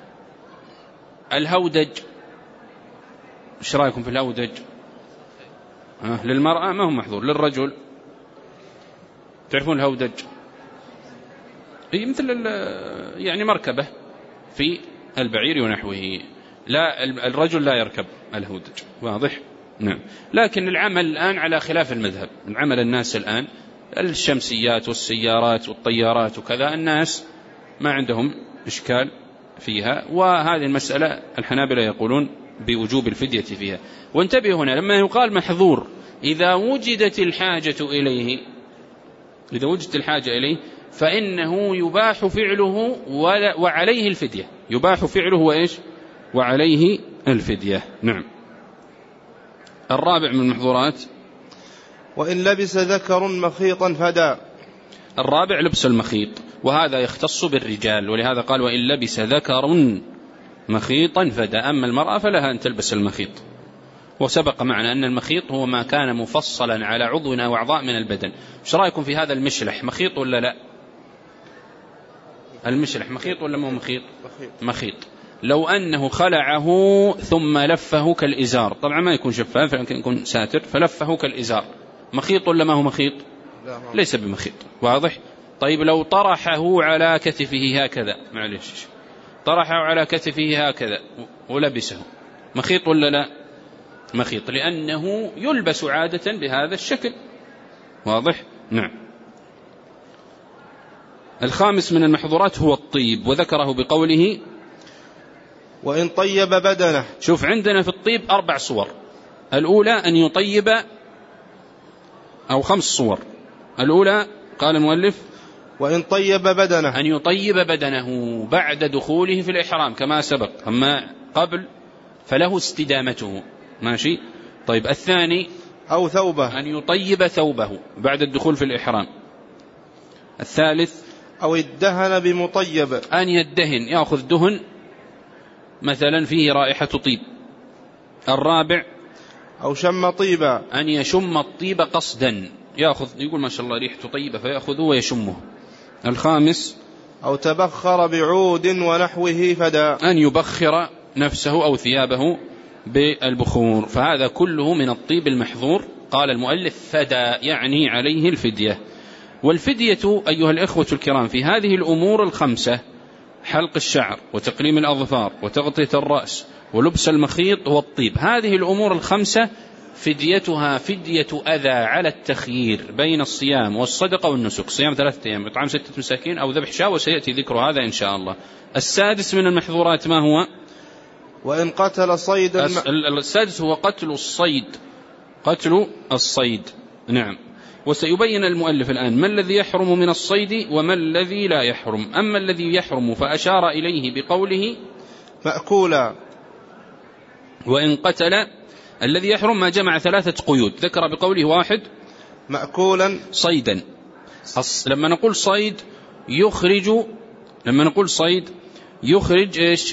الهودج ايش رأيكم في الهودج؟ آه للمرأة ما هو محظور، للرجل تعرفون الهودج؟ هي مثل يعني مركبة في البعير ونحوه، لا الرجل لا يركب الهودج. واضح؟ نعم. لكن العمل الآن على خلاف المذهب، العمل الناس الآن الشمسيات والسيارات والطيارات وكذا، الناس ما عندهم إشكال فيها، وهذه المسألة الحنابلة يقولون بوجوب الفدية فيها. وانتبهوا هنا لما يقال محظور، إذا وجدت الحاجة إليه، إذا وجدت الحاجة إليه فإنه يباح فعله وعليه الفدية. يباح فعله وإيش؟ وعليه الفدية. نعم. الرابع من المحظورات: وإن لبس ذكر مخيطا فدى. الرابع لبس المخيط، وهذا يختص بالرجال، ولهذا قال: وإن لبس ذكر مخيطا فدى. أما المرأة فلها أن تلبس المخيط. وسبق معنا أن المخيط هو ما كان مفصلا على عضو أو أعضاء من البدن. ايش رأيكم في هذا المشلح؟ مخيط ولا لا؟ المشلح مخيط ولا مو مخيط؟ مخيط. لو أنه خلعه ثم لفه كالإزار، طبعا ما يكون شفاف لكن يكون ساتر، فلفه كالإزار، مخيط ولا ما هو مخيط؟ ليس بمخيط. واضح؟ طيب لو طرحه على كتفه هكذا، معلش، طرحه على كتفه هكذا ولبسه، مخيط ولا لا؟ مخيط، لأنه يلبس عادة بهذا الشكل. واضح؟ نعم. الخامس من المحظورات هو الطيب، وذكره بقوله: وإن طيب بدنه. شوف، عندنا في الطيب أربع صور. الأولى أن يطيب، أو خمس صور. الأولى قال المؤلف: وإن طيب بدنه، أن يطيب بدنه بعد دخوله في الإحرام كما سبق، أما قبل فله استدامته. ماشي. طيب الثاني: أو ثوبه، أن يطيب ثوبه بعد الدخول في الإحرام. الثالث: أو يدهن بمطيب، أن يدهن، يأخذ دهن مثلا فيه رائحة طيب. الرابع: أو شم طيبا، أن يشم الطيب قصدا، يأخذ، يقول ما شاء الله ريحة طيبة فيأخذه ويشمه. الخامس: أو تبخر بعود ونحوه فدى، أن يبخر نفسه أو ثيابه بالبخور. فهذا كله من الطيب المحظور. قال المؤلف: فدى، يعني عليه الفدية. والفدية أيها الإخوة الكرام في هذه الأمور الخمسة: حلق الشعر، وتقليم الأظفار، وتغطية الرأس، ولبس المخيط، والطيب، هذه الأمور الخمسة فديتها فدية أذى على التخيير بين الصيام والصدقة والنسك، صيام ثلاثة أيام، إطعام ستة مساكين، أو ذبح شاة، وسيأتي ذكر هذا إن شاء الله. السادس من المحظورات ما هو؟ وإن قتل صيدا. السادس هو قتل الصيد، قتل الصيد. نعم. وسيبين المؤلف الآن ما الذي يحرم من الصيد وما الذي لا يحرم. أما الذي يحرم فأشار إليه بقوله: مأكولا. وإن قتل، الذي يحرم ما جمع ثلاثة قيود، ذكر بقوله: واحد: مأكولا، صيدا. لما نقول صيد يخرج، لما نقول صيد يخرج إيش؟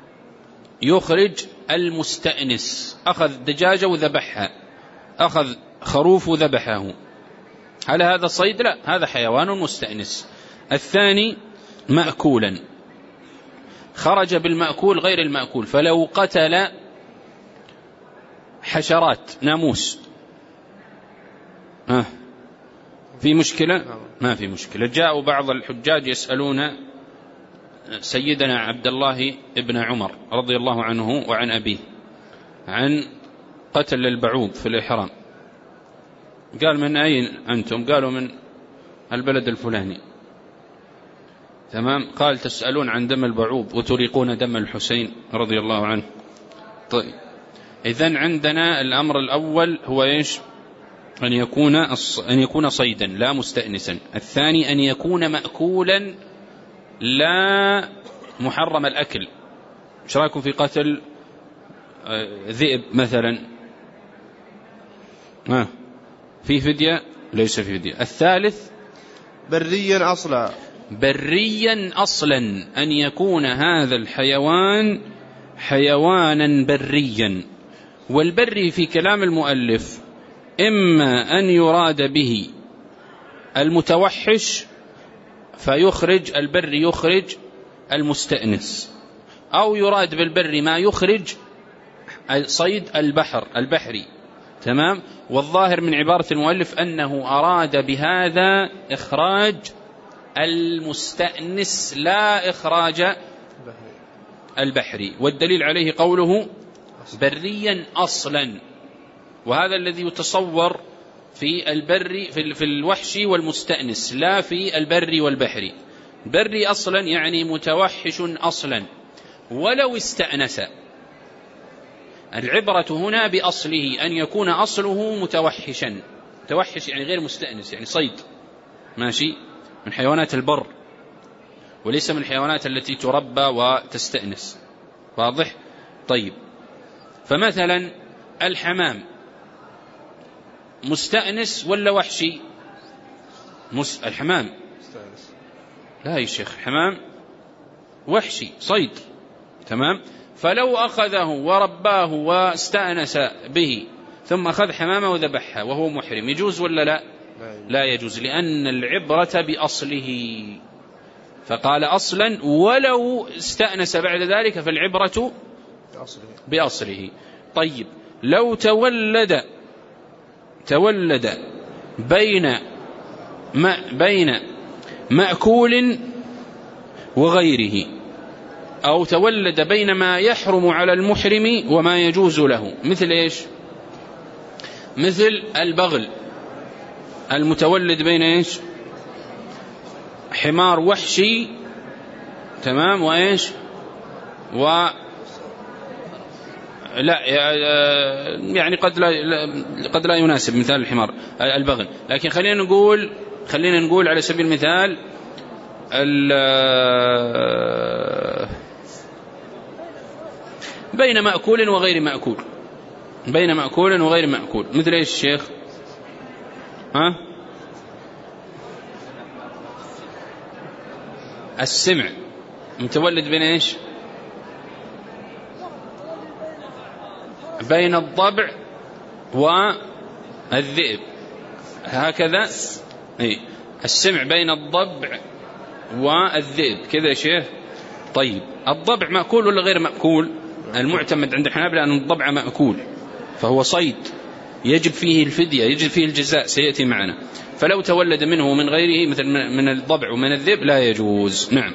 يخرج المستأنس، أخذ دجاجة وذبحها، أخذ خروف وذبحه، هل هذا صيد؟ لا، هذا حيوان مستأنس. الثاني: مأكولا، خرج بالمأكول غير المأكول، فلو قتل حشرات، ناموس، آه. في مشكلة؟ ما في مشكلة. جاءوا بعض الحجاج يسألون سيدنا عبد الله ابن عمر رضي الله عنه وعن أبيه عن قتل البعوض في الإحرام. قال: من أين أنتم؟ قالوا: من البلد الفلاني. تمام. قال: تسألون عن دم البعوض وتريقون دم الحسين رضي الله عنه. طيب، إذن عندنا الأمر الأول هو إيش؟ أن يكون أن يكون صيدا لا مستأنسا. الثاني: أن يكون مأكولا لا محرم الأكل. ايش رايكم في قتل ذئب مثلا؟ ما في فدية؟ ليس في فدية. الثالث: بريا أصلا، بريا أصلا، أن يكون هذا الحيوان حيوانا بريا. والبري في كلام المؤلف إما أن يراد به المتوحش فيخرج البر يخرج المستأنس، أو يراد بالبر ما يخرج صيد البحر البحري. تمام. والظاهر من عبارة المؤلف أنه أراد بهذا إخراج المستأنس لا إخراج البحري. والدليل عليه قوله: بريا أصلا. وهذا الذي يتصور في البر في الوحش والمستأنس، لا في البر والبحر. بري أصلا يعني متوحش أصلا ولو استأنس. العبرة هنا بأصله، أن يكون أصله متوحشا. متوحش يعني غير مستأنس، يعني صيد. ماشي. من حيوانات البر وليس من الحيوانات التي تربى وتستأنس. واضح؟ طيب، فمثلا الحمام مستأنس ولا وحشي؟ مس... الحمام لا يا شيخ، الحمام وحشي صيد، تمام. فلو أخذه ورباه واستأنس به ثم أخذ حمامه وذبحها وهو محرم يجوز ولا لا؟ لا يجوز، لأن العبرة بأصله، فقال أصلا ولو استأنس بعد ذلك فالعبرة بأصله. طيب، لو تولد تولد بين ما بين مأكول وغيره، أو تولد بين ما يحرم على المحرم وما يجوز له، مثل إيش؟ مثل البغل المتولد بين إيش؟ حمار وحشي، تمام، وإيش؟ و لا يعني قد لا قد لا يناسب مثال الحمار البغل، لكن خلينا نقول خلينا نقول على سبيل المثال بين مأكول وغير مأكول، بين مأكول وغير مأكول، مثل ايش الشيخ؟ ها؟ السمع متولد بين ايش؟ بين الضبع والذئب، هكذا. اي السمع بين الضبع والذئب كذا يا شيخ. طيب، الضبع مأكول ولا غير مأكول؟ المعتمد عند الحنابلة أن الضبع مأكول، فهو صيد يجب فيه الفدية، يجب فيه الجزاء، سيأتي معنا. فلو تولد منه ومن غيره مثل من الضبع ومن الذئب لا يجوز. نعم.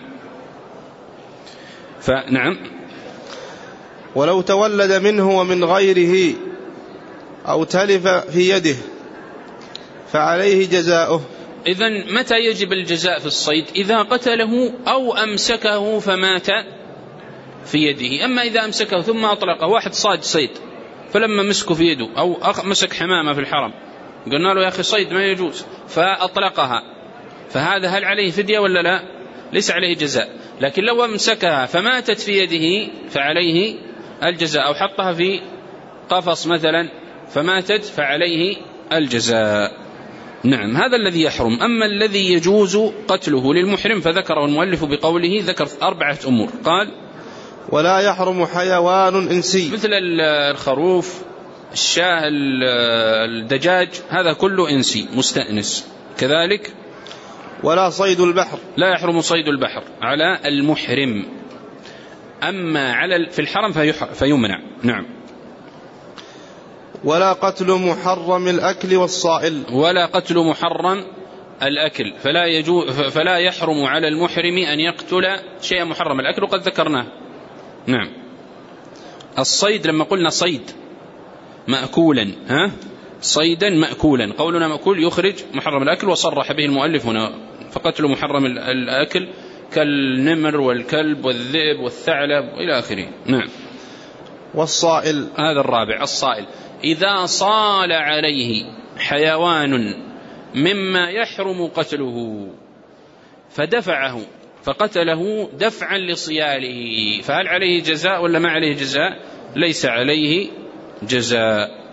فنعم. ولو تولد منه ومن غيره أو تلف في يده فعليه جزاؤه. إذن متى يجب الجزاء في الصيد؟ إذا قتله أو أمسكه فمات في يده. أما إذا أمسكه ثم أطلقه، واحد صاد صيد فلما مسكه في يده، أو مسك حمامة في الحرم قلنا له يا أخي صيد ما يجوز فأطلقها، فهذا هل عليه فدية ولا لا؟ ليس عليه جزاء. لكن لو أمسكها فماتت في يده فعليه الجزاء، أو حطها في قفص مثلا فماتت فعليه الجزاء. نعم، هذا الذي يحرم. أما الذي يجوز قتله للمحرم فذكره المؤلف بقوله، ذكر أربعة أمور. قال: ولا يحرم حيوان إنسي، مثل الخروف، الشاه، الدجاج، هذا كله إنسي مستأنس. كذلك ولا صيد البحر، لا يحرم صيد البحر على المحرم، أما على في الحرم فيمنع. نعم. ولا قتل محرم الأكل والصائل، ولا قتل محرم الأكل، فلا يجوز فلا يحرم على المحرم أن يقتل شيء محرم الأكل، وقد ذكرناه. نعم. الصيد لما قلنا صيد مأكولا، ها صيدا مأكولا، قولنا مأكول يخرج محرم الأكل، وصرح به المؤلف هنا، فقتل محرم الأكل كالنمر والكلب والذئب والثعلب إلى آخره. نعم. والصائل، هذا الرابع، الصائل إذا صال عليه حيوان مما يحرم قتله فدفعه فقتله دفعا لصياله، فهل عليه جزاء ولا ما عليه جزاء؟ ليس عليه جزاء.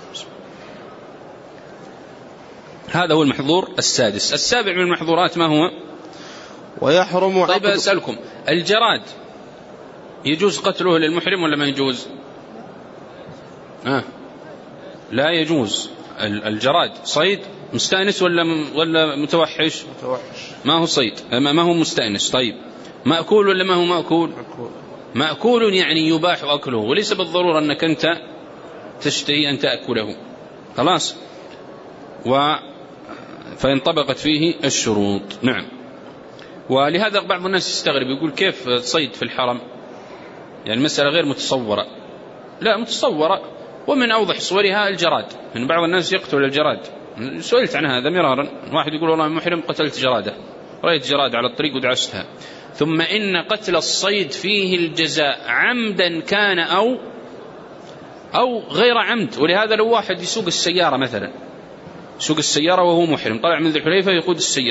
هذا هو المحظور السادس. السابع من المحظورات ما هو؟ ويحرم. طيب أسألكم، الجراد يجوز قتله للمحرم ولا ما يجوز؟ آه. لا يجوز. الجراد صيد مستأنس ولا ولا متوحش؟ متوحش. ما هو صيد، ما هو مستأنس. طيب مأكول ولا ما هو مأكول؟ مأكول. مأكول يعني يباح أكله، وليس بالضرورة أنك أنت تشتهي أن تأكله، خلاص، و فينطبقت فيه الشروط. نعم. ولهذا بعض الناس يستغرب يقول كيف تصيد في الحرم؟ يعني المسألة غير متصورة. لا، متصورة، ومن أوضح صورها الجراد. من بعض الناس يقتل الجراد، سئلت عن هذا مرارا، واحد يقول والله محرم قتلت جرادة، رأيت جراد على الطريق ودعستها. ثم إن قتل الصيد فيه الجزاء عمدا كان أو أو غير عمد. ولهذا لو واحد يسوق السيارة مثلا، سوق السيارة وهو محرم، طلع من ذي الحليفة يقود السيارة،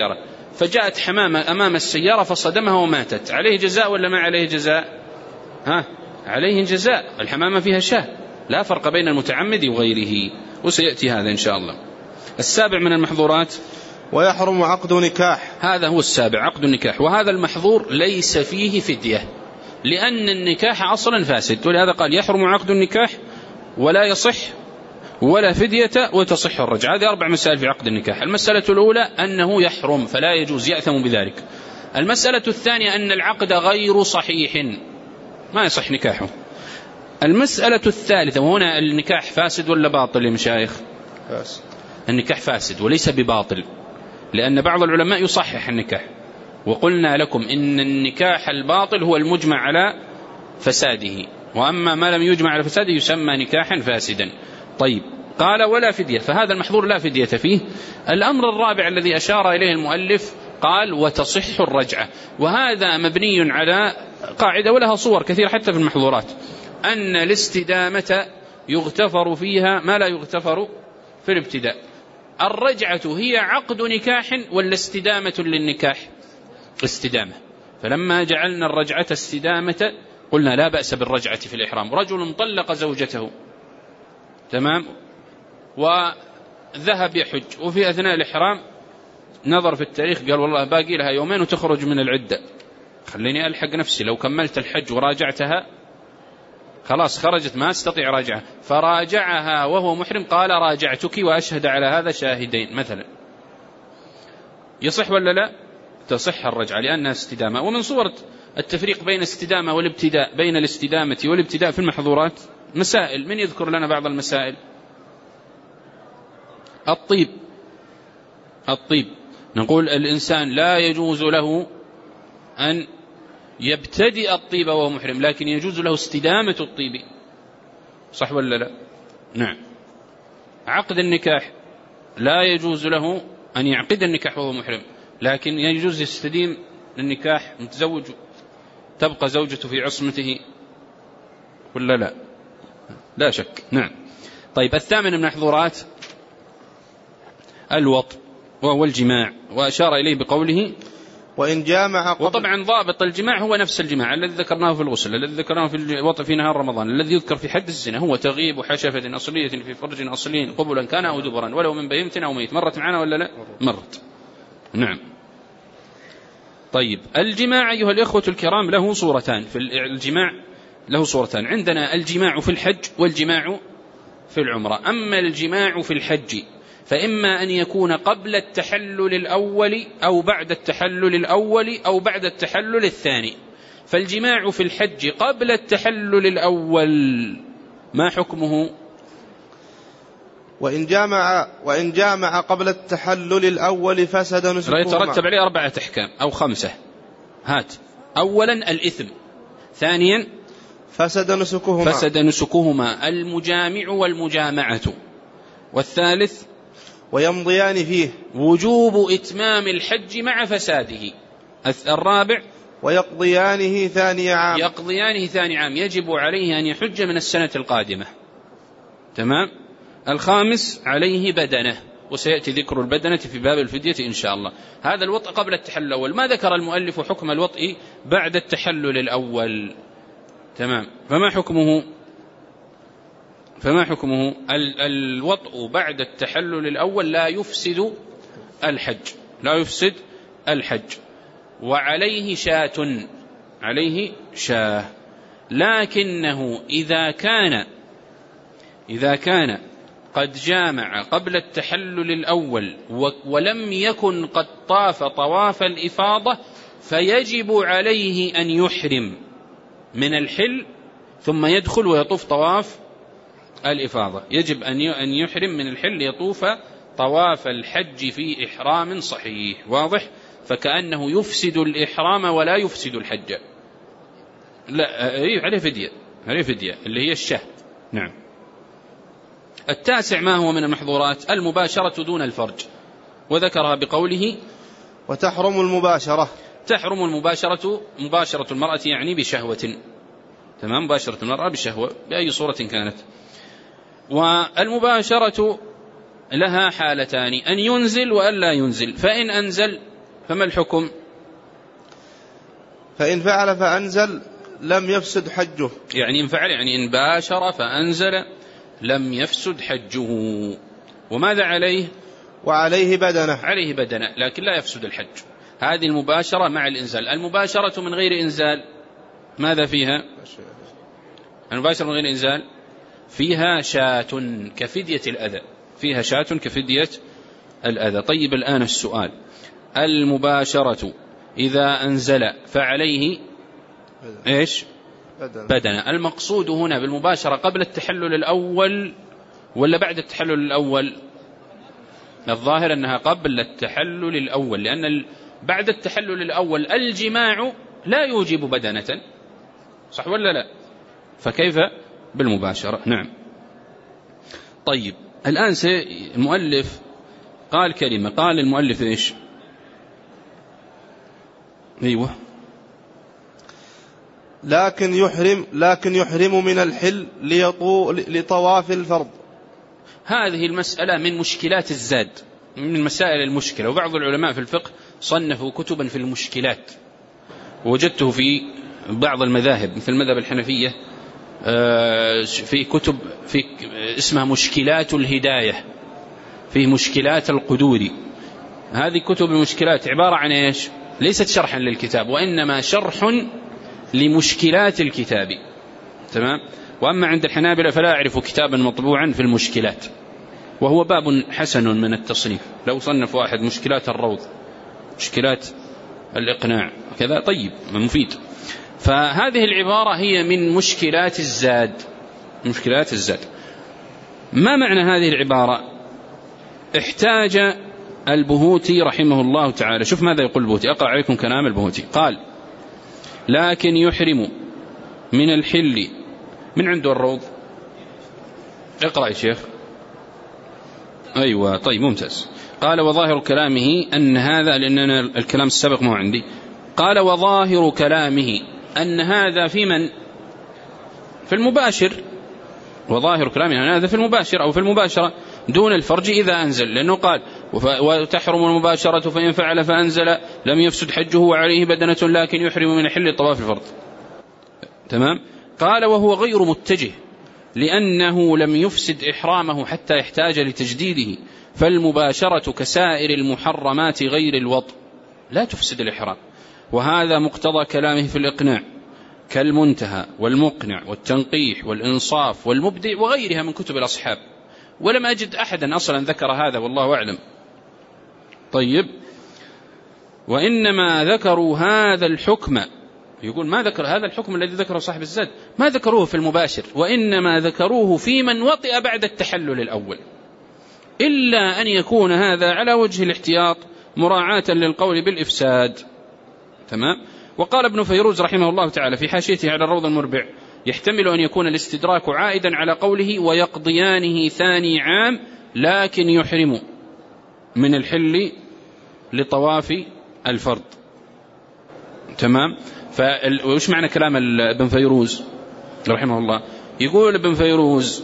فجاءت حمامة أمام السيارة فصدمها وماتت، عليه جزاء ولا ما عليه جزاء؟ ها؟ عليه جزاء، الحمامة فيها شاه، لا فرق بين المتعمد وغيره، وسيأتي هذا إن شاء الله. السابع من المحظورات ويحرم عقد نكاح. هذا هو السابع، عقد النكاح، وهذا المحظور ليس فيه فدية لأن النكاح أصلا فاسد، ولهذا قال يحرم عقد النكاح ولا يصح ولا فدية وتصح الرجعة. هذه أربع مسائل في عقد النكاح. المسألة الأولى أنه يحرم فلا يجوز، يأثم بذلك. المسألة الثانية أن العقد غير صحيح ما يصح نكاحه. المسألة الثالثة، وهنا النكاح فاسد ولا باطل يا مشايخ؟ فاسد. النكاح فاسد وليس بباطل، لأن بعض العلماء يصحح النكاح، وقلنا لكم إن النكاح الباطل هو المجمع على فساده، وأما ما لم يجمع على فساده يسمى نكاحا فاسدا. طيب، قال ولا فدية، فهذا المحظور لا فدية فيه. الأمر الرابع الذي أشار إليه المؤلف قال وتصح الرجعة، وهذا مبني على قاعدة ولها صور كثيرة حتى في المحظورات، أن الاستدامة يغتفر فيها ما لا يغتفر في الابتداء. الرجعة هي عقد نكاح ولا استدامة للنكاح؟ استدامة. فلما جعلنا الرجعة استدامة قلنا لا بأس بالرجعة في الإحرام. رجل طلق زوجته، تمام، وذهب يحج، وفي أثناء الإحرام نظر في التاريخ قال والله باقي لها يومين وتخرج من العدة، خليني ألحق نفسي، لو كملت الحج وراجعتها خلاص خرجت ما استطيع راجعها، فراجعها وهو محرم، قال راجعتك وأشهد على هذا شاهدين مثلا. يصح ولا لا؟ تصح الرجعة لأنها استدامة. ومن صورة التفريق بين الاستدامة والابتداء، بين الاستدامة والابتداء في المحظورات مسائل. من يذكر لنا بعض المسائل؟ الطيب. الطيب نقول الإنسان لا يجوز له أن يبتدئ الطيب وهو محرم، لكن يجوز له استدامة الطيب، صح ولا لا؟ نعم. عقد النكاح لا يجوز له أن يعقد النكاح وهو محرم، لكن يجوز يستديم النكاح متزوج، تبقى زوجته في عصمته ولا لا؟ لا شك. نعم. طيب، الثامن من المحظورات الوطء وهو الجماع، وأشار إليه بقوله وإن جامع قبل. وطبعا ضابط الجماع هو نفس الجماع الذي ذكرناه في الغسل، الذي ذكرناه في الوطء في نهار رمضان، الذي يذكر في حد الزنا، هو تغيب حشفة أصلية في فرج أصلي قبلا كان أو دبرا ولو من بهيمة أو ميت. مرت معنا ولا لا؟ مرت. نعم. طيب، الجماع أيها الإخوة الكرام له صورتان. في الجماع له صورتان، عندنا الجماع في الحج والجماع في العمرة. أما الجماع في الحج فإما أن يكون قبل التحلل الأول أو بعد التحلل الأول أو بعد التحلل الثاني. فالجماع في الحج قبل التحلل الأول ما حكمه؟ وإن جامع وإن جامع قبل التحلل الأول فسد نسكهما. يترتب عليه أربعة أحكام أو خمسة. هات. أولا الإثم، ثانيا فسد نسكهما فسد نسكهما المجامع والمجامعة، والثالث ويمضيان فيه وجوب إتمام الحج مع فساده، الرابع ويقضيانه ثاني عام يقضيانه ثاني عام يجب عليه أن يحج من السنة القادمة، تمام. الخامس عليه بدنة، وسيأتي ذكر البدنة في باب الفدية إن شاء الله. هذا الوطء قبل التحلل الأول. ما ذكر المؤلف حكم الوطء بعد التحلل الأول، تمام. فما حكمه؟ فما حكمه؟ الوطء بعد التحلل الأول لا يفسد الحج، لا يفسد الحج، وعليه شاة، عليه شاه. لكنه إذا كان إذا كان قد جامع قبل التحلل الأول ولم يكن قد طاف طواف الإفاضة فيجب عليه أن يحرم من الحل ثم يدخل ويطوف طواف الإفاضة. يجب أن يحرم من الحل يطوف طواف الحج في إحرام صحيح، واضح؟ فكأنه يفسد الإحرام ولا يفسد الحج. لا، عليه فدية، عليه فدية اللي هي الشاه. نعم. التاسع ما هو من المحظورات؟ المباشرة دون الفرج، وذكرها بقوله وتحرم المباشرة. تحرم المباشرة، مباشرة المرأة يعني بشهوة، تمام، مباشرة المرأة بشهوة بأي صورة كانت. والمباشرة لها حالتان، أن ينزل وأن لا ينزل. فإن أنزل فما الحكم؟ فإن فعل فأنزل لم يفسد حجه. يعني إن فعل يعني إن باشر فأنزل لم يفسد حجه. وماذا عليه؟ وعليه بدنه. عليه بدنه لكن لا يفسد الحج. هذه المباشرة مع الإنزال. المباشرة من غير إنزال ماذا فيها؟ المباشرة من غير إنزال فيها شاة كفدية الأذى، فيها شاة كفدية الأذى. طيب الآن السؤال، المباشرة إذا أنزل فعليه إيش؟ بدنه. المقصود هنا بالمباشرة قبل التحلل الأول ولا بعد التحلل الأول؟ الظاهر أنها قبل التحلل الأول، لأن بعد التحلل الأول الجماع لا يوجب بدنة، صح ولا لا؟ فكيف بالمباشرة؟ نعم. طيب الآن المؤلف قال كلمة، قال المؤلف إيش؟ أيوه لكن يحرم لكن يحرم من الحل لطواف الفرض. هذه المسألة من مشكلات الزاد، من مسائل المشكلة. وبعض العلماء في الفقه صنفوا كتبا في المشكلات، ووجدته في بعض المذاهب مثل المذهب الحنفية في كتب في اسمها مشكلات الهداية، في مشكلات القدوري. هذه كتب المشكلات عبارة عن إيش؟ ليست شرحا للكتاب وإنما شرح لمشكلات الكتاب، تمام. وأما عند الحنابلة فلا أعرف كتابا مطبوعا في المشكلات، وهو باب حسن من التصنيف. لو صنف واحد مشكلات الروض، مشكلات الإقناع كذا، طيب مفيد. فهذه العبارة هي من مشكلات الزاد، مشكلات الزاد. ما معنى هذه العبارة؟ احتاج البهوتي رحمه الله تعالى، شوف ماذا يقول البهوتي، أقرأ عليكم كلام البهوتي. قال لكن يحرم من الحل من عنده الروض. اقرأ يا شيخ. أيوة طيب ممتاز. قال وظاهر كلامه أن هذا، لأننا الكلام السابق ما عندي. قال وظاهر كلامه أن هذا في من؟ في المباشر. وظاهر كلامه أن هذا في المباشر أو في المباشرة دون الفرج إذا أنزل، لأنه قال وتحرم المباشرة فإن فعل فأنزل لم يفسد حجه وعليه بدنة لكن يحرم من حل طواف الفرض، تمام. قال وهو غير متجه لأنه لم يفسد إحرامه حتى يحتاج لتجديده، فالمباشرة كسائر المحرمات غير الوطء لا تفسد الإحرام. وهذا مقتضى كلامه في الإقناع كالمنتهى والمقنع والتنقيح والإنصاف والمبدع وغيرها من كتب الأصحاب، ولم أجد أحدا أصلا ذكر هذا والله أعلم. طيب وإنما ذكروا هذا الحكم، يقول ما ذكر هذا الحكم الذي ذكره صاحب الزاد، ما ذكروه في المباشر، وإنما ذكروه في من وطئ بعد التحلل الأول، إلا أن يكون هذا على وجه الاحتياط مراعاة للقول بالإفساد، تمام. وقال ابن فيروز رحمه الله تعالى في حاشيته على الروض المربع يحتمل أن يكون الاستدراك عائدا على قوله ويقضيانه ثاني عام لكن يحرم من الحل لطواف الفرض، تمام. فوش معنى كلام ابن فيروز رحمه الله؟ يقول ابن فيروز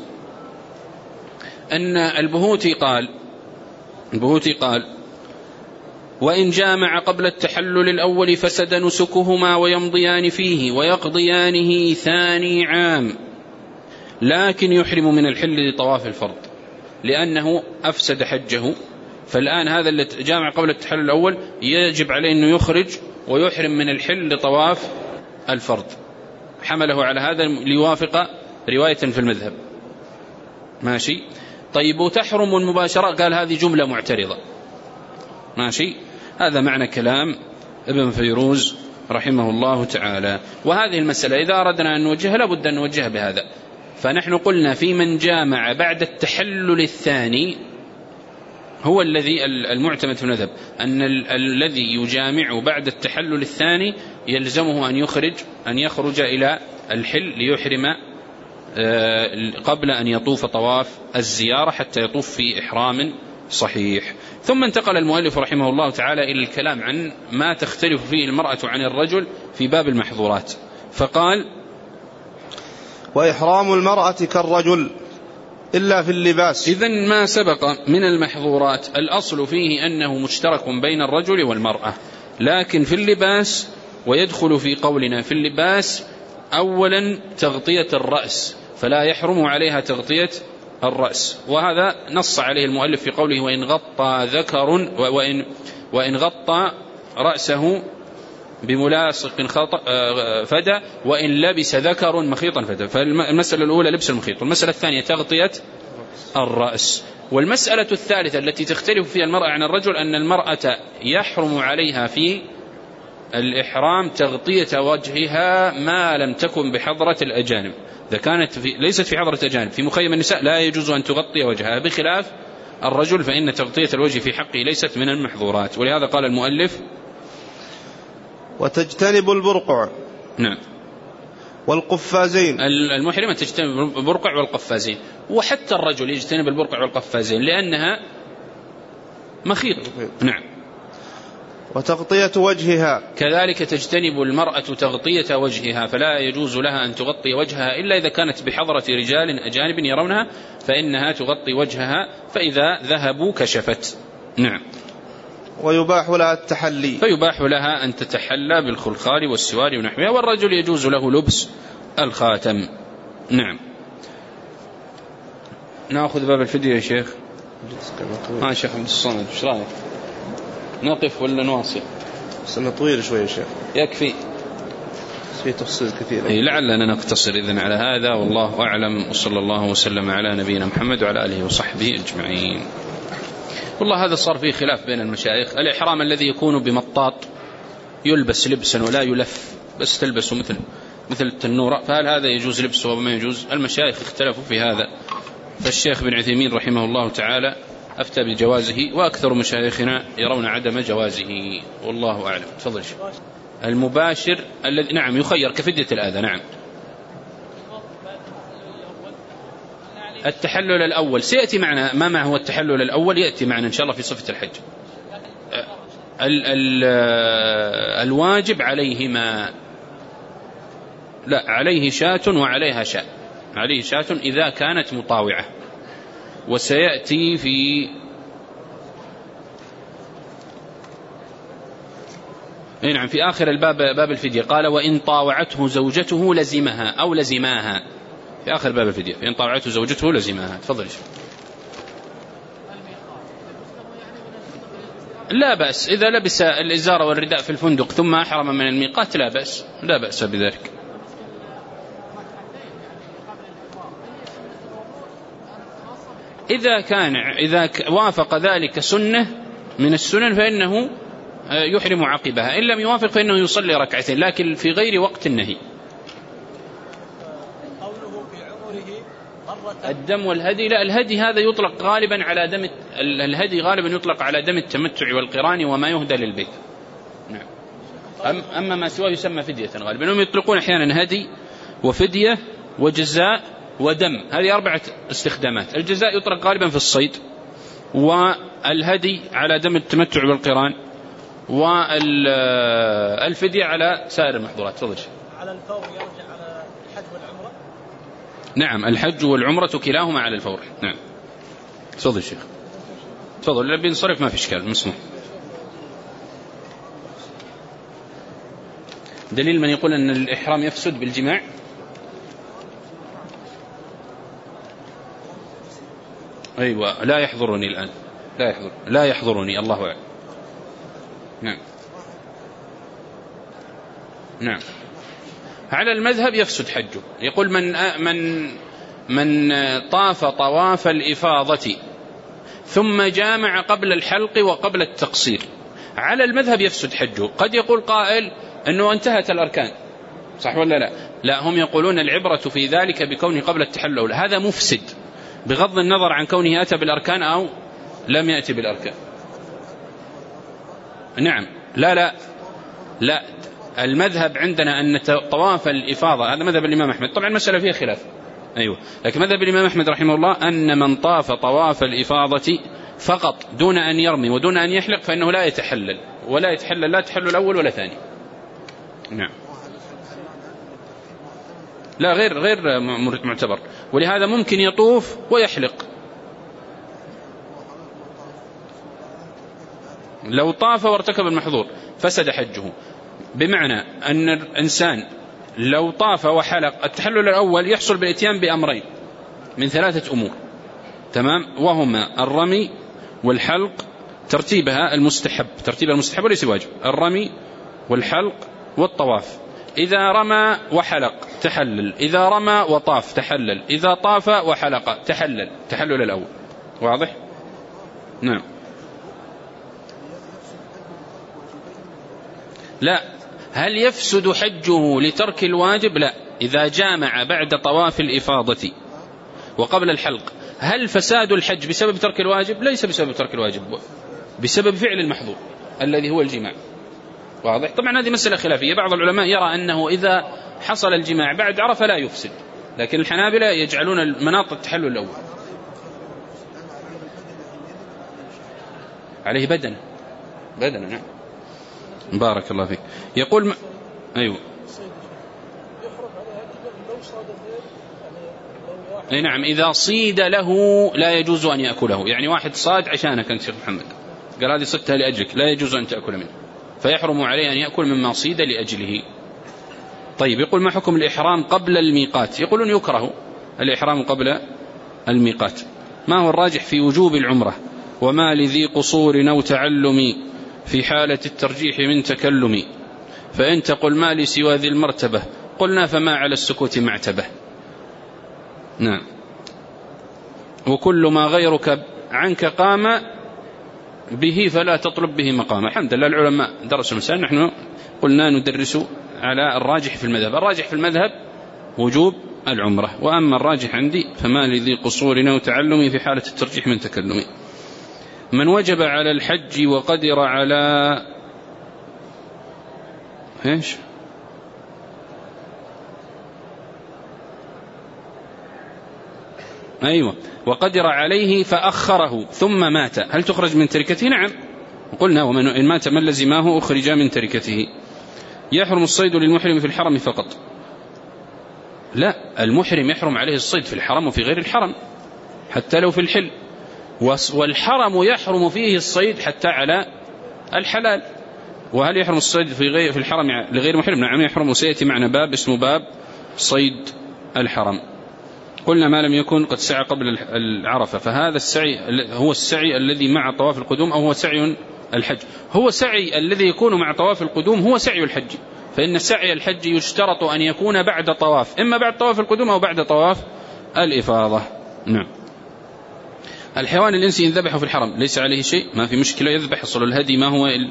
أن البهوتي قال البهوتي قال وإن جامع قبل التحلل الأول فسد نسكهما ويمضيان فيه ويقضيانه ثاني عام لكن يحرم من الحل لطواف الفرض لأنه أفسد حجه. فالآن هذا اللي جامع قبل التحلل الأول يجب عليه أنه يخرج ويحرم من الحل لطواف الفرض، حمله على هذا ليوافق رواية في المذهب، ماشي. طيب وتحرم المباشرة، قال هذه جملة معترضة، ماشي. هذا معنى كلام ابن فيروز رحمه الله تعالى. وهذه المسألة إذا أردنا أن نوجهها لابد أن نوجهها بهذا. فنحن قلنا في من جامع بعد التحلل الثاني هو الذي المعتمد في المذهب أن الذي يجامع بعد التحلل الثاني يلزمه أن يخرج أن يخرج إلى الحل ليحرم قبل أن يطوف طواف الزيارة حتى يطوف في إحرام صحيح. ثم انتقل المؤلف رحمه الله تعالى إلى الكلام عن ما تختلف فيه المرأة عن الرجل في باب المحظورات، فقال وإحرام المرأة كالرجل إلا في اللباس. إذن ما سبق من المحظورات الأصل فيه أنه مشترك بين الرجل والمرأة، لكن في اللباس، ويدخل في قولنا في اللباس أولا تغطية الرأس، فلا يحرم عليها تغطية الرأس، وهذا نص عليه المؤلف في قوله وإن غطى ذكر وإن, وإن غطى رأسه بملاصق فدى وإن لبس ذكر مخيطا فدى. فالمسألة الأولى لبس المخيط، والمسألة الثانية تغطية الرأس. والمسألة الثالثة التي تختلف فيها المرأة عن الرجل أن المرأة يحرم عليها في الإحرام تغطية وجهها ما لم تكن بحضرة الأجانب. إذا كانت في ليست في حضرة أجانب في مخيم النساء لا يجوز أن تغطي وجهها، بخلاف الرجل فإن تغطية الوجه في حقه ليست من المحظورات. ولهذا قال المؤلف وتجتنب البرقع. نعم. والقفازين. المحرمة تجتنب البرقع والقفازين، وحتى الرجل يجتنب البرقع والقفازين لأنها مخيط. نعم. وتغطية وجهها كذلك تجتنب المرأة تغطية وجهها، فلا يجوز لها أن تغطي وجهها إلا إذا كانت بحضرة رجال أجانب يرونها، فإنها تغطي وجهها، فإذا ذهبوا كشفت. نعم. ويباح لها التحلي، فيباح لها أن تتحلى بالخلخال والسوار ونحوها، والرجل يجوز له لبس الخاتم. نعم. نأخذ باب الفدية يا شيخ. ها شيخ عبد الصمد ايش رايك؟ نقف ولا نواصل؟ سنة طويل شوي يا شيخ. يكفي في تفصيل كثير. أي لعلنا نقتصر إذن على هذا، والله أعلم، وصلى الله وسلم على نبينا محمد وعلى آله وصحبه أجمعين. والله هذا صار فيه خلاف بين المشايخ. الإحرام الذي يكون بمطاط يلبس لبسا ولا يلف، بس تلبسه مثل مثل التنورة، فهل هذا يجوز لبسه وما يجوز؟ المشايخ اختلفوا في هذا، فالشيخ بن عثيمين رحمه الله تعالى أفتى بجوازه، وأكثر مشايخنا يرون عدم جوازه، والله أعلم. تفضل شيخ. المباشر الذي نعم يخير كفدية الأذى. نعم. التحلل الأول سيأتي معنا، ما ما هو التحلل الأول يأتي معنا إن شاء الله في صفة الحج. ال ال الواجب عليهما، لا عليه شاة وعليها شاة، عليه شاة إذا كانت مطاوعة، وسيأتي في نعم في آخر الباب باب الفدية قال وإن طاوعته زوجته لزمها أو لزماها، في آخر باب الفدية إن طاوعته زوجته لزماها. تفضل. لا بأس إذا لبس الإزار والرداء في الفندق ثم أحرم من الميقات لا بأس، لا بأس بذلك. إذا كان إذا وافق ذلك سنة من السنن فإنه يحرم عقبها، إن لم يوافق فإنه يصلي ركعتين، لكن في غير وقت النهي. الدم والهدي، لا الهدي هذا يطلق غالبا على دم الهدي غالبا يطلق على دم التمتع والقران وما يهدى للبيت. نعم. أما ما سواه يسمى فدية غالبا، هم يطلقون أحيانا هدي وفدية وجزاء ودم، هذه أربعة استخدامات. الجزاء يطلق غالبا في الصيد، والهدي على دم التمتع والقران، والفدية على سائر المحظورات. تفضل. على الفور يرجع على الحج والعمرة. نعم الحج والعمرة كلاهما على الفور. نعم. تفضل شيخ. تفضل. لو بينصرف ما في إشكال، مسموح. دليل من يقول أن الإحرام يفسد بالجماع. أيوة لا يحضرني الآن، لا يحضر لا يحضرني الله أعلم. نعم. نعم. على المذهب يفسد حجه. يقول من من من طاف طواف الإفاضة ثم جامع قبل الحلق وقبل التقصير، على المذهب يفسد حجه. قد يقول قائل أنه انتهت الأركان، صح ولا لا؟ لا، هم يقولون العبرة في ذلك بكونه قبل التحلل، هذا مفسد بغض النظر عن كونه أتى بالأركان أو لم يأتي بالأركان. نعم. لا لا لا المذهب عندنا أن طواف الإفاضة، هذا مذهب الإمام أحمد، طبعا المسألة فيها خلاف، أيوة، لكن مذهب الإمام أحمد رحمه الله أن من طاف طواف الإفاضة فقط دون أن يرمي ودون أن يحلق فإنه لا يتحلل، ولا يتحلل لا تحلل الأول ولا ثاني. نعم. لا غير غير معتبر، ولهذا ممكن يطوف ويحلق. لو طاف وارتكب المحظور فسد حجه، بمعنى أن الإنسان لو طاف وحلق التحلل الأول يحصل بالإتيان بأمرين من ثلاثة أمور، تمام، وهما الرمي والحلق، ترتيبها المستحب، ترتيب المستحب وليس الواجب، الرمي والحلق والطواف. إذا رمى وحلق تحلل، إذا رمى وطاف تحلل، إذا طاف وحلق تحلل، تحلل الأول. واضح؟ نعم. لا، هل يفسد حجه لترك الواجب؟ لا، إذا جامع بعد طواف الإفاضة وقبل الحلق. هل فساد الحج بسبب ترك الواجب؟ ليس بسبب ترك الواجب، بسبب فعل المحظور الذي هو الجماع. واضح؟ طبعا هذه مسألة خلافية، بعض العلماء يرى أنه إذا حصل الجماع بعد عرفة لا يفسد، لكن الحنابلة يجعلون مناط التحلل الأول. عليه بدن بدن نعم. بارك الله فيك. يقول م... أيوه أي نعم، إذا صيد له لا يجوز أن يأكله، يعني واحد صاد عشانك أنت شيخ محمد، قال هذه صدتها لأجلك، لا يجوز أن تأكل منه، فيحرم عليه أن يأكل مما صيد لأجله. طيب، يقول ما حكم الإحرام قبل الميقات؟ يقولون يكره الإحرام قبل الميقات. ما هو الراجح في وجوب العمرة؟ وما لذي قصور أو تعلم في حالة الترجيح من تكلم، فإن تقل ما لي سوى ذي المرتبة قلنا فما على السكوت معتبة. نعم. وكل ما غيرك عنك قام به فلا تطلب به مقام. الحمد لله العلماء درسوا المسائل، نحن قلنا ندرس على الراجح في المذهب. الراجح في المذهب وجوب العمرة، وأما الراجح عندي فما لذي قصور أو تعلم في حالة الترجيح من تكلم. من وجب على الحج وقدر على ايش أيوة وقدر عليه فأخره ثم مات هل تخرج من تركته؟ نعم، قلنا ومن إن مات من لزماه أخرج من تركته. يحرم الصيد للمحرم في الحرم فقط؟ لا، المحرم يحرم عليه الصيد في الحرم وفي غير الحرم حتى لو في الحل، والحرم يحرم فيه الصيد حتى على الحلال. وهل يحرم الصيد في غير في الحرم لغير محرم؟ نعم يحرم، وسيأتي معنا باب اسمه باب صيد الحرم. قلنا ما لم يكن قد سعى قبل العرفة، فهذا السعي هو السعي الذي مع طواف القدوم أو هو سعي الحج. هو سعي الذي يكون مع طواف القدوم هو سعي الحج، فإن سعي الحج يشترط أن يكون بعد طواف، إما بعد طواف القدوم أو بعد طواف الإفاضة. نعم. الحيوان الإنسي إن ذبحه في الحرم ليس عليه شيء، ما في مشكلة، يذبح يصل الهدي. ما هو ال...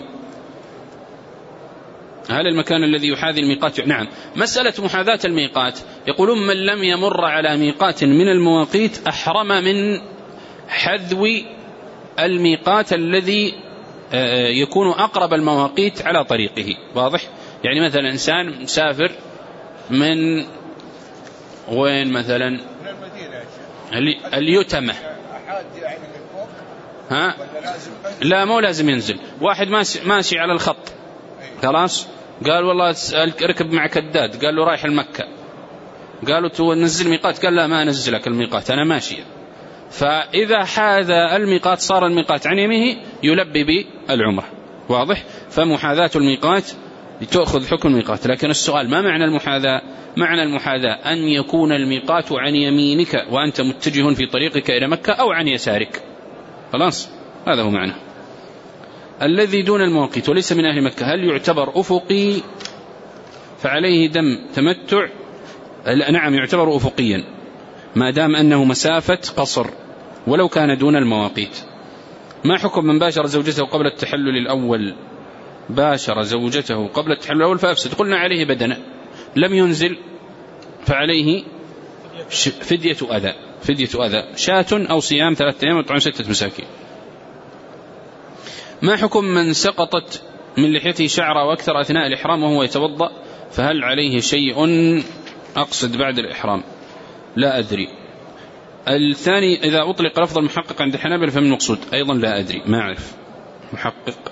هل المكان الذي يحاذي الميقات؟ نعم. مسألة محاذاة الميقات، يقولون من لم يمر على ميقات من المواقيت أحرم من حذو الميقات الذي يكون أقرب المواقيت على طريقه. واضح؟ يعني مثلا إنسان مسافر من وين مثلا؟ اليتمة، ها؟ لا مو لازم ينزل. واحد ماشي, ماشي على الخط خلاص، قال والله ركب مع كداد، قال له رايح المكة، قالوا تنزل ميقات، قال لا ما أنزلك الميقات أنا ماشي. فإذا حاذ الميقات صار الميقات عن يمينه يلبي بالعمرة. واضح؟ فمحاذاة الميقات تأخذ حكم الميقات. لكن السؤال ما معنى المحاذاة؟ معنى المحاذاة أن يكون الميقات عن يمينك وأنت متجه في طريقك إلى مكة، أو عن يسارك. خلاص، هذا هو معنى. الذي دون المواقيت وليس من أهل مكة هل يعتبر أفقي فعليه دم تمتع؟ نعم يعتبر أفقيا ما دام أنه مسافة قصر ولو كان دون المواقيت. ما حكم من باشر زوجته قبل التحلل الأول؟ باشر زوجته قبل التحلل الأول فأفسد. قلنا عليه بدنة، لم ينزل فعليه فدية أذى، فدية أذى شاة أو صيام ثلاثة أيام وطعام ستة مساكين. ما حكم من سقطت من لحيته شعرة وأكثر أثناء الإحرام وهو يتوضأ، فهل عليه شيء أقصد بعد الإحرام؟ لا أدري. الثاني إذا أطلق لفظ المحقق عند الحنابلة فمن مقصود؟ أيضا لا أدري، ما أعرف. محقق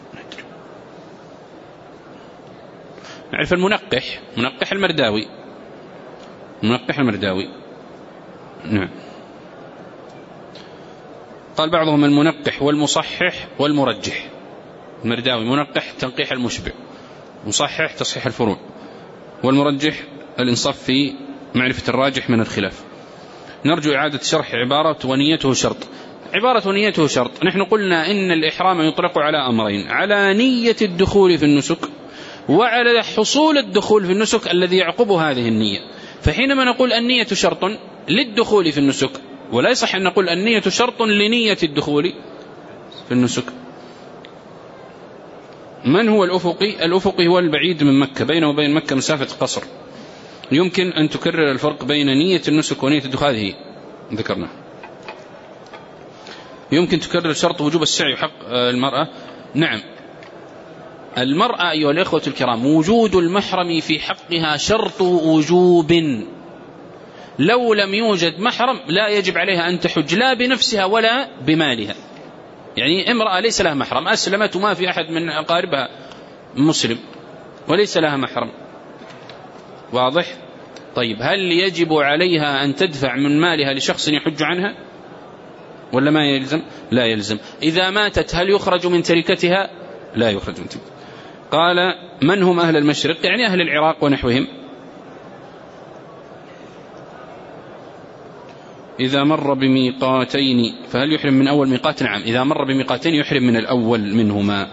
نعرف المنقح، منقح المرداوي، منقح المرداوي. نعم. قال بعضهم المنقح والمصحح والمرجح. مرداوي منقح تنقيح المشبع، مصحح تصحيح الفروع، والمرجح الإنصاف في معرفة الراجح من الخلاف. نرجو إعادة شرح عبارة ونيته شرط. عبارة ونيته شرط، نحن قلنا إن الإحرام يطلق على أمرين: على نية الدخول في النسك، وعلى حصول الدخول في النسك الذي يعقب هذه النية. فحينما نقول النية شرط للدخول في النسك، ولا يصح أن نقول النية شرط لنية الدخول في النسك. من هو الأفقي؟ الأفقي هو البعيد من مكة، بينه وبين مكة مسافة قصر. يمكن أن تكرر الفرق بين نية النسك ونية الدخول، هذه ذكرنا. يمكن تكرر شرط وجوب السعي حق المرأة. نعم، المرأة أيها الإخوة الكرام وجود المحرم في حقها شرط وجوب. لو لم يوجد محرم لا يجب عليها أن تحج، لا بنفسها ولا بمالها. يعني امرأة ليس لها محرم، أسلمت وما في أحد من أقاربها مسلم وليس لها محرم، واضح؟ طيب، هل يجب عليها أن تدفع من مالها لشخص يحج عنها ولا ما يلزم؟ لا يلزم. إذا ماتت هل يخرج من تركتها؟ لا يخرج من تركتها. قال: من هم أهل المشرق؟ يعني أهل العراق ونحوهم. إذا مر بميقاتين فهل يحرم من أول ميقات؟ نعم، إذا مر بميقاتين يحرم من الأول منهما.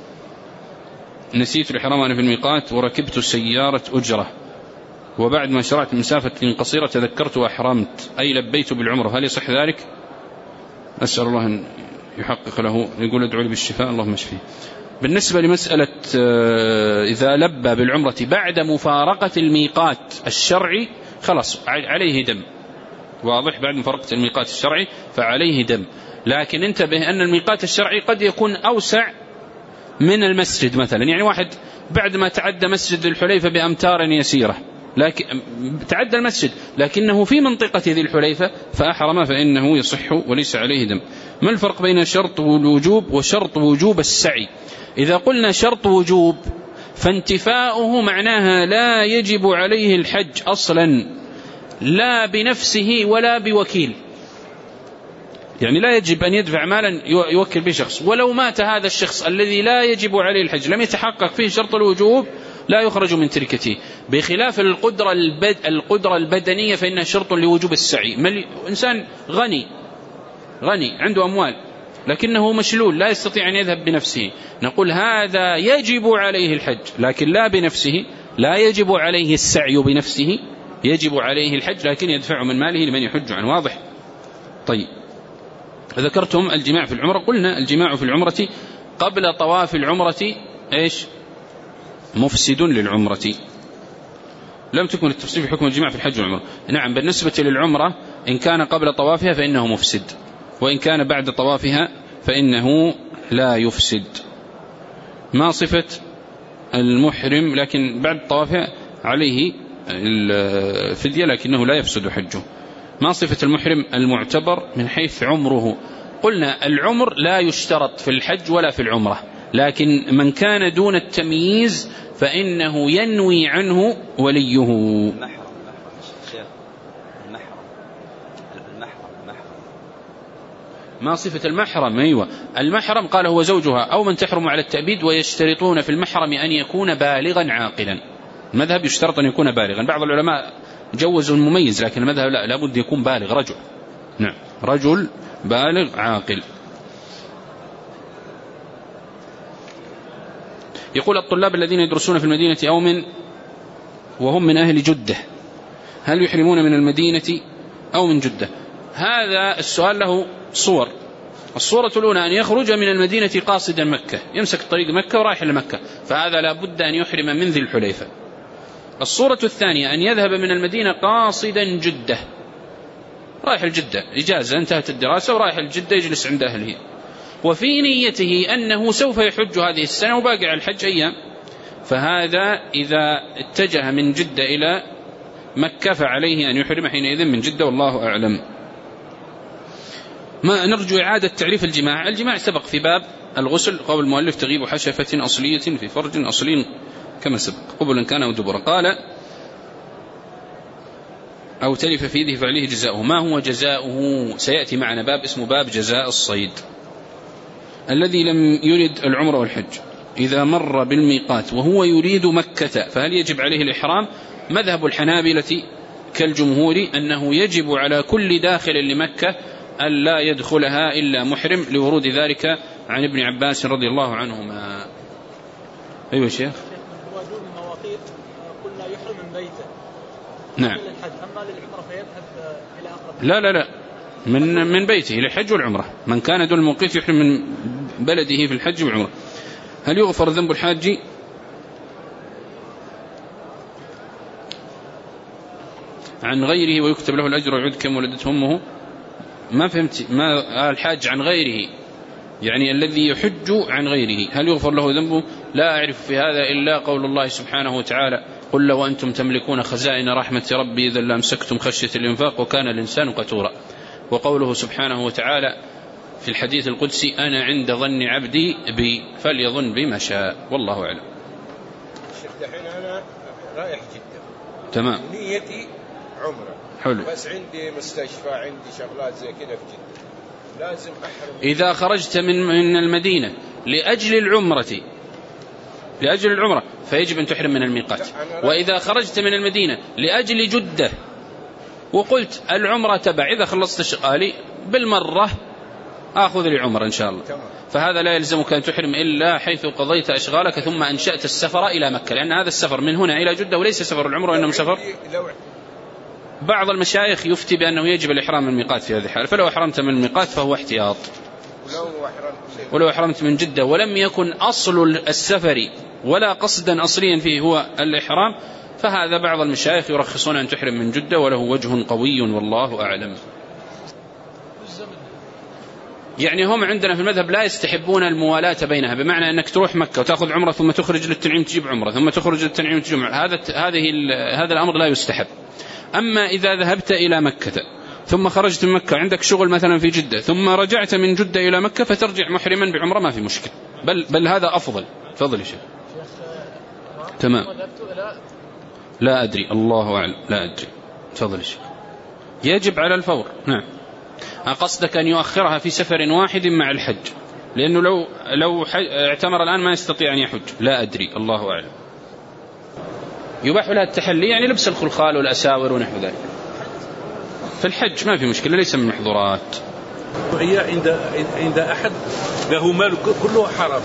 نسيت الإحرام أنا في الميقات وركبت سيارة أجرة، وبعد ما شرعت مسافة قصيرة تذكرت وأحرمت، أي لبيت بالعمرة، هل يصح ذلك؟ أسأل الله أن يحقق له. يقول: ادعو لي بالشفاء اللهم اشفيه. بالنسبة لمسألة إذا لبى بالعمرة بعد مفارقة الميقات الشرعي خلاص عليه دم، واضح؟ بعد مفارقة الميقات الشرعي فعليه دم. لكن انتبه أن الميقات الشرعي قد يكون أوسع من المسجد مثلا. يعني واحد بعد ما تعدى مسجد الحليفة بأمتار يسيرة، لكن تعدى المسجد لكنه في منطقة ذي الحليفة فأحرم، فإنه يصح وليس عليه دم. ما الفرق بين شرط الوجوب وشرط وجوب السعي؟ إذا قلنا شرط وجوب فانتفاؤه معناها لا يجب عليه الحج أصلا، لا بنفسه ولا بوكيل. يعني لا يجب أن يدفع مالا يوكل به شخص، ولو مات هذا الشخص الذي لا يجب عليه الحج لم يتحقق فيه شرط الوجوب لا يخرج من تركته. بخلاف القدرة, البد القدرة البدنية فإنها شرط لوجوب السعي. إنسان غني غني عنده أموال لكنه مشلول لا يستطيع أن يذهب بنفسه، نقول هذا يجب عليه الحج، لكن لا بنفسه، لا يجب عليه السعي بنفسه، يجب عليه الحج لكن يدفع من ماله لمن يحج عنه. واضح؟ طيب، ذكرتم الجماع في العمرة. قلنا الجماع في العمرة قبل طواف العمرة إيش؟ مفسد للعمرة. لم تكن التفصيل في حكم الجماع في الحج والعمرة. نعم، بالنسبة للعمرة إن كان قبل طوافها فإنه مفسد، وإن كان بعد طوافها فإنه لا يفسد. ما صفة المحرم لكن بعد طوافها عليه الفدية لكنه لا يفسد حجه؟ ما صفة المحرم المعتبر من حيث عمره؟ قلنا العمر لا يشترط في الحج ولا في العمرة، لكن من كان دون التمييز فإنه ينوي عنه وليه. المحرم المحرم المحرم ما صفة المحرم؟ أيوة، المحرم قال هو زوجها أو من تحرم على التأبيد، ويشترطون في المحرم أن يكون بالغا عاقلا. المذهب يشترط أن يكون بالغا، بعض العلماء جوزوا المميز لكن المذهب لا، لابد يكون بالغ، رجل. نعم، رجل بالغ عاقل. يقول: الطلاب الذين يدرسون في المدينة أو من وهم من أهل جدة هل يحرمون من المدينة أو من جدة؟ هذا السؤال له صور. الصورة الأولى أن يخرج من المدينة قاصدا مكة، يمسك طريق مكة ورايح لمكة، فهذا لا بد أن يحرم من ذي الحليفة. الصورة الثانية أن يذهب من المدينة قاصدا جدة، رايح الجدة إجازة، انتهت الدراسة ورايح الجدة يجلس عند أهله، وفي نيته أنه سوف يحج هذه السنة وباقي على الحج أيام، فهذا إذا اتجه من جدة إلى مكة فعليه أن يحرم حينئذ من جدة، والله أعلم. ما نرجو إعادة تعريف الجماع. الجماع سبق في باب الغسل، قول المؤلف: تغيب حشفة أصلية في فرج أصلي كما سبق قبلا كان أو دبرا. قال: أو تلف في يده فعليه جزاؤه. ما هو جزاؤه؟ سيأتي معنا باب اسمه باب جزاء الصيد. الذي لم يرد العمرة والحج إذا مر بالميقات وهو يريد مكة فهل يجب عليه الإحرام؟ مذهب الحنابلة كالجمهور أنه يجب على كل داخل لمكة أن لا يدخلها إلا محرم لورود ذلك عن ابن عباس رضي الله عنهما. أيوة شيخ. هو دون المواقيت قلنا يحرم من بيته. نعم. أما للعمرة فيذهب إلى أقرب. لا لا لا من من بيته للحج والعمرة. من كان دون الموقيت يحرم من بلده في الحج والعمرة. هل يغفر ذنب الحاج عن غيره ويكتب له الأجر ويعود كم ولدته أمه؟ ما فهمت. ما الحاج عن غيره يعني الذي يحج عن غيره هل يغفر له ذنبه؟ لا أعرف في هذا إلا قول الله سبحانه وتعالى قل لو أنتم تملكون خزائن رحمة ربي إذا لأمسكتم خشية الإنفاق وكان الإنسان قتورا. وقوله سبحانه وتعالى في الحديث القدسي أنا عند ظن عبدي بي فليظن بما شاء والله أعلم. الحين أنا رايح جدة تمام نيتي عمرة حلو بس عندي مستشفى عندي شغلات زي كذا في جدة لازم أحرم. إذا خرجت من من المدينة لأجل العمرة لأجل العمرة فيجب أن تحرم من الميقات. وإذا خرجت من المدينة لأجل جدة وقلت العمرة تبع إذا خلصت شغالي بالمرة آخذ لي عمرة إن شاء الله فهذا لا يلزمك أن تحرم إلا حيث قضيت أشغالك ثم أنشأت السفر إلى مكة لأن هذا السفر من هنا إلى جدة وليس سفر العمرة وإنما سفر. بعض المشايخ يفتي بأنه يجب الإحرام من الميقات في هذه الحالة فلو أحرمت من الميقات فهو احتياط. ولو أحرمت من جدة ولم يكن أصل السفر ولا قصدا أصليا فيه هو الإحرام فهذا بعض المشايخ يرخصون أن تحرم من جدة وله وجه قوي والله أعلم. يعني هم عندنا في المذهب لا يستحبون الموالاة بينها بمعنى أنك تروح مكة وتأخذ عمرة ثم تخرج للتنعيم تجيب عمرة ثم تخرج للتنعيم تجيب عمرة. هذا هذه هذا الأمر لا يستحب. أما إذا ذهبت إلى مكة ثم خرجت من مكة عندك شغل مثلا في جدة ثم رجعت من جدة إلى مكة فترجع محرما بعمرة ما في مشكلة بل بل هذا أفضل. تفضل يا شيخ. تمام. لا أدري الله أعلم لا أدري. تفضل يا شيخ. يجب على الفور. نعم. قصدك أن يؤخرها في سفر واحد مع الحج لأنه لو لو اعتمر الآن ما يستطيع أن يحج. لا أدري الله أعلم. يباح لها التحلي يعني لبس الخلخال والأساور ونحو ذلك في الحج ما في مشكلة ليس من محظورات. هي عند عند أحد له مال كله حرام.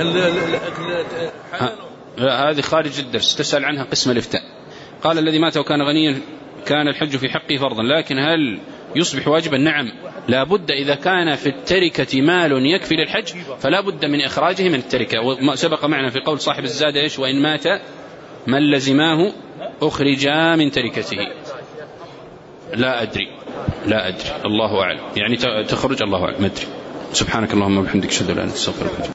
هذه خارج الدرس تسأل عنها قسم الإفتاء. قال الذي مات وكان غنيا كان الحج في حقه فرضا لكن هل يصبح واجبا؟ نعم لا بد. إذا كان في التركة مال يكفي للحج فلا بد من إخراجه من التركة. وما سبق معنا في قول صاحب الزاد إيش وإن مات من لزماه أخرجا من تركته. لا أدري لا أدري الله أعلم يعني تخرج الله أعلم ما أدري. سبحانك اللهم وبحمدك أشهد أن لا إله إلا أنت أستغفرك.